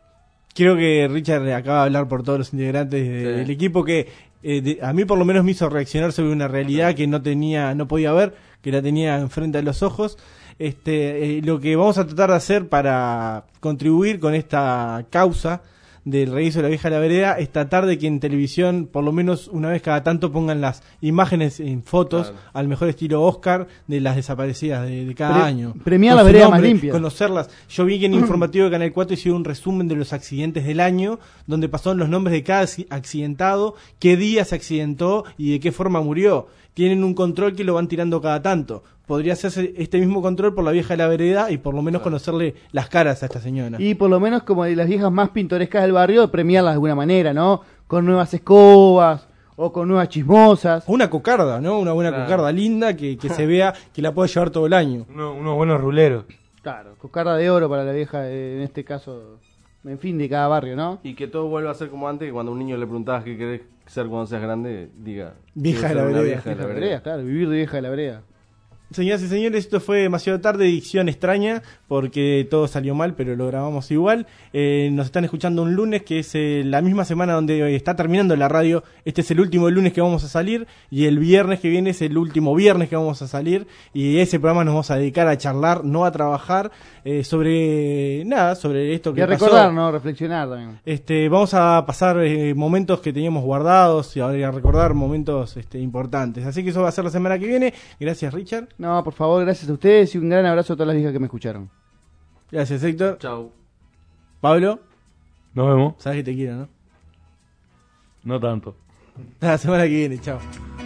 Creo que Richard acaba de hablar por todos los integrantes de-
Sí.
del equipo que eh, de- a mí por lo menos me hizo reaccionar sobre una realidad que no tenía, no podía ver, que la tenía enfrente de los ojos. Este, eh, lo que vamos a tratar de hacer para contribuir con esta causa del regreso de la vieja de la vereda es tratar de que en televisión por lo menos una vez cada tanto pongan las imágenes en fotos
Claro.
al mejor estilo Oscar de las desaparecidas de, de cada
Pre-
año.
premiar
Con
las
su
veredas más
nombre,
limpias.
conocerlas. Yo vi que en Informativo de Canal cuatro hicieron un resumen de los accidentes del año, donde pasaron los nombres de cada acci- accidentado, qué día se accidentó y de qué forma murió. Tienen un control que lo van tirando cada tanto. Podría hacerse este mismo control por la vieja de la vereda y por lo menos conocerle las caras a esta señora.
Y por lo menos como de las viejas más pintorescas del barrio, premiarlas de alguna manera, ¿no? Con nuevas escobas o con nuevas chismosas.
Una cocarda, ¿no? Una buena
Claro.
cocarda linda que, que se vea que la puede llevar todo el año.
Uno- unos buenos ruleros.
Claro, cocarda de oro para la vieja, eh, en este caso, en fin, de cada barrio, ¿no?
Y que todo vuelva a ser como antes, que cuando a un niño le preguntabas qué querés ser cuando seas grande, diga...
Vieja
quiero
de la
ser una
vereda.
vieja de la
Vieja de la
vereda.
vereda, claro, vivir de vieja de la vereda.
Señoras y señores, esto fue demasiado tarde, edición extraña, porque todo salió mal, pero lo grabamos igual. Eh, nos están escuchando un lunes, que es eh, la misma semana donde está terminando la radio. Este es el último lunes que vamos a salir, y el viernes que viene es el último viernes que vamos a salir, y ese programa nos vamos a dedicar a charlar, no a trabajar, eh, sobre nada, sobre esto que
y a
pasó.
recordar, ¿no? Reflexionar también.
Este, vamos a pasar eh, momentos que teníamos guardados y a, a recordar momentos este, importantes. Así que eso va a ser la semana que viene. Gracias, Richard.
No, por favor, gracias a ustedes y un gran abrazo a todas las viejas que me escucharon.
Gracias, Héctor.
Chau.
Pablo.
Nos vemos.
Sabes que te quiero, ¿no?
No tanto.
La semana que viene, chao.